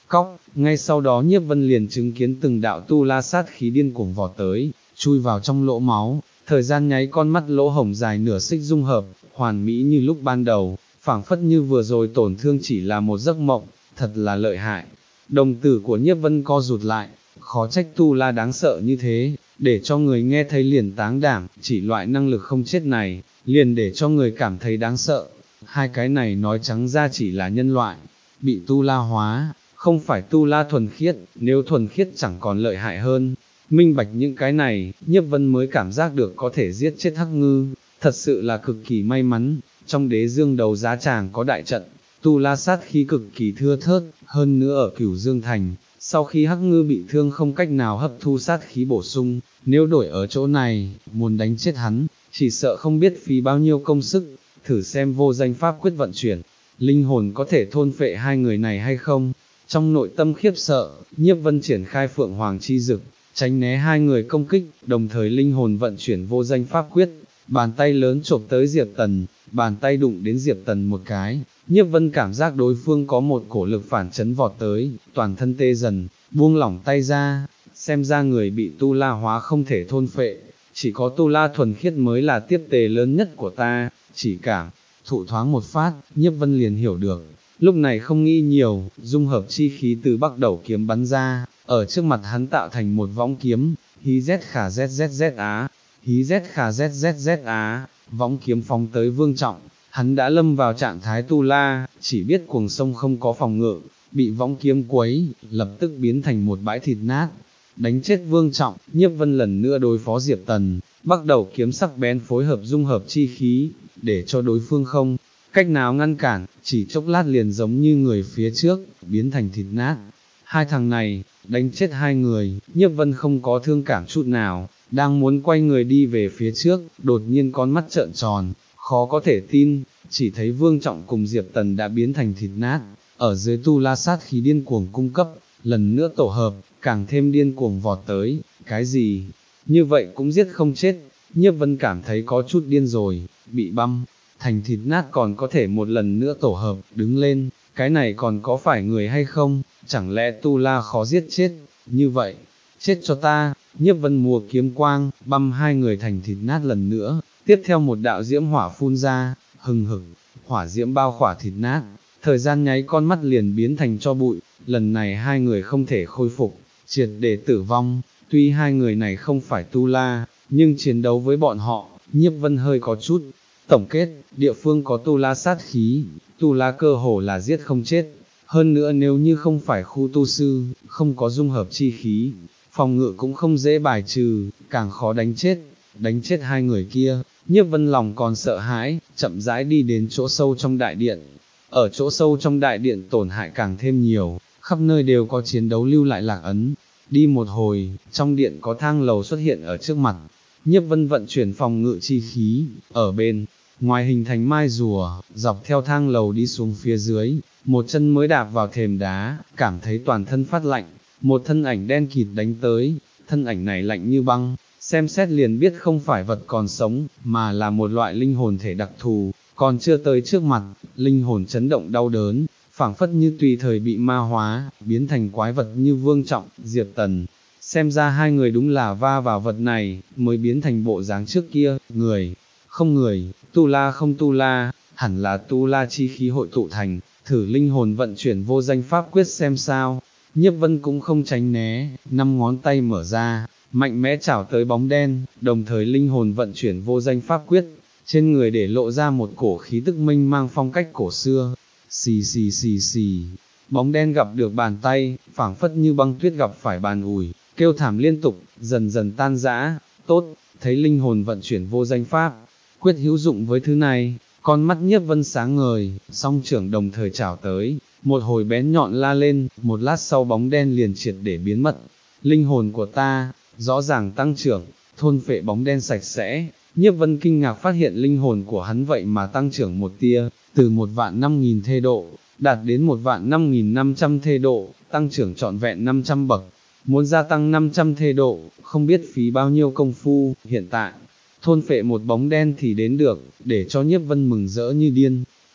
cóc, ngay sau đó Nhiếp Vân liền chứng kiến từng đạo tu la sát khí điên cuồng vọt tới, chui vào trong lỗ máu, thời gian nháy con mắt lỗ hổng dài nửa xích dung hợp, hoàn mỹ như lúc ban đầu, phảng phất như vừa rồi tổn thương chỉ là một giấc mộng, thật là lợi hại. Đồng tử của Nhiếp Vân co rụt lại, khó trách tu la đáng sợ như thế, để cho người nghe thấy liền táng đảm, chỉ loại năng lực không chết này, liền để cho người cảm thấy đáng sợ. Hai cái này nói trắng ra chỉ là nhân loại, bị tu la hóa, không phải tu la thuần khiết, nếu thuần khiết chẳng còn lợi hại hơn. Minh bạch những cái này, Nhiếp Vân mới cảm giác được có thể giết chết Hắc Ngư, thật sự là cực kỳ may mắn. Trong đế dương đấu giá tràng có đại trận, tu la sát khí cực kỳ thưa thớt, hơn nữa ở Cửu Dương Thành, sau khi Hắc Ngư bị thương không cách nào hấp thu sát khí bổ sung, nếu đổi ở chỗ này, muốn đánh chết hắn, chỉ sợ không biết phí bao nhiêu công sức, thử xem vô danh pháp quyết vận chuyển, linh hồn có thể thôn phệ hai người này hay không. Trong nội tâm khiếp sợ, Nhiếp Vân triển khai Phượng Hoàng chi dực, tránh né hai người công kích, đồng thời linh hồn vận chuyển vô danh pháp quyết, bàn tay lớn chộp tới Diệp Tần, bàn tay đụng đến Diệp Tần một cái, Nhiếp Vân cảm giác đối phương có một cổ lực phản chấn vọt tới, toàn thân tê dần, buông lỏng tay ra, xem ra người bị tu la hóa không thể thôn phệ, chỉ có tu la thuần khiết mới là tiếp tế lớn nhất của ta, chỉ cảm thụ thoáng một phát, Nhiếp Vân liền hiểu được. Lúc này không nghĩ nhiều, dung hợp chi khí từ bắc đầu kiếm bắn ra, ở trước mặt hắn tạo thành một võng kiếm, hí z khả zzz á, hí z khả zzz á, võng kiếm phóng tới Vương Trọng, hắn đã lâm vào trạng thái tu la, chỉ biết cuồng sông không có phòng ngự, bị võng kiếm quấy, lập tức biến thành một bãi thịt nát, đánh chết Vương Trọng. Nhiếp Vân lần nữa đối phó Diệp Tần, bắc đầu kiếm sắc bén phối hợp dung hợp chi khí, để cho đối phương không cách nào ngăn cản, chỉ chốc lát liền giống như người phía trước, biến thành thịt nát. Hai thằng này, đánh chết hai người, Nhiếp Vân không có thương cảm chút nào, đang muốn quay người đi về phía trước, đột nhiên con mắt trợn tròn, khó có thể tin, chỉ thấy Vương Trọng cùng Diệp Tần đã biến thành thịt nát, ở dưới tu la sát khí điên cuồng cung cấp, lần nữa tổ hợp, càng thêm điên cuồng vọt tới, cái gì, như vậy cũng giết không chết. Nhiếp Vân cảm thấy có chút điên rồi, bị băm thành thịt nát còn có thể một lần nữa tổ hợp, đứng lên, cái này còn có phải người hay không, chẳng lẽ tu la khó giết chết, như vậy, chết cho ta. Nhiếp Vân mùa kiếm quang, băm hai người thành thịt nát lần nữa, tiếp theo một đạo diễm hỏa phun ra, hừng hực, hỏa diễm bao khỏa thịt nát, thời gian nháy con mắt liền biến thành cho bụi, lần này hai người không thể khôi phục, triệt để tử vong. Tuy hai người này không phải tu la, nhưng chiến đấu với bọn họ, Nhiếp Vân hơi có chút tổng kết, địa phương có tu la sát khí, tu la cơ hồ là giết không chết, hơn nữa nếu như không phải khu tu sư, không có dung hợp chi khí, phòng ngự cũng không dễ bài trừ, càng khó đánh chết, đánh chết hai người kia. Nhiếp Vân lòng còn sợ hãi, chậm rãi đi đến chỗ sâu trong đại điện, ở chỗ sâu trong đại điện tổn hại càng thêm nhiều, khắp nơi đều có chiến đấu lưu lại lạc ấn. Đi một hồi, trong điện có thang lầu xuất hiện ở trước mặt, Nhiếp Vân vận chuyển phòng ngự chi khí, ở bên ngoài hình thành mai rùa, dọc theo thang lầu đi xuống phía dưới, một chân mới đạp vào thềm đá, cảm thấy toàn thân phát lạnh, một thân ảnh đen kịt đánh tới, thân ảnh này lạnh như băng, xem xét liền biết không phải vật còn sống, mà là một loại linh hồn thể đặc thù, còn chưa tới trước mặt, linh hồn chấn động đau đớn, phảng phất như tùy thời bị ma hóa, biến thành quái vật như Vương Trọng, Diệp Tần. Xem ra hai người đúng là va vào vật này, mới biến thành bộ dáng trước kia, người, không người, tu la không tu la, hẳn là tu la chi khí hội tụ thành, thử linh hồn vận chuyển vô danh pháp quyết xem sao. Nhiếp Vân cũng không tránh né, năm ngón tay mở ra, mạnh mẽ chảo tới bóng đen, đồng thời linh hồn vận chuyển vô danh pháp quyết, trên người để lộ ra một cổ khí tức mênh mang phong cách cổ xưa. Xì xì xì xì, bóng đen gặp được bàn tay, phảng phất như băng tuyết gặp phải bàn ủi, kêu thảm liên tục, dần dần tan rã. Tốt, thấy linh hồn vận chuyển vô danh pháp quyết hữu dụng với thứ này, con mắt Nhiếp Vân sáng ngời, song trưởng đồng thời chảo tới, một hồi bén nhọn la lên, một lát sau bóng đen liền triệt để biến mất. Linh hồn của ta, rõ ràng tăng trưởng, thôn phệ bóng đen sạch sẽ. Nhiếp Vân kinh ngạc phát hiện linh hồn của hắn vậy mà tăng trưởng một tia, từ một vạn năm nghìn thê độ, đạt đến một vạn năm nghìn năm trăm thê độ, tăng trưởng trọn vẹn năm trăm bậc. Muốn gia tăng năm trăm thê độ, không biết phí bao nhiêu công phu. Hiện tại, thôn phệ một bóng đen thì đến được, để cho Nhiếp Vân mừng rỡ như điên.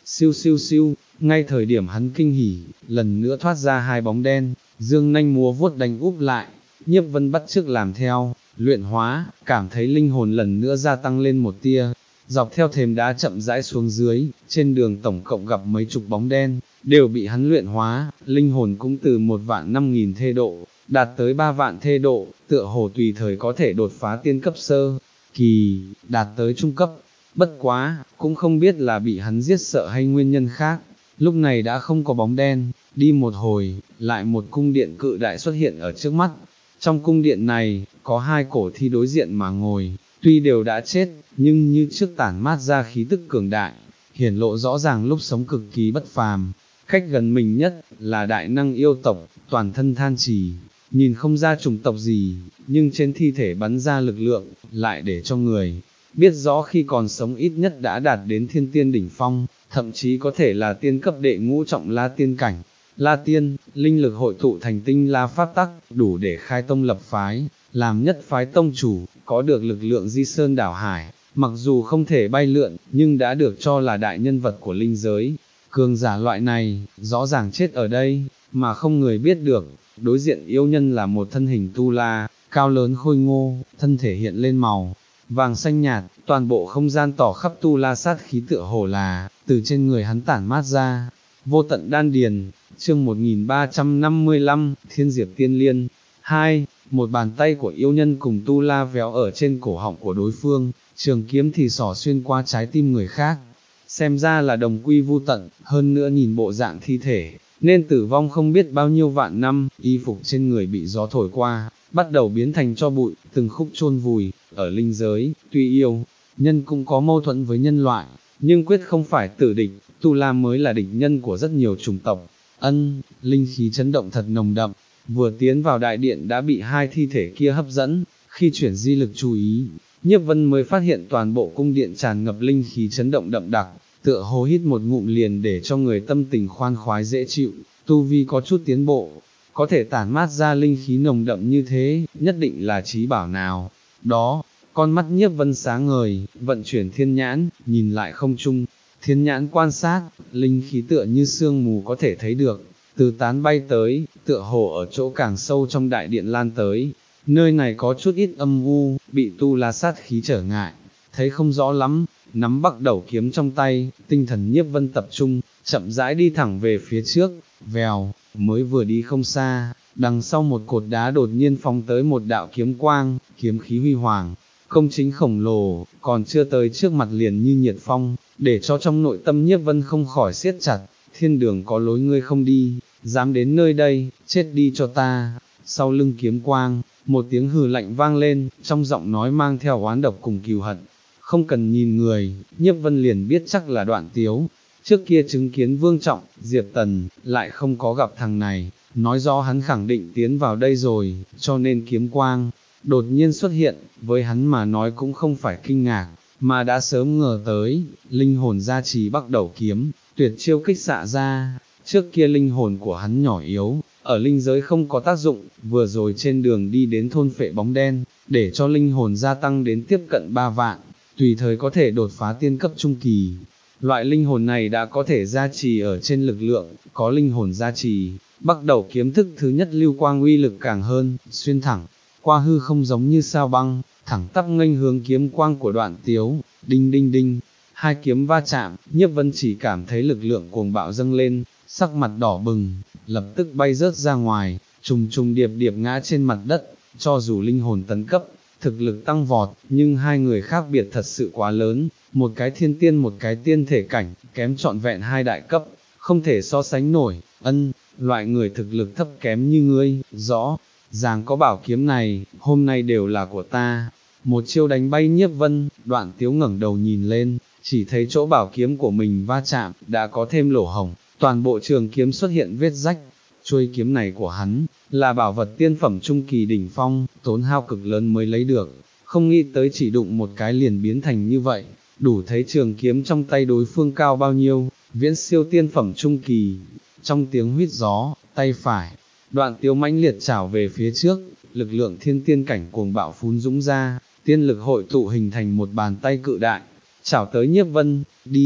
siêu siêu siêu, ngay thời điểm hắn kinh hỉ, lần nữa thoát ra hai bóng đen, dương nanh múa vuốt đánh úp lại, Nhiếp Vân bắt chước làm theo, luyện hóa, cảm thấy linh hồn lần nữa gia tăng lên một tia, dọc theo thềm đá chậm rãi xuống dưới, trên đường tổng cộng gặp mấy chục bóng đen, đều bị hắn luyện hóa, linh hồn cũng từ một vạn năm nghìn thê độ, đạt tới ba vạn thê độ, tựa hồ tùy thời có thể đột phá tiên cấp sơ kỳ, đạt tới trung cấp. Bất quá, cũng không biết là bị hắn giết sợ hay nguyên nhân khác, lúc này đã không có bóng đen, đi một hồi, lại một cung điện cự đại xuất hiện ở trước mắt. Trong cung điện này, có hai cổ thi đối diện mà ngồi, tuy đều đã chết, nhưng như trước tản mát ra khí tức cường đại, hiển lộ rõ ràng lúc sống cực kỳ bất phàm. Cách gần mình nhất, là đại năng yêu tộc, toàn thân than trì, nhìn không ra chủng tộc gì, nhưng trên thi thể bắn ra lực lượng, lại để cho người biết rõ khi còn sống ít nhất đã đạt đến thiên tiên đỉnh phong, thậm chí có thể là tiên cấp đệ ngũ trọng la tiên cảnh. La tiên, linh lực hội tụ thành tinh la pháp tắc, đủ để khai tông lập phái, làm nhất phái tông chủ, có được lực lượng di sơn đảo hải, mặc dù không thể bay lượn, nhưng đã được cho là đại nhân vật của linh giới. Cường giả loại này, rõ ràng chết ở đây, mà không người biết được, đối diện yêu nhân là một thân hình tu la, cao lớn khôi ngô, thân thể hiện lên màu vàng xanh nhạt, toàn bộ không gian tỏ khắp tu la sát khí tựa hồ là, từ trên người hắn tản mát ra, vô tận đan điền. Chương một nghìn ba trăm năm mươi lăm, Thiên Diệp Tiên Liên. Hai, một bàn tay của yêu nhân cùng tu la véo ở trên cổ họng của đối phương, trường kiếm thì xỏ xuyên qua trái tim người khác. Xem ra là đồng quy vu tận, hơn nữa nhìn bộ dạng thi thể, nên tử vong không biết bao nhiêu vạn năm, y phục trên người bị gió thổi qua, bắt đầu biến thành tro bụi, từng khúc chôn vùi. Ở linh giới, tuy yêu nhân cũng có mâu thuẫn với nhân loại, nhưng quyết không phải tử địch, tu la mới là địch nhân của rất nhiều chủng tộc. Ân, linh khí chấn động thật nồng đậm, vừa tiến vào đại điện đã bị hai thi thể kia hấp dẫn, khi chuyển di lực chú ý, Nhiếp Vân mới phát hiện toàn bộ cung điện tràn ngập linh khí chấn động đậm đặc, tựa hồ hít một ngụm liền để cho người tâm tình khoan khoái dễ chịu, tu vi có chút tiến bộ, có thể tản mát ra linh khí nồng đậm như thế, nhất định là trí bảo nào. Đó, con mắt Nhiếp Vân sáng ngời, vận chuyển thiên nhãn, nhìn lại không trung. Thiên nhãn quan sát, linh khí tựa như sương mù có thể thấy được, từ tán bay tới, tựa hồ ở chỗ càng sâu trong đại điện lan tới, nơi này có chút ít âm u, bị tu la sát khí trở ngại, thấy không rõ lắm, nắm bắt đầu kiếm trong tay, tinh thần Nhiếp Vân tập trung, chậm rãi đi thẳng về phía trước, vèo, mới vừa đi không xa, đằng sau một cột đá đột nhiên phóng tới một đạo kiếm quang, kiếm khí huy hoàng, công chính khổng lồ, còn chưa tới trước mặt liền như nhiệt phong, để cho trong nội tâm Nhiếp Vân không khỏi siết chặt, thiên đường có lối ngươi không đi, dám đến nơi đây, chết đi cho ta. Sau lưng kiếm quang, một tiếng hừ lạnh vang lên, trong giọng nói mang theo oán độc cùng cừu hận. Không cần nhìn người, Nhiếp Vân liền biết chắc là Đoạn Tiếu. Trước kia chứng kiến Vương Trọng, Diệp Tần, lại không có gặp thằng này, nói rõ hắn khẳng định tiến vào đây rồi, cho nên kiếm quang đột nhiên xuất hiện, với hắn mà nói cũng không phải kinh ngạc, mà đã sớm ngờ tới. Linh hồn gia trì bắt đầu kiếm, tuyệt chiêu kích xạ ra. Trước kia linh hồn của hắn nhỏ yếu, ở linh giới không có tác dụng, vừa rồi trên đường đi đến thôn phệ bóng đen, để cho linh hồn gia tăng đến tiếp cận ba vạn, tùy thời có thể đột phá tiên cấp trung kỳ. Loại linh hồn này đã có thể gia trì ở trên lực lượng, có linh hồn gia trì, bắt đầu kiếm thức thứ nhất lưu quang uy lực càng hơn, xuyên thẳng qua hư không giống như sao băng, thẳng tắp nghênh hướng kiếm quang của Đoạn Tiếu. Đinh đinh đinh, hai kiếm va chạm, Nhiếp Vân chỉ cảm thấy lực lượng cuồng bạo dâng lên, sắc mặt đỏ bừng, lập tức bay rớt ra ngoài, trùng trùng điệp điệp ngã trên mặt đất. Cho dù linh hồn tấn cấp, thực lực tăng vọt, nhưng hai người khác biệt thật sự quá lớn, một cái thiên tiên một cái tiên thể cảnh, kém trọn vẹn hai đại cấp, không thể so sánh nổi. Ân, loại người thực lực thấp kém như ngươi, rõ ràng có bảo kiếm này, hôm nay đều là của ta. Một chiêu đánh bay Nhiếp Vân, Đoạn Tiếu ngẩng đầu nhìn lên, chỉ thấy chỗ bảo kiếm của mình va chạm, đã có thêm lỗ hổng, toàn bộ trường kiếm xuất hiện vết rách. Chuôi kiếm này của hắn, là bảo vật tiên phẩm trung kỳ đỉnh phong, tốn hao cực lớn mới lấy được, không nghĩ tới chỉ đụng một cái liền biến thành như vậy, đủ thấy trường kiếm trong tay đối phương cao bao nhiêu, viễn siêu tiên phẩm trung kỳ. Trong tiếng huýt gió, tay phải, Đoạn Tiếu mãnh liệt chảo về phía trước, lực lượng thiên tiên cảnh cuồng bạo phún dũng ra, tiên lực hội tụ hình thành một bàn tay cự đại, chảo tới Nhiếp Vân. Đi,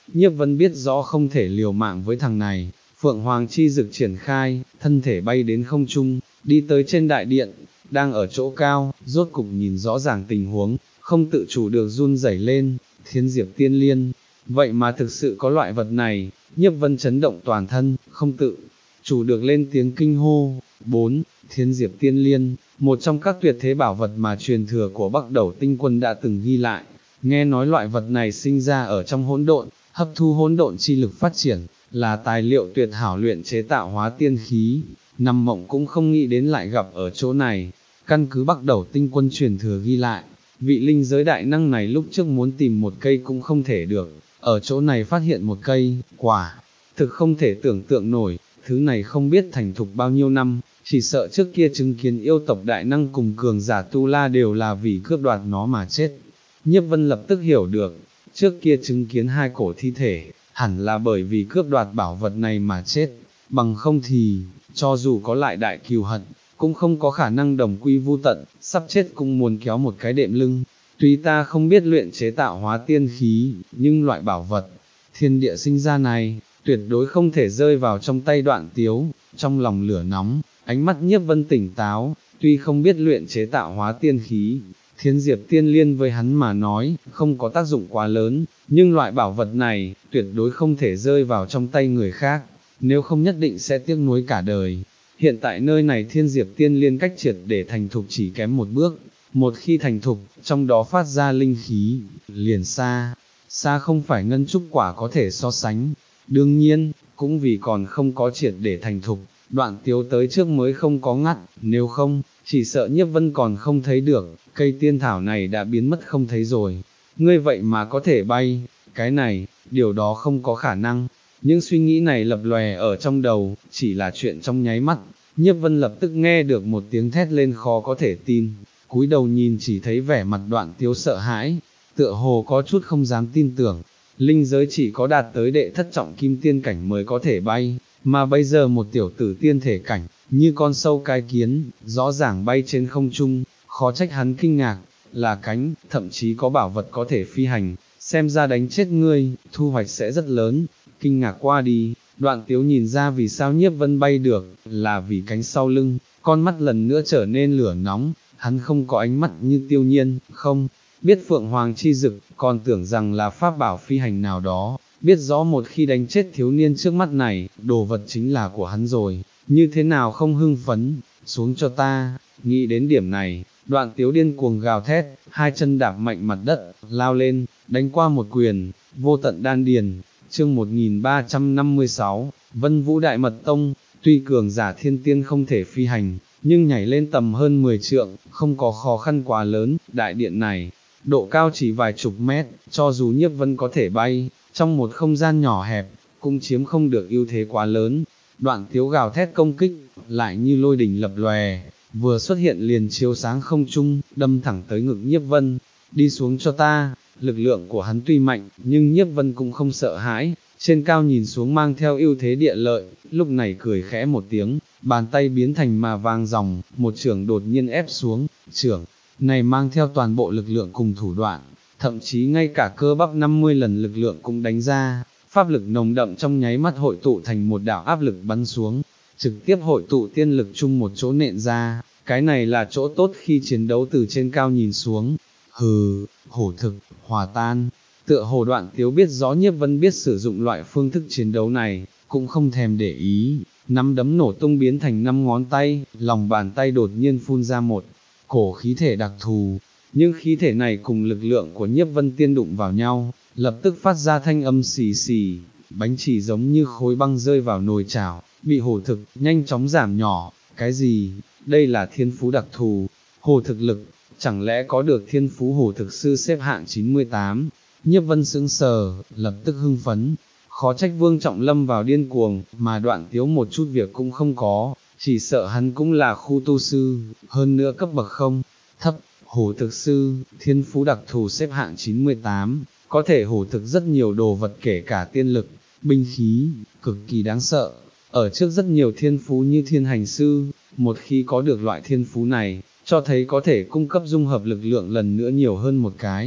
Nhiếp Vân biết rõ không thể liều mạng với thằng này, Phượng Hoàng chi dực triển khai, thân thể bay đến không trung, đi tới trên đại điện, đang ở chỗ cao, rốt cục nhìn rõ ràng tình huống, không tự chủ được run rẩy lên, Thiên Diệp Tiên Liên, vậy mà thực sự có loại vật này, Nhiếp Vân chấn động toàn thân, không tự chủ được lên tiếng kinh hô. Bốn. Thiên Diệp Tiên Liên, một trong các tuyệt thế bảo vật mà truyền thừa của Bắc Đẩu Tinh Quân đã từng ghi lại, nghe nói loại vật này sinh ra ở trong hỗn độn, hấp thu hỗn độn chi lực phát triển, là tài liệu tuyệt hảo luyện chế tạo hóa tiên khí, nằm mộng cũng không nghĩ đến lại gặp ở chỗ này. Căn cứ Bắc Đẩu Tinh Quân truyền thừa ghi lại, vị linh giới đại năng này lúc trước muốn tìm một cây cũng không thể được, ở chỗ này phát hiện một cây, quả thực không thể tưởng tượng nổi, thứ này không biết thành thục bao nhiêu năm, chỉ sợ trước kia chứng kiến yêu tộc đại năng cùng cường giả tu la đều là vì cướp đoạt nó mà chết. Nhiếp Vân lập tức hiểu được, trước kia chứng kiến hai cổ thi thể, hẳn là bởi vì cướp đoạt bảo vật này mà chết, bằng không thì, cho dù có lại đại kiều hận, cũng không có khả năng đồng quy vu tận, sắp chết cũng muốn kéo một cái đệm lưng. Tuy ta không biết luyện chế tạo hóa tiên khí, nhưng loại bảo vật, thiên địa sinh ra này, tuyệt đối không thể rơi vào trong tay Đoạn Tiếu. Trong lòng lửa nóng, ánh mắt Nhiếp Vân tỉnh táo, tuy không biết luyện chế tạo hóa tiên khí, Thiên Diệp Tiên Liên với hắn mà nói, không có tác dụng quá lớn, nhưng loại bảo vật này, tuyệt đối không thể rơi vào trong tay người khác, nếu không nhất định sẽ tiếc nuối cả đời. Hiện tại nơi này Thiên Diệp Tiên Liên cách triệt để thành thục chỉ kém một bước, một khi thành thục, trong đó phát ra linh khí, liền xa, xa không phải ngân trúc quả có thể so sánh. Đương nhiên, cũng vì còn không có triệt để thành thục, Đoạn Tiếu tới trước mới không có ngắt, nếu không, chỉ sợ Nhiếp Vân còn không thấy được, cây tiên thảo này đã biến mất không thấy rồi. Ngươi vậy mà có thể bay, cái này, điều đó không có khả năng. Những suy nghĩ này lập lòe ở trong đầu, chỉ là chuyện trong nháy mắt. Nhiếp Vân lập tức nghe được một tiếng thét lên khó có thể tin, cúi đầu nhìn chỉ thấy vẻ mặt Đoạn Tiếu sợ hãi, tựa hồ có chút không dám tin tưởng. Linh giới chỉ có đạt tới đệ thất trọng kim tiên cảnh mới có thể bay, mà bây giờ một tiểu tử tiên thể cảnh, như con sâu cái kiến, rõ ràng bay trên không trung, khó trách hắn kinh ngạc, là cánh, thậm chí có bảo vật có thể phi hành, xem ra đánh chết ngươi, thu hoạch sẽ rất lớn. Kinh ngạc qua đi, Đoạn Tiếu nhìn ra vì sao Nhiếp Vân bay được, là vì cánh sau lưng, con mắt lần nữa trở nên lửa nóng, hắn không có ánh mắt như Tiêu Nhiên, không biết Phượng Hoàng chi dực, còn tưởng rằng là pháp bảo phi hành nào đó, biết rõ một khi đánh chết thiếu niên trước mắt này, đồ vật chính là của hắn rồi, như thế nào không hưng phấn, xuống cho ta. Nghĩ đến điểm này, Đoạn Tiếu điên cuồng gào thét, hai chân đạp mạnh mặt đất, lao lên, đánh qua một quyền, vô tận đan điền. Chương một nghìn ba trăm năm mươi sáu, Vân Vũ Đại Mật Tông. Tuy cường giả thiên tiên không thể phi hành, nhưng nhảy lên tầm hơn mười trượng, không có khó khăn quá lớn. Đại điện này, độ cao chỉ vài chục mét, cho dù Nhiếp Vân có thể bay, trong một không gian nhỏ hẹp, cũng chiếm không được ưu thế quá lớn. Đoạn Tiếu gào thét công kích, lại như lôi đỉnh lập lòe, vừa xuất hiện liền chiếu sáng không trung, đâm thẳng tới ngực Nhiếp Vân. Đi xuống cho ta. Lực lượng của hắn tuy mạnh, nhưng Nhiếp Vân cũng không sợ hãi, trên cao nhìn xuống mang theo ưu thế địa lợi, lúc này cười khẽ một tiếng, bàn tay biến thành mà vàng ròng, một chưởng đột nhiên ép xuống, chưởng này mang theo toàn bộ lực lượng cùng thủ đoạn, thậm chí ngay cả cơ bắp năm mươi lần lực lượng cũng đánh ra, pháp lực nồng đậm trong nháy mắt hội tụ thành một đạo áp lực bắn xuống, trực tiếp hội tụ tiên lực chung một chỗ nện ra, cái này là chỗ tốt khi chiến đấu từ trên cao nhìn xuống. Hừ, hổ thực, hòa tan, tựa hồ Đoạn Tiếu biết rõ Nhiếp Vân biết sử dụng loại phương thức chiến đấu này, cũng không thèm để ý, nắm đấm nổ tung biến thành năm ngón tay, lòng bàn tay đột nhiên phun ra một cổ khí thể đặc thù, nhưng khí thể này cùng lực lượng của Nhiếp Vân tiên đụng vào nhau, lập tức phát ra thanh âm xì xì, bánh chỉ giống như khối băng rơi vào nồi chảo, bị hổ thực nhanh chóng giảm nhỏ. Cái gì? Đây là thiên phú đặc thù, hổ thực lực. Chẳng lẽ có được thiên phú hổ thực sư xếp hạng chín mươi tám, Nhiếp Vân sững sờ, lập tức hưng phấn, khó trách Vương Trọng lâm vào điên cuồng, mà Đoạn Tiếu một chút việc cũng không có, chỉ sợ hắn cũng là khu tu sư, hơn nữa cấp bậc không, thấp, hổ thực sư, thiên phú đặc thù xếp hạng chín mươi tám, có thể hổ thực rất nhiều đồ vật kể cả tiên lực, binh khí, cực kỳ đáng sợ, ở trước rất nhiều thiên phú như thiên hành sư, một khi có được loại thiên phú này, cho thấy có thể cung cấp dung hợp lực lượng lần nữa nhiều hơn một cái.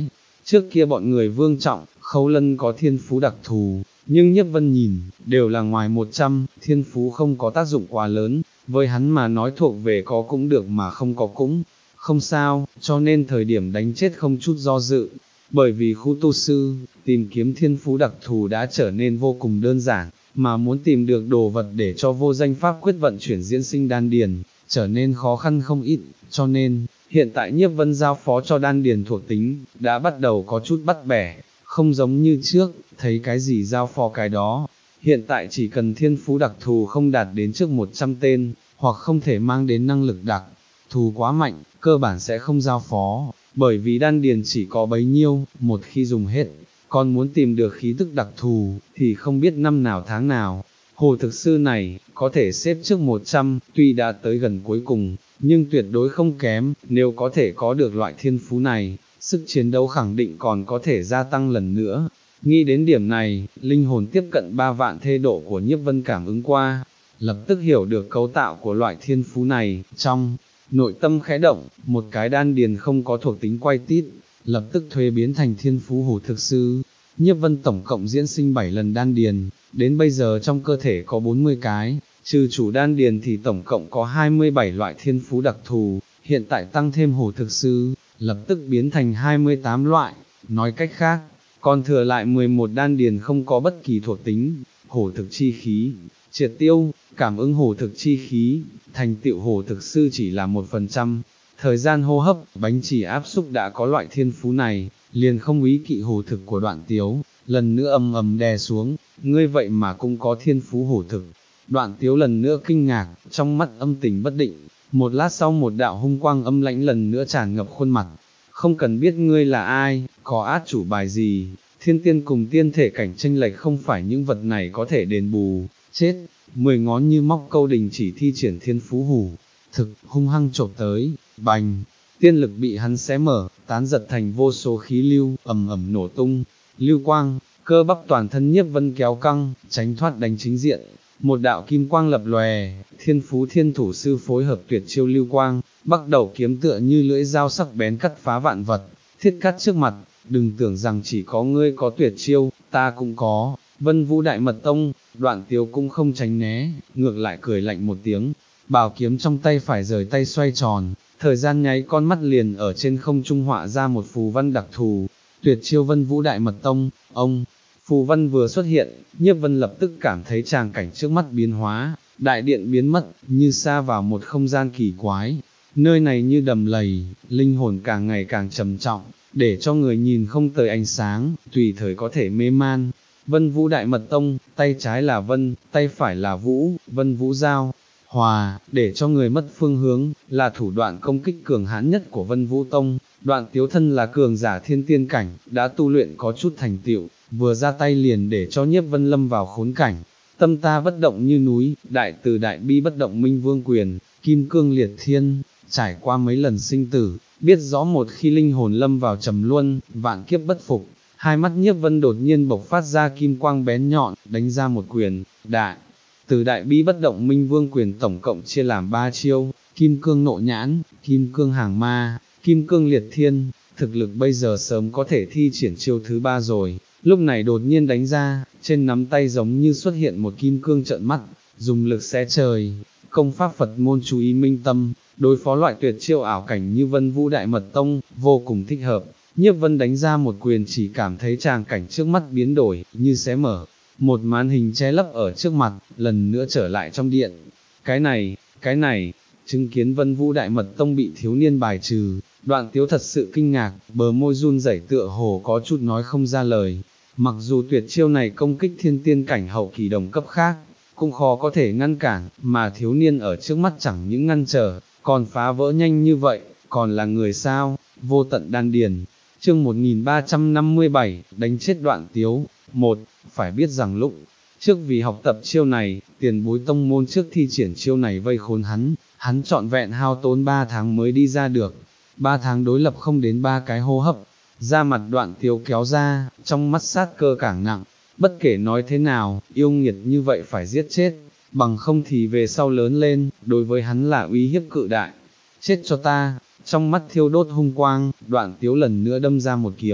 Trước kia bọn người Vương Trọng, Khâu Lân có thiên phú đặc thù, nhưng Nhiếp Vân nhìn, đều là ngoài một trăm, thiên phú không có tác dụng quá lớn, với hắn mà nói thuộc về có cũng được mà không có cũng không sao, cho nên thời điểm đánh chết không chút do dự, bởi vì khu tu sư, tìm kiếm thiên phú đặc thù đã trở nên vô cùng đơn giản, mà muốn tìm được đồ vật để cho vô danh pháp quyết vận chuyển diễn sinh đan điền, trở nên khó khăn không ít, cho nên, hiện tại Nhiếp Vân giao phó cho đan điền thuộc tính, đã bắt đầu có chút bắt bẻ, không giống như trước, thấy cái gì giao phó cái đó, hiện tại chỉ cần thiên phú đặc thù không đạt đến trước một trăm tên, hoặc không thể mang đến năng lực đặc thù quá mạnh, cơ bản sẽ không giao phó, bởi vì đan điền chỉ có bấy nhiêu, một khi dùng hết, còn muốn tìm được khí tức đặc thù, thì không biết năm nào tháng nào. Hồ thực sư này, có thể xếp trước một trăm, tuy đã tới gần cuối cùng, nhưng tuyệt đối không kém, nếu có thể có được loại thiên phú này, sức chiến đấu khẳng định còn có thể gia tăng lần nữa. Nghĩ đến điểm này, linh hồn tiếp cận ba vạn thê độ của Nhiếp Vân cảm ứng qua, lập tức hiểu được cấu tạo của loại thiên phú này, trong nội tâm khẽ động, một cái đan điền không có thuộc tính quay tít, lập tức thuế biến thành thiên phú hổ thực sư. Nhiếp Vân tổng cộng diễn sinh bảy lần đan điền, đến bây giờ trong cơ thể có bốn mươi cái, trừ chủ đan điền thì tổng cộng có hai mươi bảy loại thiên phú đặc thù, hiện tại tăng thêm hổ thực sư, lập tức biến thành hai mươi tám loại, nói cách khác, còn thừa lại mười một đan điền không có bất kỳ thuộc tính, hổ thực chi khí, triệt tiêu, cảm ứng hổ thực chi khí, thành tựu hổ thực sư chỉ là một phần trăm, thời gian hô hấp, bánh chỉ áp xúc đã có loại thiên phú này, liền không ý kỵ hổ thực của Đoạn Tiếu, lần nữa ầm ầm đè xuống, ngươi vậy mà cũng có thiên phú hổ thực. Đoạn Tiếu lần nữa kinh ngạc, trong mắt âm tình bất định, một lát sau một đạo hung quang âm lãnh lần nữa tràn ngập khuôn mặt, không cần biết ngươi là ai, có át chủ bài gì, thiên tiên cùng tiên thể cảnh chênh lệch không phải những vật này có thể đền bù, chết, mười ngón như móc câu đình chỉ thi triển thiên phú hủ, thực, hung hăng chộp tới, bành, tiên lực bị hắn xé mở, tán giật thành vô số khí lưu, ầm ầm nổ tung, lưu quang, cơ bắp toàn thân Nhiếp Vân kéo căng, tránh thoát đánh chính diện, một đạo kim quang lập lòe, thiên phú thiên thủ sư phối hợp tuyệt chiêu lưu quang, bắt đầu kiếm tựa như lưỡi dao sắc bén cắt phá vạn vật, thiết cắt trước mặt, đừng tưởng rằng chỉ có ngươi có tuyệt chiêu, ta cũng có. Vân Vũ Đại Mật Tông, Đoạn Tiếu cũng không tránh né, ngược lại cười lạnh một tiếng, bảo kiếm trong tay phải rời tay xoay tròn, thời gian nháy con mắt liền ở trên không trung họa ra một phù văn đặc thù, tuyệt chiêu Vân Vũ Đại Mật Tông, ông, phù văn vừa xuất hiện, Nhiếp Vân lập tức cảm thấy tràng cảnh trước mắt biến hóa, đại điện biến mất, như xa vào một không gian kỳ quái, nơi này như đầm lầy, linh hồn càng ngày càng trầm trọng, để cho người nhìn không tới ánh sáng, tùy thời có thể mê man. Vân Vũ Đại Mật Tông, tay trái là Vân, tay phải là Vũ, Vân Vũ Giao, Hòa, để cho người mất phương hướng, là thủ đoạn công kích cường hãn nhất của Vân Vũ Tông. Đoạn Tiếu thân là cường giả thiên tiên cảnh, đã tu luyện có chút thành tựu, vừa ra tay liền để cho Nhiếp Vân lâm vào khốn cảnh. Tâm ta bất động như núi, đại từ đại bi bất động minh vương quyền, kim cương liệt thiên, trải qua mấy lần sinh tử, biết rõ một khi linh hồn lâm vào trầm luân, vạn kiếp bất phục. Hai mắt Nhiếp Vân đột nhiên bộc phát ra kim quang bén nhọn, đánh ra một quyền, đại, từ đại bi bất động minh vương quyền tổng cộng chia làm ba chiêu, kim cương nộ nhãn, kim cương hàng ma, kim cương liệt thiên, thực lực bây giờ sớm có thể thi triển chiêu thứ ba rồi, lúc này đột nhiên đánh ra, trên nắm tay giống như xuất hiện một kim cương trợn mắt, dùng lực xé trời, công pháp Phật môn chú ý minh tâm, đối phó loại tuyệt chiêu ảo cảnh như Vân Vũ Đại Mật Tông, vô cùng thích hợp. Nhiếp Vân đánh ra một quyền chỉ cảm thấy tràng cảnh trước mắt biến đổi, như xé mở, một màn hình che lấp ở trước mặt, lần nữa trở lại trong điện. Cái này, cái này, chứng kiến Vân Vũ Đại Mật Tông bị thiếu niên bài trừ, Đoạn Tiếu thật sự kinh ngạc, bờ môi run rẩy tựa hồ có chút nói không ra lời. Mặc dù tuyệt chiêu này công kích thiên tiên cảnh hậu kỳ đồng cấp khác, cũng khó có thể ngăn cản, mà thiếu niên ở trước mắt chẳng những ngăn trở, còn phá vỡ nhanh như vậy, còn là người sao, vô tận đan điền. Chương một nghìn ba trăm năm mươi bảy, đánh chết Đoạn Tiếu. Một, phải biết rằng lúc trước vì học tập chiêu này, tiền bối tông môn trước thi triển chiêu này vây khốn hắn, hắn trọn vẹn hao tốn ba tháng mới đi ra được. ba tháng đối lập không đến ba cái hô hấp, da mặt Đoạn Tiếu kéo ra, trong mắt sát cơ càng nặng, bất kể nói thế nào, yêu nghiệt như vậy phải giết chết, bằng không thì về sau lớn lên, đối với hắn là uy hiếp cự đại. Chết cho ta! Trong mắt thiêu đốt hung quang, Đoạn Tiếu lần nữa đâm ra một kiếm,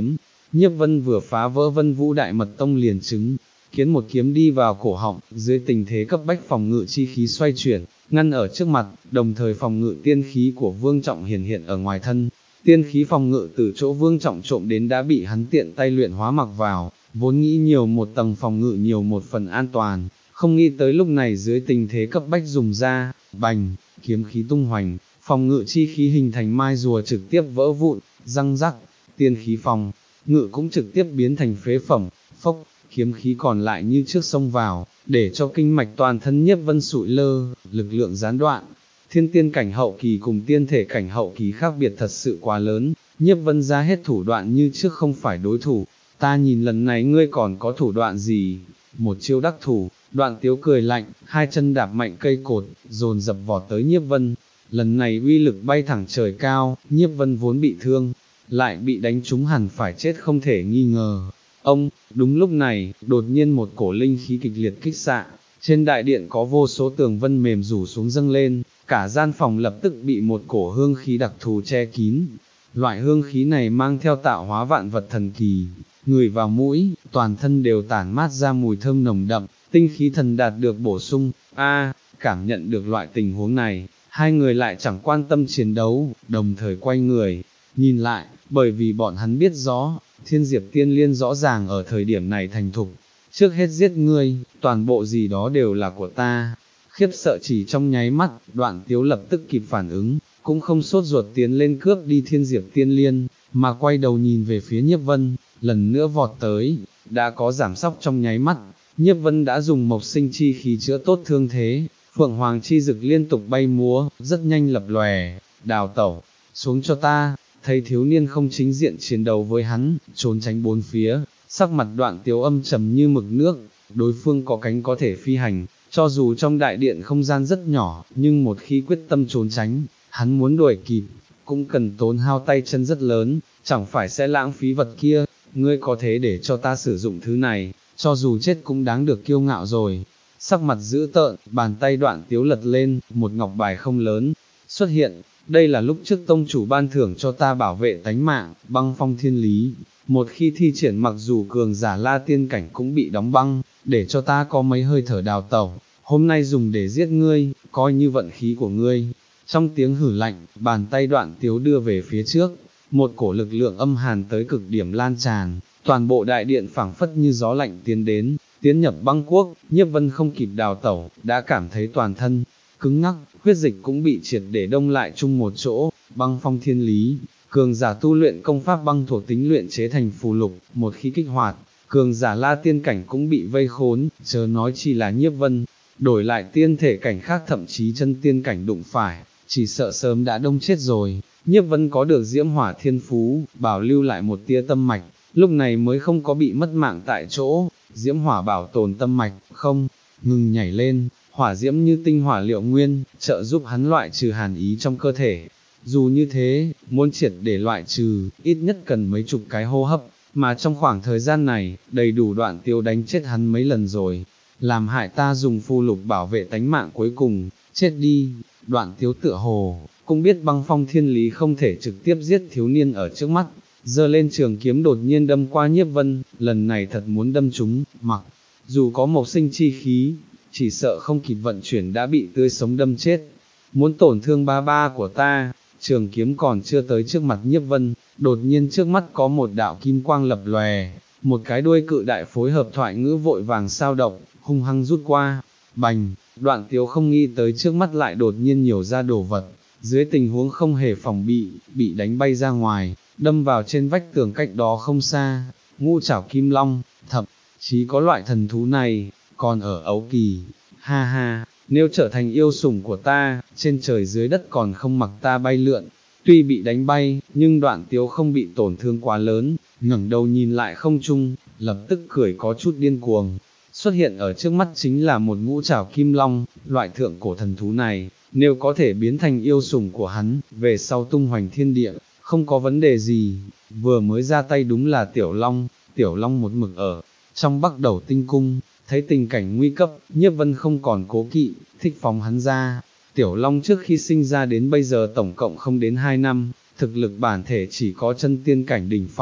Nhiếp Vân vừa phá vỡ Vân Vũ Đại Mật Tông liền chứng, kiến một kiếm đi vào cổ họng, dưới tình thế cấp bách phòng ngự chi khí xoay chuyển, ngăn ở trước mặt, đồng thời phòng ngự tiên khí của Vương Trọng hiển hiện ở ngoài thân. Tiên khí phòng ngự từ chỗ Vương Trọng trộm đến đã bị hắn tiện tay luyện hóa mặc vào, vốn nghĩ nhiều một tầng phòng ngự nhiều một phần an toàn, không nghĩ tới lúc này dưới tình thế cấp bách dùng ra, bành, kiếm khí tung hoành, phòng ngự chi khí hình thành mai rùa trực tiếp vỡ vụn, răng rắc, tiên khí phòng ngự cũng trực tiếp biến thành phế phẩm, phốc, kiếm khí còn lại như trước xông vào, để cho kinh mạch toàn thân Nhiếp Vân sụi lơ, lực lượng gián đoạn. Thiên tiên cảnh hậu kỳ cùng tiên thể cảnh hậu kỳ khác biệt thật sự quá lớn, Nhiếp Vân ra hết thủ đoạn như trước không phải đối thủ, ta nhìn lần này ngươi còn có thủ đoạn gì, một chiêu đắc thủ, Đoạn Tiếu cười lạnh, hai chân đạp mạnh cây cột, dồn dập vọt tới Nhiếp Vân, lần này uy lực bay thẳng trời cao, Nhiếp Vân vốn bị thương, lại bị đánh trúng hẳn phải chết không thể nghi ngờ. Ông, đúng lúc này, đột nhiên một cổ linh khí kịch liệt kích xạ, trên đại điện có vô số tường vân mềm rủ xuống dâng lên, cả gian phòng lập tức bị một cổ hương khí đặc thù che kín. Loại hương khí này mang theo tạo hóa vạn vật thần kỳ, người vào mũi, toàn thân đều tản mát ra mùi thơm nồng đậm, tinh khí thần đạt được bổ sung. A, cảm nhận được loại tình huống này, hai người lại chẳng quan tâm chiến đấu, đồng thời quay người, nhìn lại, bởi vì bọn hắn biết rõ, Thiên Diệp Tiên Liên rõ ràng ở thời điểm này thành thục, trước hết giết ngươi, toàn bộ gì đó đều là của ta. Khiếp sợ chỉ trong nháy mắt, Đoạn Tiếu lập tức kịp phản ứng, cũng không sốt ruột tiến lên cướp đi Thiên Diệp Tiên Liên, mà quay đầu nhìn về phía Nhiếp Vân, lần nữa vọt tới, đã có giảm sóc trong nháy mắt, Nhiếp Vân đã dùng mộc sinh chi khí chữa tốt thương thế, Phượng Hoàng chi dực liên tục bay múa, rất nhanh lập lòe, đào tẩu, xuống cho ta. Thấy thiếu niên không chính diện chiến đấu với hắn, trốn tránh bốn phía, sắc mặt Đoạn Tiếu âm trầm như mực nước, đối phương có cánh có thể phi hành, cho dù trong đại điện không gian rất nhỏ, nhưng một khi quyết tâm trốn tránh, hắn muốn đuổi kịp, cũng cần tốn hao tay chân rất lớn, chẳng phải sẽ lãng phí vật kia, ngươi có thể để cho ta sử dụng thứ này, cho dù chết cũng đáng được kiêu ngạo rồi. Sắc mặt dữ tợn, bàn tay Đoạn Tiếu lật lên, một ngọc bài không lớn, xuất hiện. Đây là lúc trước tông chủ ban thưởng cho ta bảo vệ tánh mạng, băng phong thiên lý, một khi thi triển mặc dù cường giả la tiên cảnh cũng bị đóng băng, để cho ta có mấy hơi thở đào tẩu, hôm nay dùng để giết ngươi, coi như vận khí của ngươi. Trong tiếng hử lạnh, bàn tay Đoạn Tiếu đưa về phía trước, một cổ lực lượng âm hàn tới cực điểm lan tràn, toàn bộ đại điện phảng phất như gió lạnh tiến đến, tiến nhập băng quốc. Nhiếp Vân không kịp đào tẩu, đã cảm thấy toàn thân cứng ngắc, huyết dịch cũng bị triệt để đông lại chung một chỗ. Băng phong thiên lý, cường giả tu luyện công pháp băng thuộc tính luyện chế thành phù lục, một khi kích hoạt, cường giả la tiên cảnh cũng bị vây khốn, chớ nói chi là Nhiếp Vân, đổi lại tiên thể cảnh khác thậm chí chân tiên cảnh đụng phải, chỉ sợ sớm đã đông chết rồi. Nhiếp Vân có được diễm hỏa thiên phú, bảo lưu lại một tia tâm mạch, lúc này mới không có bị mất mạng tại chỗ. Diễm hỏa bảo tồn tâm mạch, không ngừng nhảy lên, hỏa diễm như tinh hỏa liệu nguyên, trợ giúp hắn loại trừ hàn ý trong cơ thể. Dù như thế, muốn triệt để loại trừ, ít nhất cần mấy chục cái hô hấp, mà trong khoảng thời gian này, đầy đủ Đoạn Tiếu đánh chết hắn mấy lần rồi, làm hại ta dùng phù lục bảo vệ tánh mạng cuối cùng, chết đi. Đoạn Tiếu tựa hồ, cũng biết băng phong thiên lý không thể trực tiếp giết thiếu niên ở trước mắt, giơ lên trường kiếm đột nhiên đâm qua Nhiếp Vân, lần này thật muốn đâm trúng, mặc dù có mộc sinh chi khí, chỉ sợ không kịp vận chuyển đã bị tươi sống đâm chết. Muốn tổn thương ba ba của ta. Trường kiếm còn chưa tới trước mặt Nhiếp Vân, đột nhiên trước mắt có một đạo kim quang lập lòe, một cái đuôi cự đại phối hợp thoại ngữ vội vàng sao động, hung hăng rút qua. Bành, Đoạn Tiếu không nghĩ tới trước mắt lại đột nhiên nhiều ra đồ vật, dưới tình huống không hề phòng bị, bị đánh bay ra ngoài, đâm vào trên vách tường cách đó không xa. Ngũ trảo kim long, thậm chí có loại thần thú này, còn ở ấu kỳ, ha ha, nếu trở thành yêu sủng của ta, trên trời dưới đất còn không mặc ta bay lượn. Tuy bị đánh bay, nhưng Đoạn Tiếu không bị tổn thương quá lớn, ngẩng đầu nhìn lại không trung, lập tức cười có chút điên cuồng. Xuất hiện ở trước mắt chính là một ngũ trảo kim long, loại thượng cổ thần thú này, nếu có thể biến thành yêu sủng của hắn, về sau tung hoành thiên địa, không có vấn đề gì. Vừa mới ra tay đúng là Tiểu Long, Tiểu Long một mực ở trong Bắc Đầu Tinh Cung, thấy tình cảnh nguy cấp, Nhiếp Vân không còn cố kỵ, thích phóng hắn ra. Tiểu Long trước khi sinh ra đến bây giờ tổng cộng không đến hai năm, thực lực bản thể chỉ có chân tiên cảnh đỉnh phong,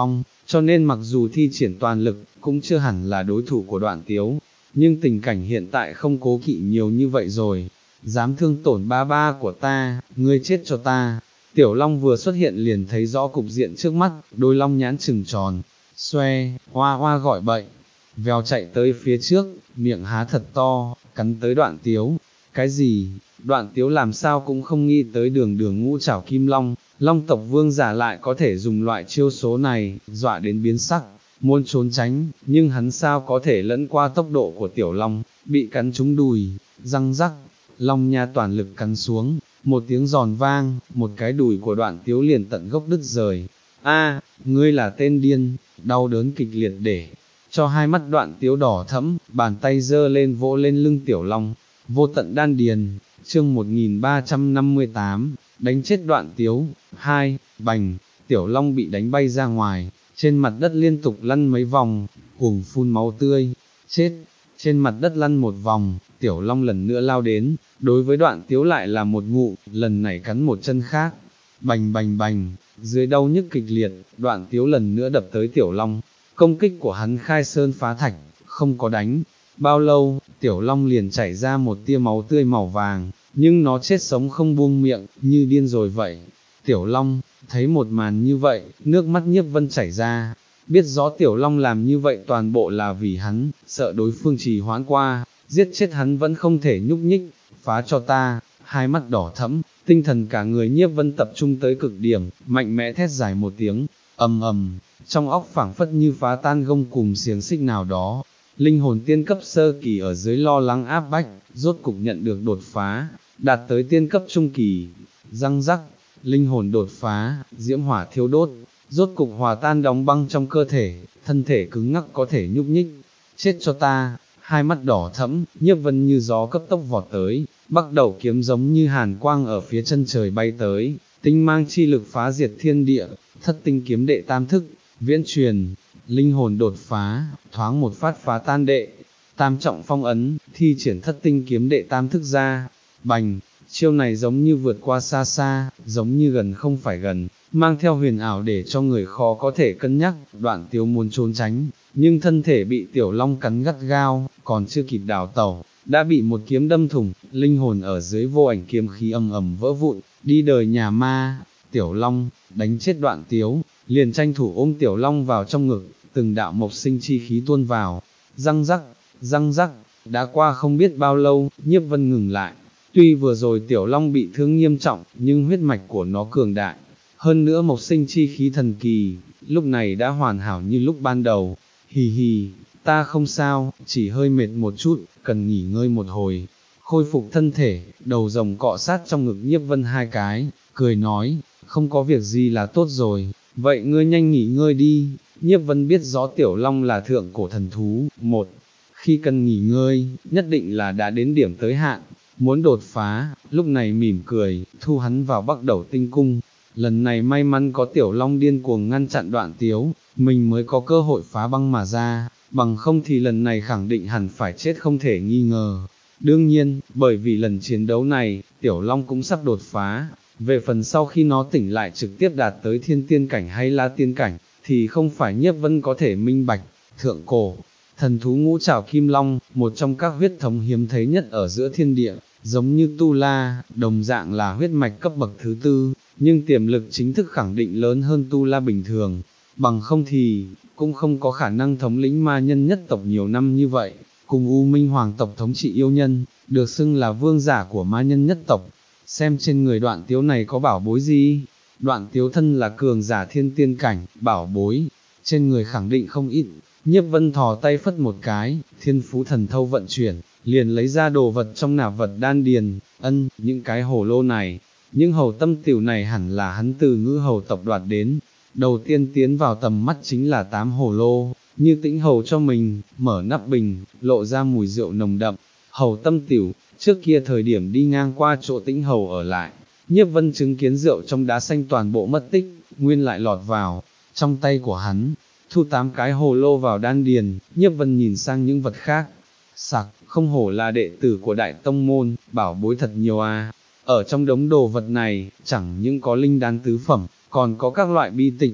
cho nên mặc dù thi triển toàn lực, cũng chưa hẳn là đối thủ của Đoạn Tiếu, nhưng tình cảnh hiện tại không cố kỵ nhiều như vậy rồi, dám thương tổn ba ba của ta, ngươi chết cho ta. Tiểu Long vừa xuất hiện liền thấy rõ cục diện trước mắt, đôi long nhãn trừng tròn, xoe, hoa hoa gọi bậy, vèo chạy tới phía trước, miệng há thật to, cắn tới Đoạn Tiếu. Cái gì? Đoạn Tiếu làm sao cũng không nghĩ tới đường đường ngũ trảo kim long, long tộc vương giả lại có thể dùng loại chiêu số này, dọa đến biến sắc, muốn trốn tránh, nhưng hắn sao có thể lẫn qua tốc độ của tiểu long, bị cắn trúng đùi, răng rắc, long nha toàn lực cắn xuống, một tiếng giòn vang, một cái đùi của Đoạn Tiếu liền tận gốc đứt rời. A, ngươi là tên điên, đau đớn kịch liệt để cho hai mắt Đoạn Tiếu đỏ thẫm, bàn tay giơ lên vỗ lên lưng tiểu long, vô tận đan điền. Chương một nghìn ba trăm năm mươi tám, đánh chết Đoạn Tiếu. Hai, bành, tiểu long bị đánh bay ra ngoài, trên mặt đất liên tục lăn mấy vòng, cuồng phun máu tươi, chết. Trên mặt đất lăn một vòng, tiểu long lần nữa lao đến, đối với Đoạn Tiếu lại là một ngụ, lần này cắn một chân khác, bành bành bành, dưới đau nhức kịch liệt, Đoạn Tiếu lần nữa đập tới tiểu long, công kích của hắn khai sơn phá thạch, không có đánh bao lâu, tiểu long liền chảy ra một tia máu tươi màu vàng, nhưng nó chết sống không buông miệng, như điên rồi vậy. Tiểu long, thấy một màn như vậy, nước mắt Nhiếp Vân chảy ra, biết rõ tiểu long làm như vậy toàn bộ là vì hắn, sợ đối phương trì hoãn qua, giết chết hắn vẫn không thể nhúc nhích, phá cho ta. Hai mắt đỏ thẫm, tinh thần cả người Nhiếp Vân tập trung tới cực điểm, mạnh mẽ thét dài một tiếng, ầm ầm, trong óc phảng phất như phá tan gông cùm xiềng xích nào đó. Linh hồn tiên cấp sơ kỳ ở dưới lo lắng áp bách, rốt cục nhận được đột phá, đạt tới tiên cấp trung kỳ. Răng rắc, linh hồn đột phá, diễm hỏa thiêu đốt, rốt cục hòa tan đóng băng trong cơ thể, thân thể cứng ngắc có thể nhúc nhích. Chết cho ta. Hai mắt đỏ thẫm, Nhiếp Vân như gió cấp tốc vọt tới, bắc đầu kiếm giống như hàn quang ở phía chân trời bay tới, tinh mang chi lực phá diệt thiên địa, thất tinh kiếm đệ tam thức, viễn truyền, linh hồn đột phá, thoáng một phát phá tan đệ tam trọng phong ấn, thi triển thất tinh kiếm đệ tam thức ra, bành, chiêu này giống như vượt qua xa xa, giống như gần không phải gần, mang theo huyền ảo để cho người khó có thể cân nhắc. Đoạn Tiếu muốn trốn tránh, nhưng thân thể bị tiểu long cắn gắt gao, còn chưa kịp đào tẩu, đã bị một kiếm đâm thủng, linh hồn ở dưới vô ảnh kiếm khí ầm ầm vỡ vụn, đi đời nhà ma. Tiểu long, đánh chết Đoạn Tiếu, liền tranh thủ ôm tiểu long vào trong ngực, từng đạo mộc sinh chi khí tuôn vào, răng rắc, răng rắc, đã qua không biết bao lâu, Nhiếp Vân ngừng lại. Tuy vừa rồi tiểu long bị thương nghiêm trọng, nhưng huyết mạch của nó cường đại, hơn nữa mộc sinh chi khí thần kỳ, lúc này đã hoàn hảo như lúc ban đầu. Hì hì, ta không sao, chỉ hơi mệt một chút, cần nghỉ ngơi một hồi, khôi phục thân thể. Đầu rồng cọ sát trong ngực Nhiếp Vân hai cái, cười nói, không có việc gì là tốt rồi, vậy ngươi nhanh nghỉ ngơi đi. Nhiếp Vân biết rõ tiểu long là thượng cổ thần thú, một khi cần nghỉ ngơi, nhất định là đã đến điểm tới hạn, muốn đột phá. Lúc này mỉm cười, thu hắn vào Bắc Đầu Tinh Cung. Lần này may mắn có tiểu long điên cuồng ngăn chặn Đoạn Tiếu, mình mới có cơ hội phá băng mà ra, bằng không thì lần này khẳng định hẳn phải chết không thể nghi ngờ. Đương nhiên, bởi vì lần chiến đấu này, tiểu long cũng sắp đột phá, về phần sau khi nó tỉnh lại trực tiếp đạt tới thiên tiên cảnh hay la tiên cảnh, thì không phải Nhiếp Vân có thể minh bạch. Thượng cổ thần thú ngũ trảo kim long, một trong các huyết thống hiếm thấy nhất ở giữa thiên địa, giống như Tu La, đồng dạng là huyết mạch cấp bậc thứ tư, nhưng tiềm lực chính thức khẳng định lớn hơn Tu La bình thường, bằng không thì, cũng không có khả năng thống lĩnh ma nhân nhất tộc nhiều năm như vậy, cùng U Minh Hoàng tộc thống trị yêu nhân, được xưng là vương giả của ma nhân nhất tộc. Xem trên người Đoạn Tiếu này có bảo bối gì? Đoạn Tiếu thân là cường giả thiên tiên cảnh, bảo bối, trên người khẳng định không ít. Nhiếp Vân thò tay phất một cái, thiên phú thần thâu vận chuyển, liền lấy ra đồ vật trong nạp vật đan điền. Ân, những cái hồ lô này, những hầu tâm tiểu này hẳn là hắn từ Ngư hầu tộc đoạt đến. Đầu tiên tiến vào tầm mắt chính là tám hồ lô, như Tĩnh hầu cho mình, mở nắp bình, lộ ra mùi rượu nồng đậm. Hầu tâm tiểu, trước kia thời điểm đi ngang qua chỗ Tĩnh hầu ở lại, Nhiếp Vân chứng kiến rượu trong đá xanh toàn bộ mất tích, nguyên lại lọt vào trong tay của hắn. Thu tám cái hồ lô vào đan điền, Nhiếp Vân nhìn sang những vật khác, sặc, không hổ là đệ tử của Đại Tông Môn, bảo bối thật nhiều à. Ở trong đống đồ vật này, chẳng những có linh đan tứ phẩm, còn có các loại bi tịch,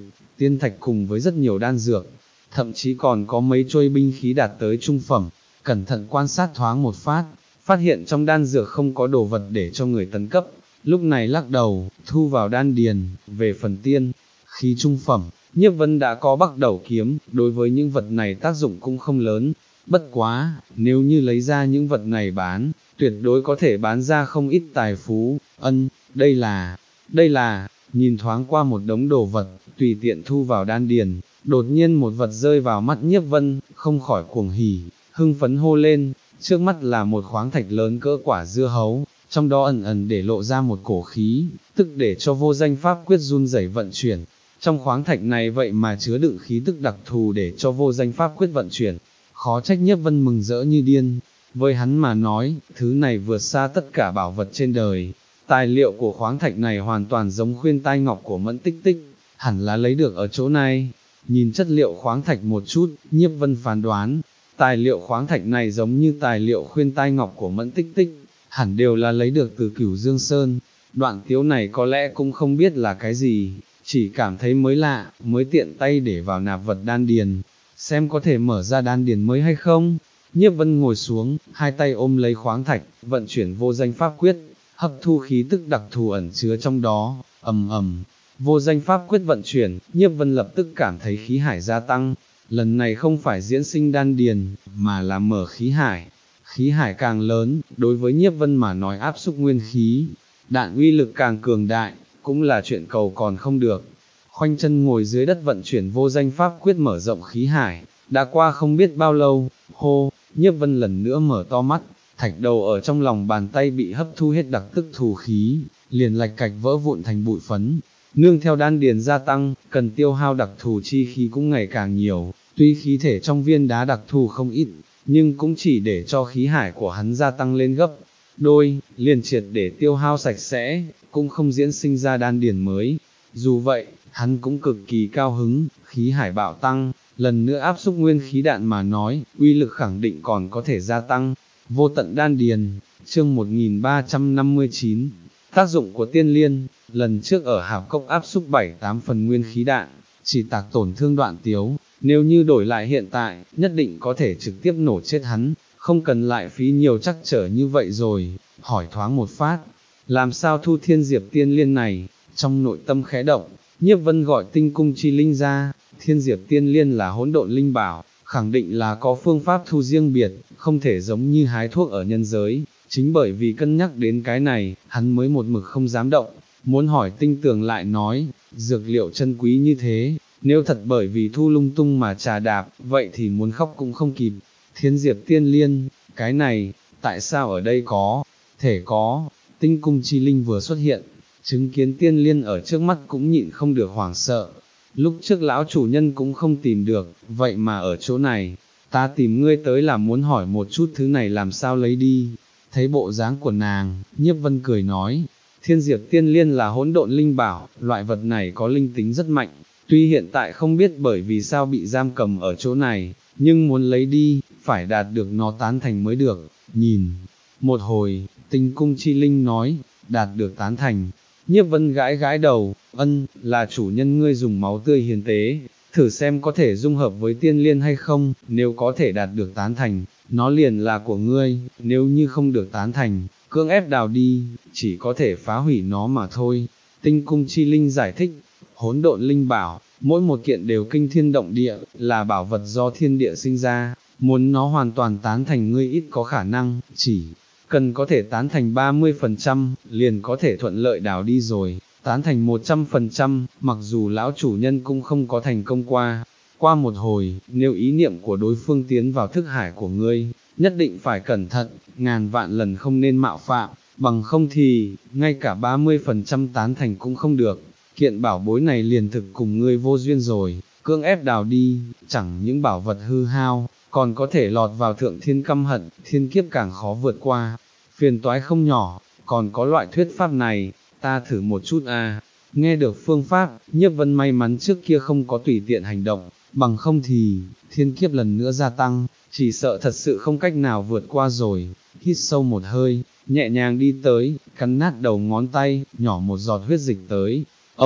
tiên thạch cùng với rất nhiều đan dược, thậm chí còn có mấy trôi binh khí đạt tới trung phẩm, cẩn thận quan sát thoáng một phát, phát hiện trong đan dược không có đồ vật để cho người tấn cấp, lúc này lắc đầu, thu vào đan điền. Về phần tiên khí trung phẩm, Nhiếp Vân đã có Bắc Đầu kiếm, đối với những vật này tác dụng cũng không lớn, bất quá, nếu như lấy ra những vật này bán, tuyệt đối có thể bán ra không ít tài phú. Ân, đây là, đây là, nhìn thoáng qua một đống đồ vật, tùy tiện thu vào đan điền, đột nhiên một vật rơi vào mắt Nhiếp Vân, không khỏi cuồng hỉ, hưng phấn hô lên, trước mắt là một khoáng thạch lớn cỡ quả dưa hấu, trong đó ẩn ẩn để lộ ra một cổ khí, tức để cho vô danh pháp quyết run rẩy vận chuyển. Trong khoáng thạch này vậy mà chứa đựng khí tức đặc thù để cho vô danh pháp quyết vận chuyển, khó trách Nhiếp Vân mừng rỡ như điên. Với hắn mà nói, thứ này vượt xa tất cả bảo vật trên đời. Tài liệu của khoáng thạch này hoàn toàn giống khuyên tai ngọc của Mẫn Tích Tích, hẳn là lấy được ở chỗ này. Nhìn chất liệu khoáng thạch một chút, Nhiếp Vân phán đoán, tài liệu khoáng thạch này giống như tài liệu khuyên tai ngọc của Mẫn Tích Tích, hẳn đều là lấy được từ Cửu Dương Sơn. Đoạn tiếu này có lẽ cũng không biết là cái gì, chỉ cảm thấy mới lạ, mới tiện tay để vào nạp vật đan điền, xem có thể mở ra đan điền mới hay không. Nhiếp Vân ngồi xuống, hai tay ôm lấy khoáng thạch, vận chuyển vô danh pháp quyết, hấp thu khí tức đặc thù ẩn chứa trong đó. Ầm ầm, vô danh pháp quyết vận chuyển, Nhiếp Vân lập tức cảm thấy khí hải gia tăng, lần này không phải diễn sinh đan điền, mà là mở khí hải. Khí hải càng lớn, đối với Nhiếp Vân mà nói áp xúc nguyên khí, đạn uy lực càng cường đại, cũng là chuyện cầu còn không được. Khoanh chân ngồi dưới đất vận chuyển vô danh pháp quyết mở rộng khí hải, đã qua không biết bao lâu, hô, Nhiếp Vân lần nữa mở to mắt, thạch đầu ở trong lòng bàn tay bị hấp thu hết đặc tức thù khí, liền lạch cạch vỡ vụn thành bụi phấn. Nương theo đan điền gia tăng, cần tiêu hao đặc thù chi khí cũng ngày càng nhiều, tuy khí thể trong viên đá đặc thù không ít, nhưng cũng chỉ để cho khí hải của hắn gia tăng lên gấp đôi, liền triệt để tiêu hao sạch sẽ, cũng không diễn sinh ra đan điền mới. Dù vậy, hắn cũng cực kỳ cao hứng, khí hải bạo tăng, lần nữa áp xúc nguyên khí đạn mà nói, uy lực khẳng định còn có thể gia tăng. Vô tận đan điền, chương một nghìn ba trăm năm mươi chín, tác dụng của tiên liên, lần trước ở hạp cốc áp xúc bảy tám phần nguyên khí đạn, chỉ tạc tổn thương Đoạn Tiếu, nếu như đổi lại hiện tại, nhất định có thể trực tiếp nổ chết hắn, không cần lại phí nhiều trắc trở như vậy rồi. Hỏi thoáng một phát, làm sao thu thiên diệp tiên liên này, trong nội tâm khẽ động, Nhiếp Vân gọi tinh cung chi linh ra. Thiên diệp tiên liên là hỗn độn linh bảo, khẳng định là có phương pháp thu riêng biệt, không thể giống như hái thuốc ở nhân giới. Chính bởi vì cân nhắc đến cái này, hắn mới một mực không dám động, muốn hỏi tinh tường lại nói, dược liệu chân quý như thế, nếu thật bởi vì thu lung tung mà trà đạp, vậy thì muốn khóc cũng không kịp. Thiên diệp tiên liên, cái này, tại sao ở đây có, thể có. Tinh cung chi linh vừa xuất hiện, chứng kiến tiên liên ở trước mắt cũng nhịn không được hoảng sợ. Lúc trước lão chủ nhân cũng không tìm được, vậy mà ở chỗ này, ta tìm ngươi tới là muốn hỏi một chút thứ này làm sao lấy đi. Thấy bộ dáng của nàng, Nhiếp Vân cười nói, thiên diệp tiên liên là hỗn độn linh bảo, loại vật này có linh tính rất mạnh, tuy hiện tại không biết bởi vì sao bị giam cầm ở chỗ này, nhưng muốn lấy đi, phải đạt được nó tán thành mới được. Nhìn một hồi, tinh cung chi linh nói, đạt được tán thành. Nhiếp Vân gãi gãi đầu, ân, là chủ nhân ngươi dùng máu tươi hiến tế, thử xem có thể dung hợp với tiên liên hay không, nếu có thể đạt được tán thành, nó liền là của ngươi, nếu như không được tán thành, cưỡng ép đào đi, chỉ có thể phá hủy nó mà thôi. Tinh cung chi linh giải thích, hỗn độn linh bảo, mỗi một kiện đều kinh thiên động địa, là bảo vật do thiên địa sinh ra, muốn nó hoàn toàn tán thành ngươi ít có khả năng, chỉ cần có thể tán thành ba mươi phần trăm, liền có thể thuận lợi đào đi rồi, tán thành một trăm phần trăm, mặc dù lão chủ nhân cũng không có thành công qua. Qua một hồi, nếu ý niệm của đối phương tiến vào thức hải của ngươi, nhất định phải cẩn thận, ngàn vạn lần không nên mạo phạm, bằng không thì, ngay cả ba mươi phần trăm tán thành cũng không được, kiện bảo bối này liền thực cùng ngươi vô duyên rồi, cưỡng ép đào đi, chẳng những bảo vật hư hao, còn có thể lọt vào thượng thiên căm hận, thiên kiếp càng khó vượt qua, phiền toái không nhỏ. Còn có loại thuyết pháp này, ta thử một chút à. Nghe được phương pháp, Nhiếp Vân may mắn trước kia không có tùy tiện hành động, bằng không thì, thiên kiếp lần nữa gia tăng, chỉ sợ thật sự không cách nào vượt qua rồi. Hít sâu một hơi, nhẹ nhàng đi tới, cắn nát đầu ngón tay, nhỏ một giọt huyết dịch tới. Ông,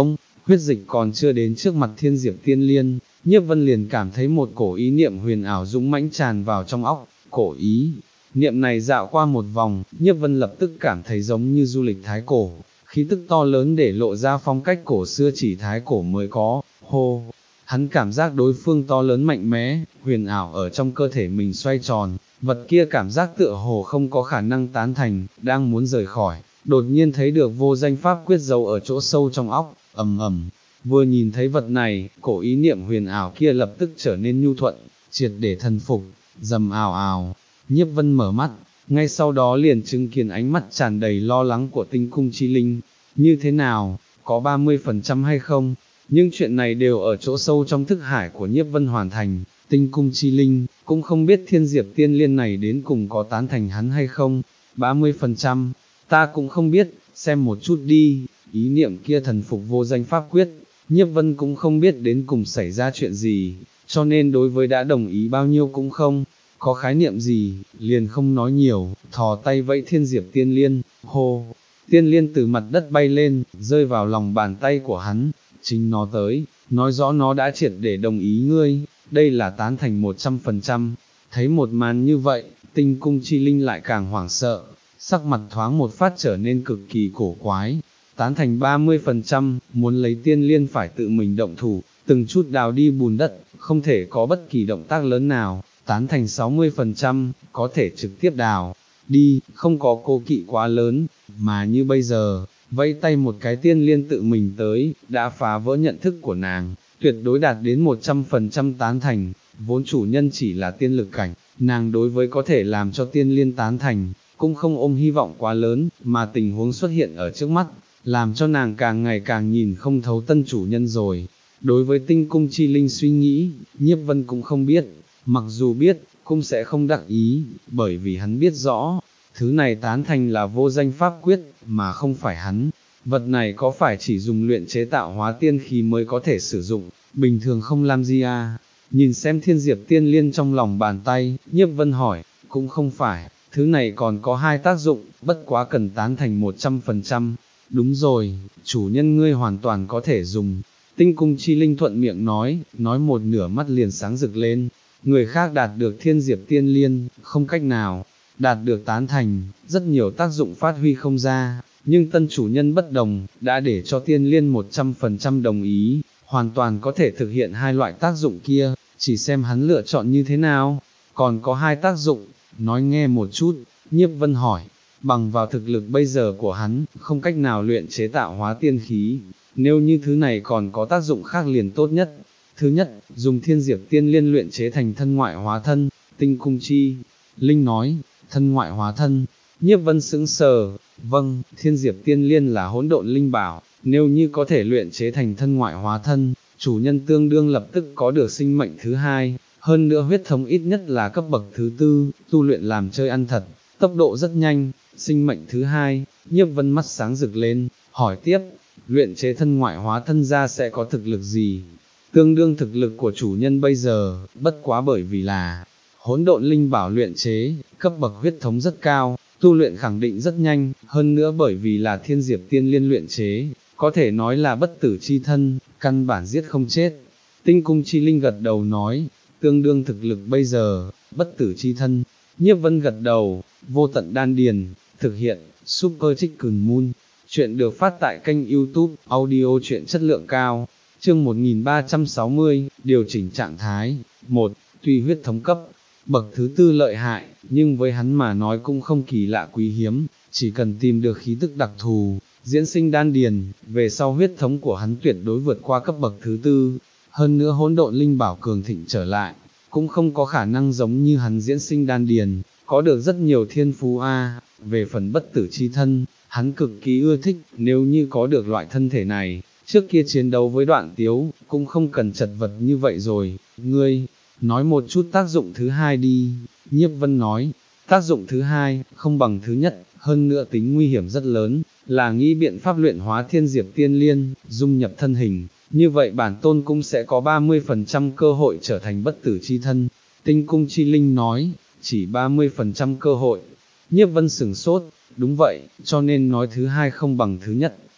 huyết dịch còn chưa đến trước mặt Thiên Diệp Tiên Liên, Nhiếp Vân liền cảm thấy một cổ ý niệm huyền ảo dũng mãnh tràn vào trong óc, cổ ý niệm này dạo qua một vòng, Nhiếp Vân lập tức cảm thấy giống như du lịch thái cổ, khí tức to lớn để lộ ra phong cách cổ xưa chỉ thái cổ mới có, hô. Hắn cảm giác đối phương to lớn mạnh mẽ, huyền ảo ở trong cơ thể mình xoay tròn, vật kia cảm giác tựa hồ không có khả năng tán thành, đang muốn rời khỏi, đột nhiên thấy được vô danh pháp quyết giấu ở chỗ sâu trong óc, ầm ầm. Vừa nhìn thấy vật này, cổ ý niệm huyền ảo kia lập tức trở nên nhu thuận, triệt để thần phục, dầm ào ào. Nhiếp Vân mở mắt, ngay sau đó liền chứng kiến ánh mắt tràn đầy lo lắng của Tinh Cung Chi Linh. Như thế nào, có ba mươi phần trăm hay không? Nhưng chuyện này đều ở chỗ sâu trong thức hải của Nhiếp Vân hoàn thành, Tinh Cung Chi Linh, cũng không biết Thiên Diệp Tiên Liên này đến cùng có tán thành hắn hay không, ba mươi phần trăm, ta cũng không biết, xem một chút đi, ý niệm kia thần phục vô danh pháp quyết, Nhiếp Vân cũng không biết đến cùng xảy ra chuyện gì, cho nên đối với đã đồng ý bao nhiêu cũng không, có khái niệm gì, liền không nói nhiều, thò tay vẫy Thiên Diệp Tiên Liên, hô, Tiên Liên từ mặt đất bay lên, rơi vào lòng bàn tay của hắn, chính nó tới, nói rõ nó đã triệt để đồng ý ngươi, đây là tán thành một trăm phần trăm, thấy một màn như vậy, Tinh Cung Chi Linh lại càng hoảng sợ, sắc mặt thoáng một phát trở nên cực kỳ cổ quái, tán thành ba mươi phần trăm, muốn lấy Tiên Liên phải tự mình động thủ, từng chút đào đi bùn đất, không thể có bất kỳ động tác lớn nào, tán thành sáu mươi phần trăm, có thể trực tiếp đào đi, không có cố kỵ quá lớn, mà như bây giờ, vẫy tay một cái Tiên Liên tự mình tới, đã phá vỡ nhận thức của nàng, tuyệt đối đạt đến một trăm phần trăm tán thành, vốn chủ nhân chỉ là tiên lực cảnh, nàng đối với có thể làm cho Tiên Liên tán thành, cũng không ôm hy vọng quá lớn, mà tình huống xuất hiện ở trước mắt, làm cho nàng càng ngày càng nhìn không thấu tân chủ nhân rồi. Đối với Tinh Cung Chi Linh suy nghĩ, Nhiếp Vân cũng không biết, mặc dù biết, cũng sẽ không đắc ý, bởi vì hắn biết rõ, thứ này tán thành là vô danh pháp quyết, mà không phải hắn. Vật này có phải chỉ dùng luyện chế tạo hóa tiên khí mới có thể sử dụng, bình thường không làm gì à? Nhìn xem Thiên Diệp Tiên Liên trong lòng bàn tay, Nhiếp Vân hỏi, cũng không phải, thứ này còn có hai tác dụng, bất quá cần tán thành một trăm phần trăm. Đúng rồi, chủ nhân ngươi hoàn toàn có thể dùng. Tinh Cung Chi Linh thuận miệng nói, nói một nửa mắt liền sáng rực lên. Người khác đạt được Thiên Diệp Tiên Liên, không cách nào, đạt được tán thành, rất nhiều tác dụng phát huy không ra, nhưng tân chủ nhân bất đồng, đã để cho Tiên Liên một trăm phần trăm đồng ý, hoàn toàn có thể thực hiện hai loại tác dụng kia, chỉ xem hắn lựa chọn như thế nào. Còn có hai tác dụng, nói nghe một chút. Nhiếp Vân hỏi, bằng vào thực lực bây giờ của hắn, không cách nào luyện chế tạo hóa tiên khí, nếu như thứ này còn có tác dụng khác liền tốt nhất. Thứ nhất, dùng Thiên Diệp Tiên Liên luyện chế thành thân ngoại hóa thân. Tinh Cung Chi Linh nói, thân ngoại hóa thân. Nhiếp Vân sững sờ, vâng, Thiên Diệp Tiên Liên là hỗn độn linh bảo, nếu như có thể luyện chế thành thân ngoại hóa thân, chủ nhân tương đương lập tức có được sinh mệnh thứ hai, hơn nữa huyết thống ít nhất là cấp bậc thứ tư, tu luyện làm chơi ăn thật, tốc độ rất nhanh. Sinh mệnh thứ hai, Nhiếp Vân mắt sáng rực lên, hỏi tiếp, luyện chế thân ngoại hóa thân ra sẽ có thực lực gì? Tương đương thực lực của chủ nhân bây giờ, bất quá bởi vì là hỗn độn linh bảo luyện chế, cấp bậc huyết thống rất cao, tu luyện khẳng định rất nhanh, hơn nữa bởi vì là Thiên Diệp Tiên Liên luyện chế, có thể nói là bất tử chi thân, căn bản giết không chết. Tinh Cung Chi Linh gật đầu nói, tương đương thực lực bây giờ, bất tử chi thân. Nhiếp Vân gật đầu, vô tận đan điền, thực hiện, Super Chicken Moon. Chuyện được phát tại kênh YouTube, audio truyện chất lượng cao. Chương một nghìn ba trăm sáu mươi, điều chỉnh trạng thái. một. Tuy huyết thống cấp, bậc thứ tư lợi hại, nhưng với hắn mà nói cũng không kỳ lạ quý hiếm, chỉ cần tìm được khí tức đặc thù, diễn sinh đan điền, về sau huyết thống của hắn tuyệt đối vượt qua cấp bậc thứ tư. Hơn nữa hỗn độn linh bảo cường thịnh trở lại, cũng không có khả năng giống như hắn diễn sinh đan điền, có được rất nhiều thiên phú a. Về phần bất tử chi thân, hắn cực kỳ ưa thích, nếu như có được loại thân thể này, trước kia chiến đấu với Đoạn Tiếu, cũng không cần chật vật như vậy rồi. Ngươi, nói một chút tác dụng thứ hai đi. Nhiếp Vân nói, tác dụng thứ hai, không bằng thứ nhất, hơn nữa tính nguy hiểm rất lớn, là nghĩ biện pháp luyện hóa Thiên Diệp Tiên Liên, dung nhập thân hình, như vậy bản tôn cũng sẽ có ba mươi phần trăm cơ hội trở thành bất tử chi thân. Tinh Cung Chi Linh nói, chỉ ba mươi phần trăm cơ hội. Nhiếp Vân sửng sốt, đúng vậy, cho nên nói thứ hai không bằng thứ nhất.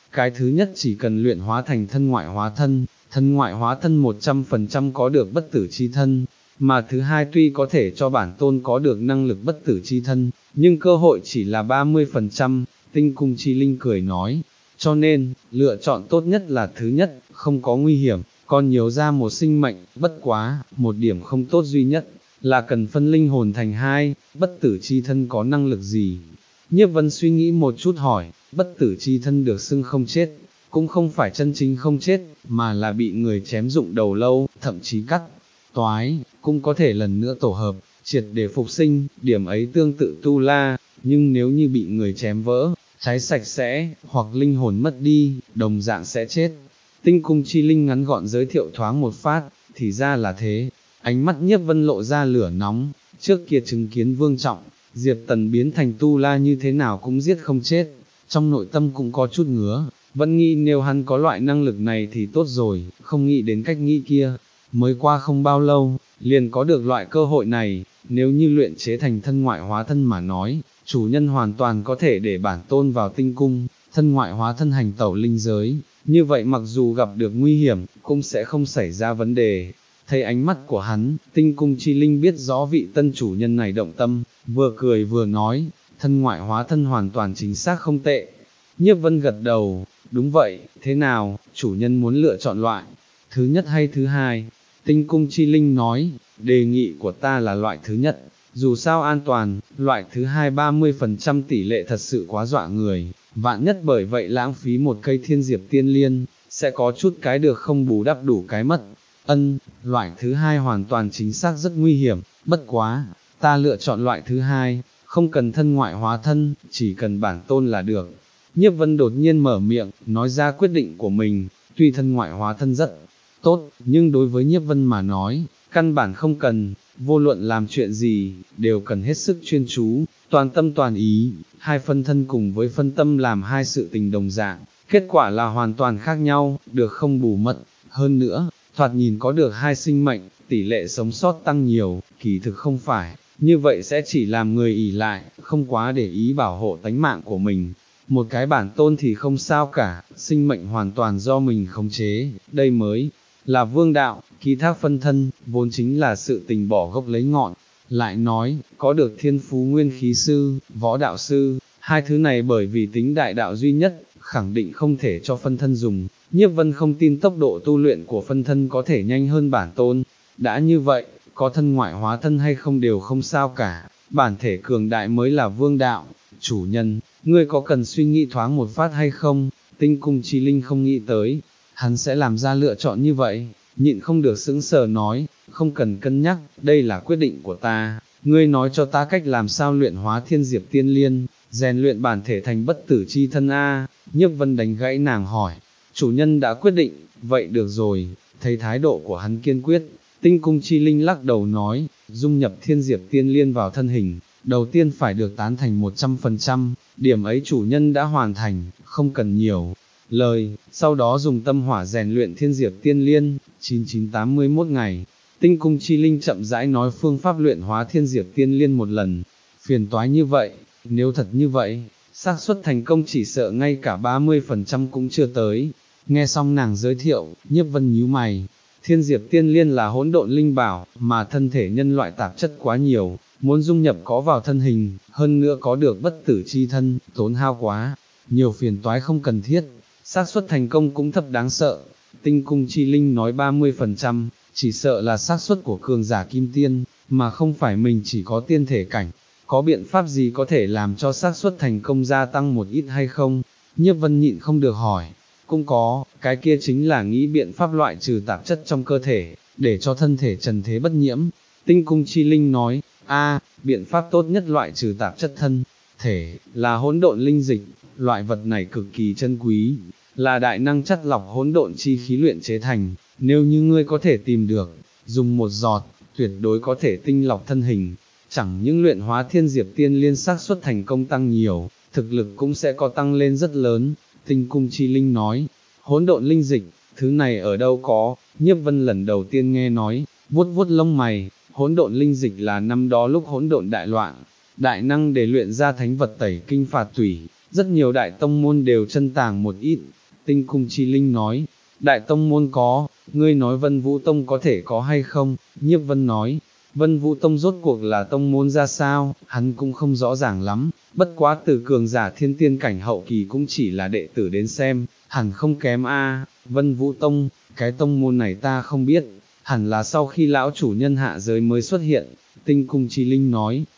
cái thứ nhất chỉ cần luyện hóa thành thân ngoại hóa thân, thân ngoại hóa thân một trăm phần trăm có được bất tử chi thân, mà thứ hai tuy có thể cho bản tôn có được năng lực bất tử chi thân, nhưng cơ hội chỉ là ba mươi phần trăm, Tinh Cung Chi Linh cười nói, cho nên, lựa chọn tốt nhất là thứ nhất, không có nguy hiểm, còn nhiều ra một sinh mệnh, bất quá, một điểm không tốt duy nhất, là cần phân linh hồn thành hai, bất tử chi thân có năng lực gì? Nhiếp Vân suy nghĩ một chút hỏi, bất tử chi thân được xưng không chết, cũng không phải chân chính không chết, mà là bị người chém dụng đầu lâu, thậm chí cắt, toái, cũng có thể lần nữa tổ hợp, triệt để phục sinh, điểm ấy tương tự tu la, nhưng nếu như bị người chém vỡ, cháy sạch sẽ, hoặc linh hồn mất đi, đồng dạng sẽ chết. Tinh Cung Chi Linh ngắn gọn giới thiệu thoáng một phát, thì ra là thế, ánh mắt Nhiếp Vân lộ ra lửa nóng, trước kia chứng kiến Vương Trọng, Diệp Tần biến thành tu la như thế nào cũng giết không chết, trong nội tâm cũng có chút ngứa, vẫn nghĩ nếu hắn có loại năng lực này thì tốt rồi, không nghĩ đến cách nghĩ kia, mới qua không bao lâu, liền có được loại cơ hội này, nếu như luyện chế thành thân ngoại hóa thân mà nói, chủ nhân hoàn toàn có thể để bản tôn vào tinh cung, thân ngoại hóa thân hành tẩu linh giới, như vậy mặc dù gặp được nguy hiểm, cũng sẽ không xảy ra vấn đề. Thấy ánh mắt của hắn, Tinh Cung Chi Linh biết rõ vị tân chủ nhân này động tâm, vừa cười vừa nói, thân ngoại hóa thân hoàn toàn chính xác không tệ. Nhiếp Vân gật đầu, đúng vậy, thế nào, chủ nhân muốn lựa chọn loại, thứ nhất hay thứ hai? Tinh Cung Chi Linh nói, đề nghị của ta là loại thứ nhất, dù sao an toàn, loại thứ hai ba mươi phần trăm tỷ lệ thật sự quá dọa người, vạn nhất bởi vậy lãng phí một cây thiên diệp tiên liên, sẽ có chút cái được không bù đắp đủ cái mất. Ân, loại thứ hai hoàn toàn chính xác rất nguy hiểm, bất quá, ta lựa chọn loại thứ hai, không cần thân ngoại hóa thân, chỉ cần bản tôn là được. Nhiếp Vân đột nhiên mở miệng, nói ra quyết định của mình, tuy thân ngoại hóa thân rất tốt, nhưng đối với Nhiếp Vân mà nói, căn bản không cần, vô luận làm chuyện gì, đều cần hết sức chuyên chú, toàn tâm toàn ý, hai phân thân cùng với phân tâm làm hai sự tình đồng dạng, kết quả là hoàn toàn khác nhau, được không bù mất, hơn nữa, thoạt nhìn có được hai sinh mệnh, tỷ lệ sống sót tăng nhiều, kỳ thực không phải, như vậy sẽ chỉ làm người ỷ lại, không quá để ý bảo hộ tánh mạng của mình. Một cái bản tôn thì không sao cả, sinh mệnh hoàn toàn do mình khống chế, đây mới là vương đạo, ký thác phân thân, vốn chính là sự tình bỏ gốc lấy ngọn. Lại nói, có được thiên phú nguyên khí sư, võ đạo sư, hai thứ này bởi vì tính đại đạo duy nhất, khẳng định không thể cho phân thân dùng. Nhiếp Vân không tin tốc độ tu luyện của phân thân có thể nhanh hơn bản tôn. Đã như vậy, có thân ngoại hóa thân hay không đều không sao cả, bản thể cường đại mới là vương đạo. Chủ nhân, ngươi có cần suy nghĩ thoáng một phát hay không? Tinh Cung Chi Linh không nghĩ tới, hắn sẽ làm ra lựa chọn như vậy, nhịn không được sững sờ nói, không cần cân nhắc, đây là quyết định của ta, ngươi nói cho ta cách làm sao luyện hóa thiên diệp tiên liên, rèn luyện bản thể thành bất tử chi thân a. Nhiếp Vân đánh gãy nàng hỏi, chủ nhân đã quyết định, vậy được rồi, thấy thái độ của hắn kiên quyết, Tinh Cung Chi Linh lắc đầu nói, dung nhập thiên diệp tiên liên vào thân hình, đầu tiên phải được tán thành một trăm phần trăm, điểm ấy chủ nhân đã hoàn thành, không cần nhiều lời, sau đó dùng tâm hỏa rèn luyện thiên diệp tiên liên, chín chín tám mươi mốt ngày. Tinh Cung Chi Linh chậm rãi nói phương pháp luyện hóa thiên diệp tiên liên một lần, phiền toái như vậy, nếu thật như vậy, xác suất thành công chỉ sợ ngay cả ba mươi phần trăm cũng chưa tới. Nghe xong nàng giới thiệu, Nhiếp Vân nhíu mày, thiên diệp tiên liên là hỗn độn linh bảo, mà thân thể nhân loại tạp chất quá nhiều, muốn dung nhập có vào thân hình, hơn nữa có được bất tử chi thân, tốn hao quá, nhiều phiền toái không cần thiết, xác suất thành công cũng thấp đáng sợ. Tinh Cung Chi Linh nói ba mươi phần trăm, chỉ sợ là xác suất của cường giả kim tiên, mà không phải mình chỉ có tiên thể cảnh, có biện pháp gì có thể làm cho xác suất thành công gia tăng một ít hay không? Nhiếp Vân nhịn không được hỏi, cũng có, cái kia chính là nghĩ biện pháp loại trừ tạp chất trong cơ thể, để cho thân thể trần thế bất nhiễm. Tinh Cung Chi Linh nói, a, biện pháp tốt nhất loại trừ tạp chất thân thể, là hỗn độn linh dịch, loại vật này cực kỳ chân quý, là đại năng chất lọc hỗn độn chi khí luyện chế thành, nếu như ngươi có thể tìm được, dùng một giọt, tuyệt đối có thể tinh lọc thân hình, chẳng những luyện hóa thiên diệp tiên liên xác suất thành công tăng nhiều, thực lực cũng sẽ có tăng lên rất lớn. Tinh Cung Chi Linh nói, hỗn độn linh dịch, thứ này ở đâu có? Nhiếp Vân lần đầu tiên nghe nói, vuốt vuốt lông mày, hỗn độn linh dịch là năm đó lúc hỗn độn đại loạn, đại năng để luyện ra thánh vật tẩy kinh phạt tủy, rất nhiều đại tông môn đều chân tàng một ít, Tinh cung chi linh nói, đại tông môn có, ngươi nói Vân Vũ Tông có thể có hay không? Nhiếp Vân nói, Vân Vũ Tông rốt cuộc là tông môn ra sao, hắn cũng không rõ ràng lắm, bất quá từ cường giả thiên tiên cảnh hậu kỳ cũng chỉ là đệ tử đến xem, hẳn không kém a. Vân Vũ Tông, cái tông môn này ta không biết, hẳn là sau khi lão chủ nhân hạ giới mới xuất hiện. Tinh cung chi linh nói,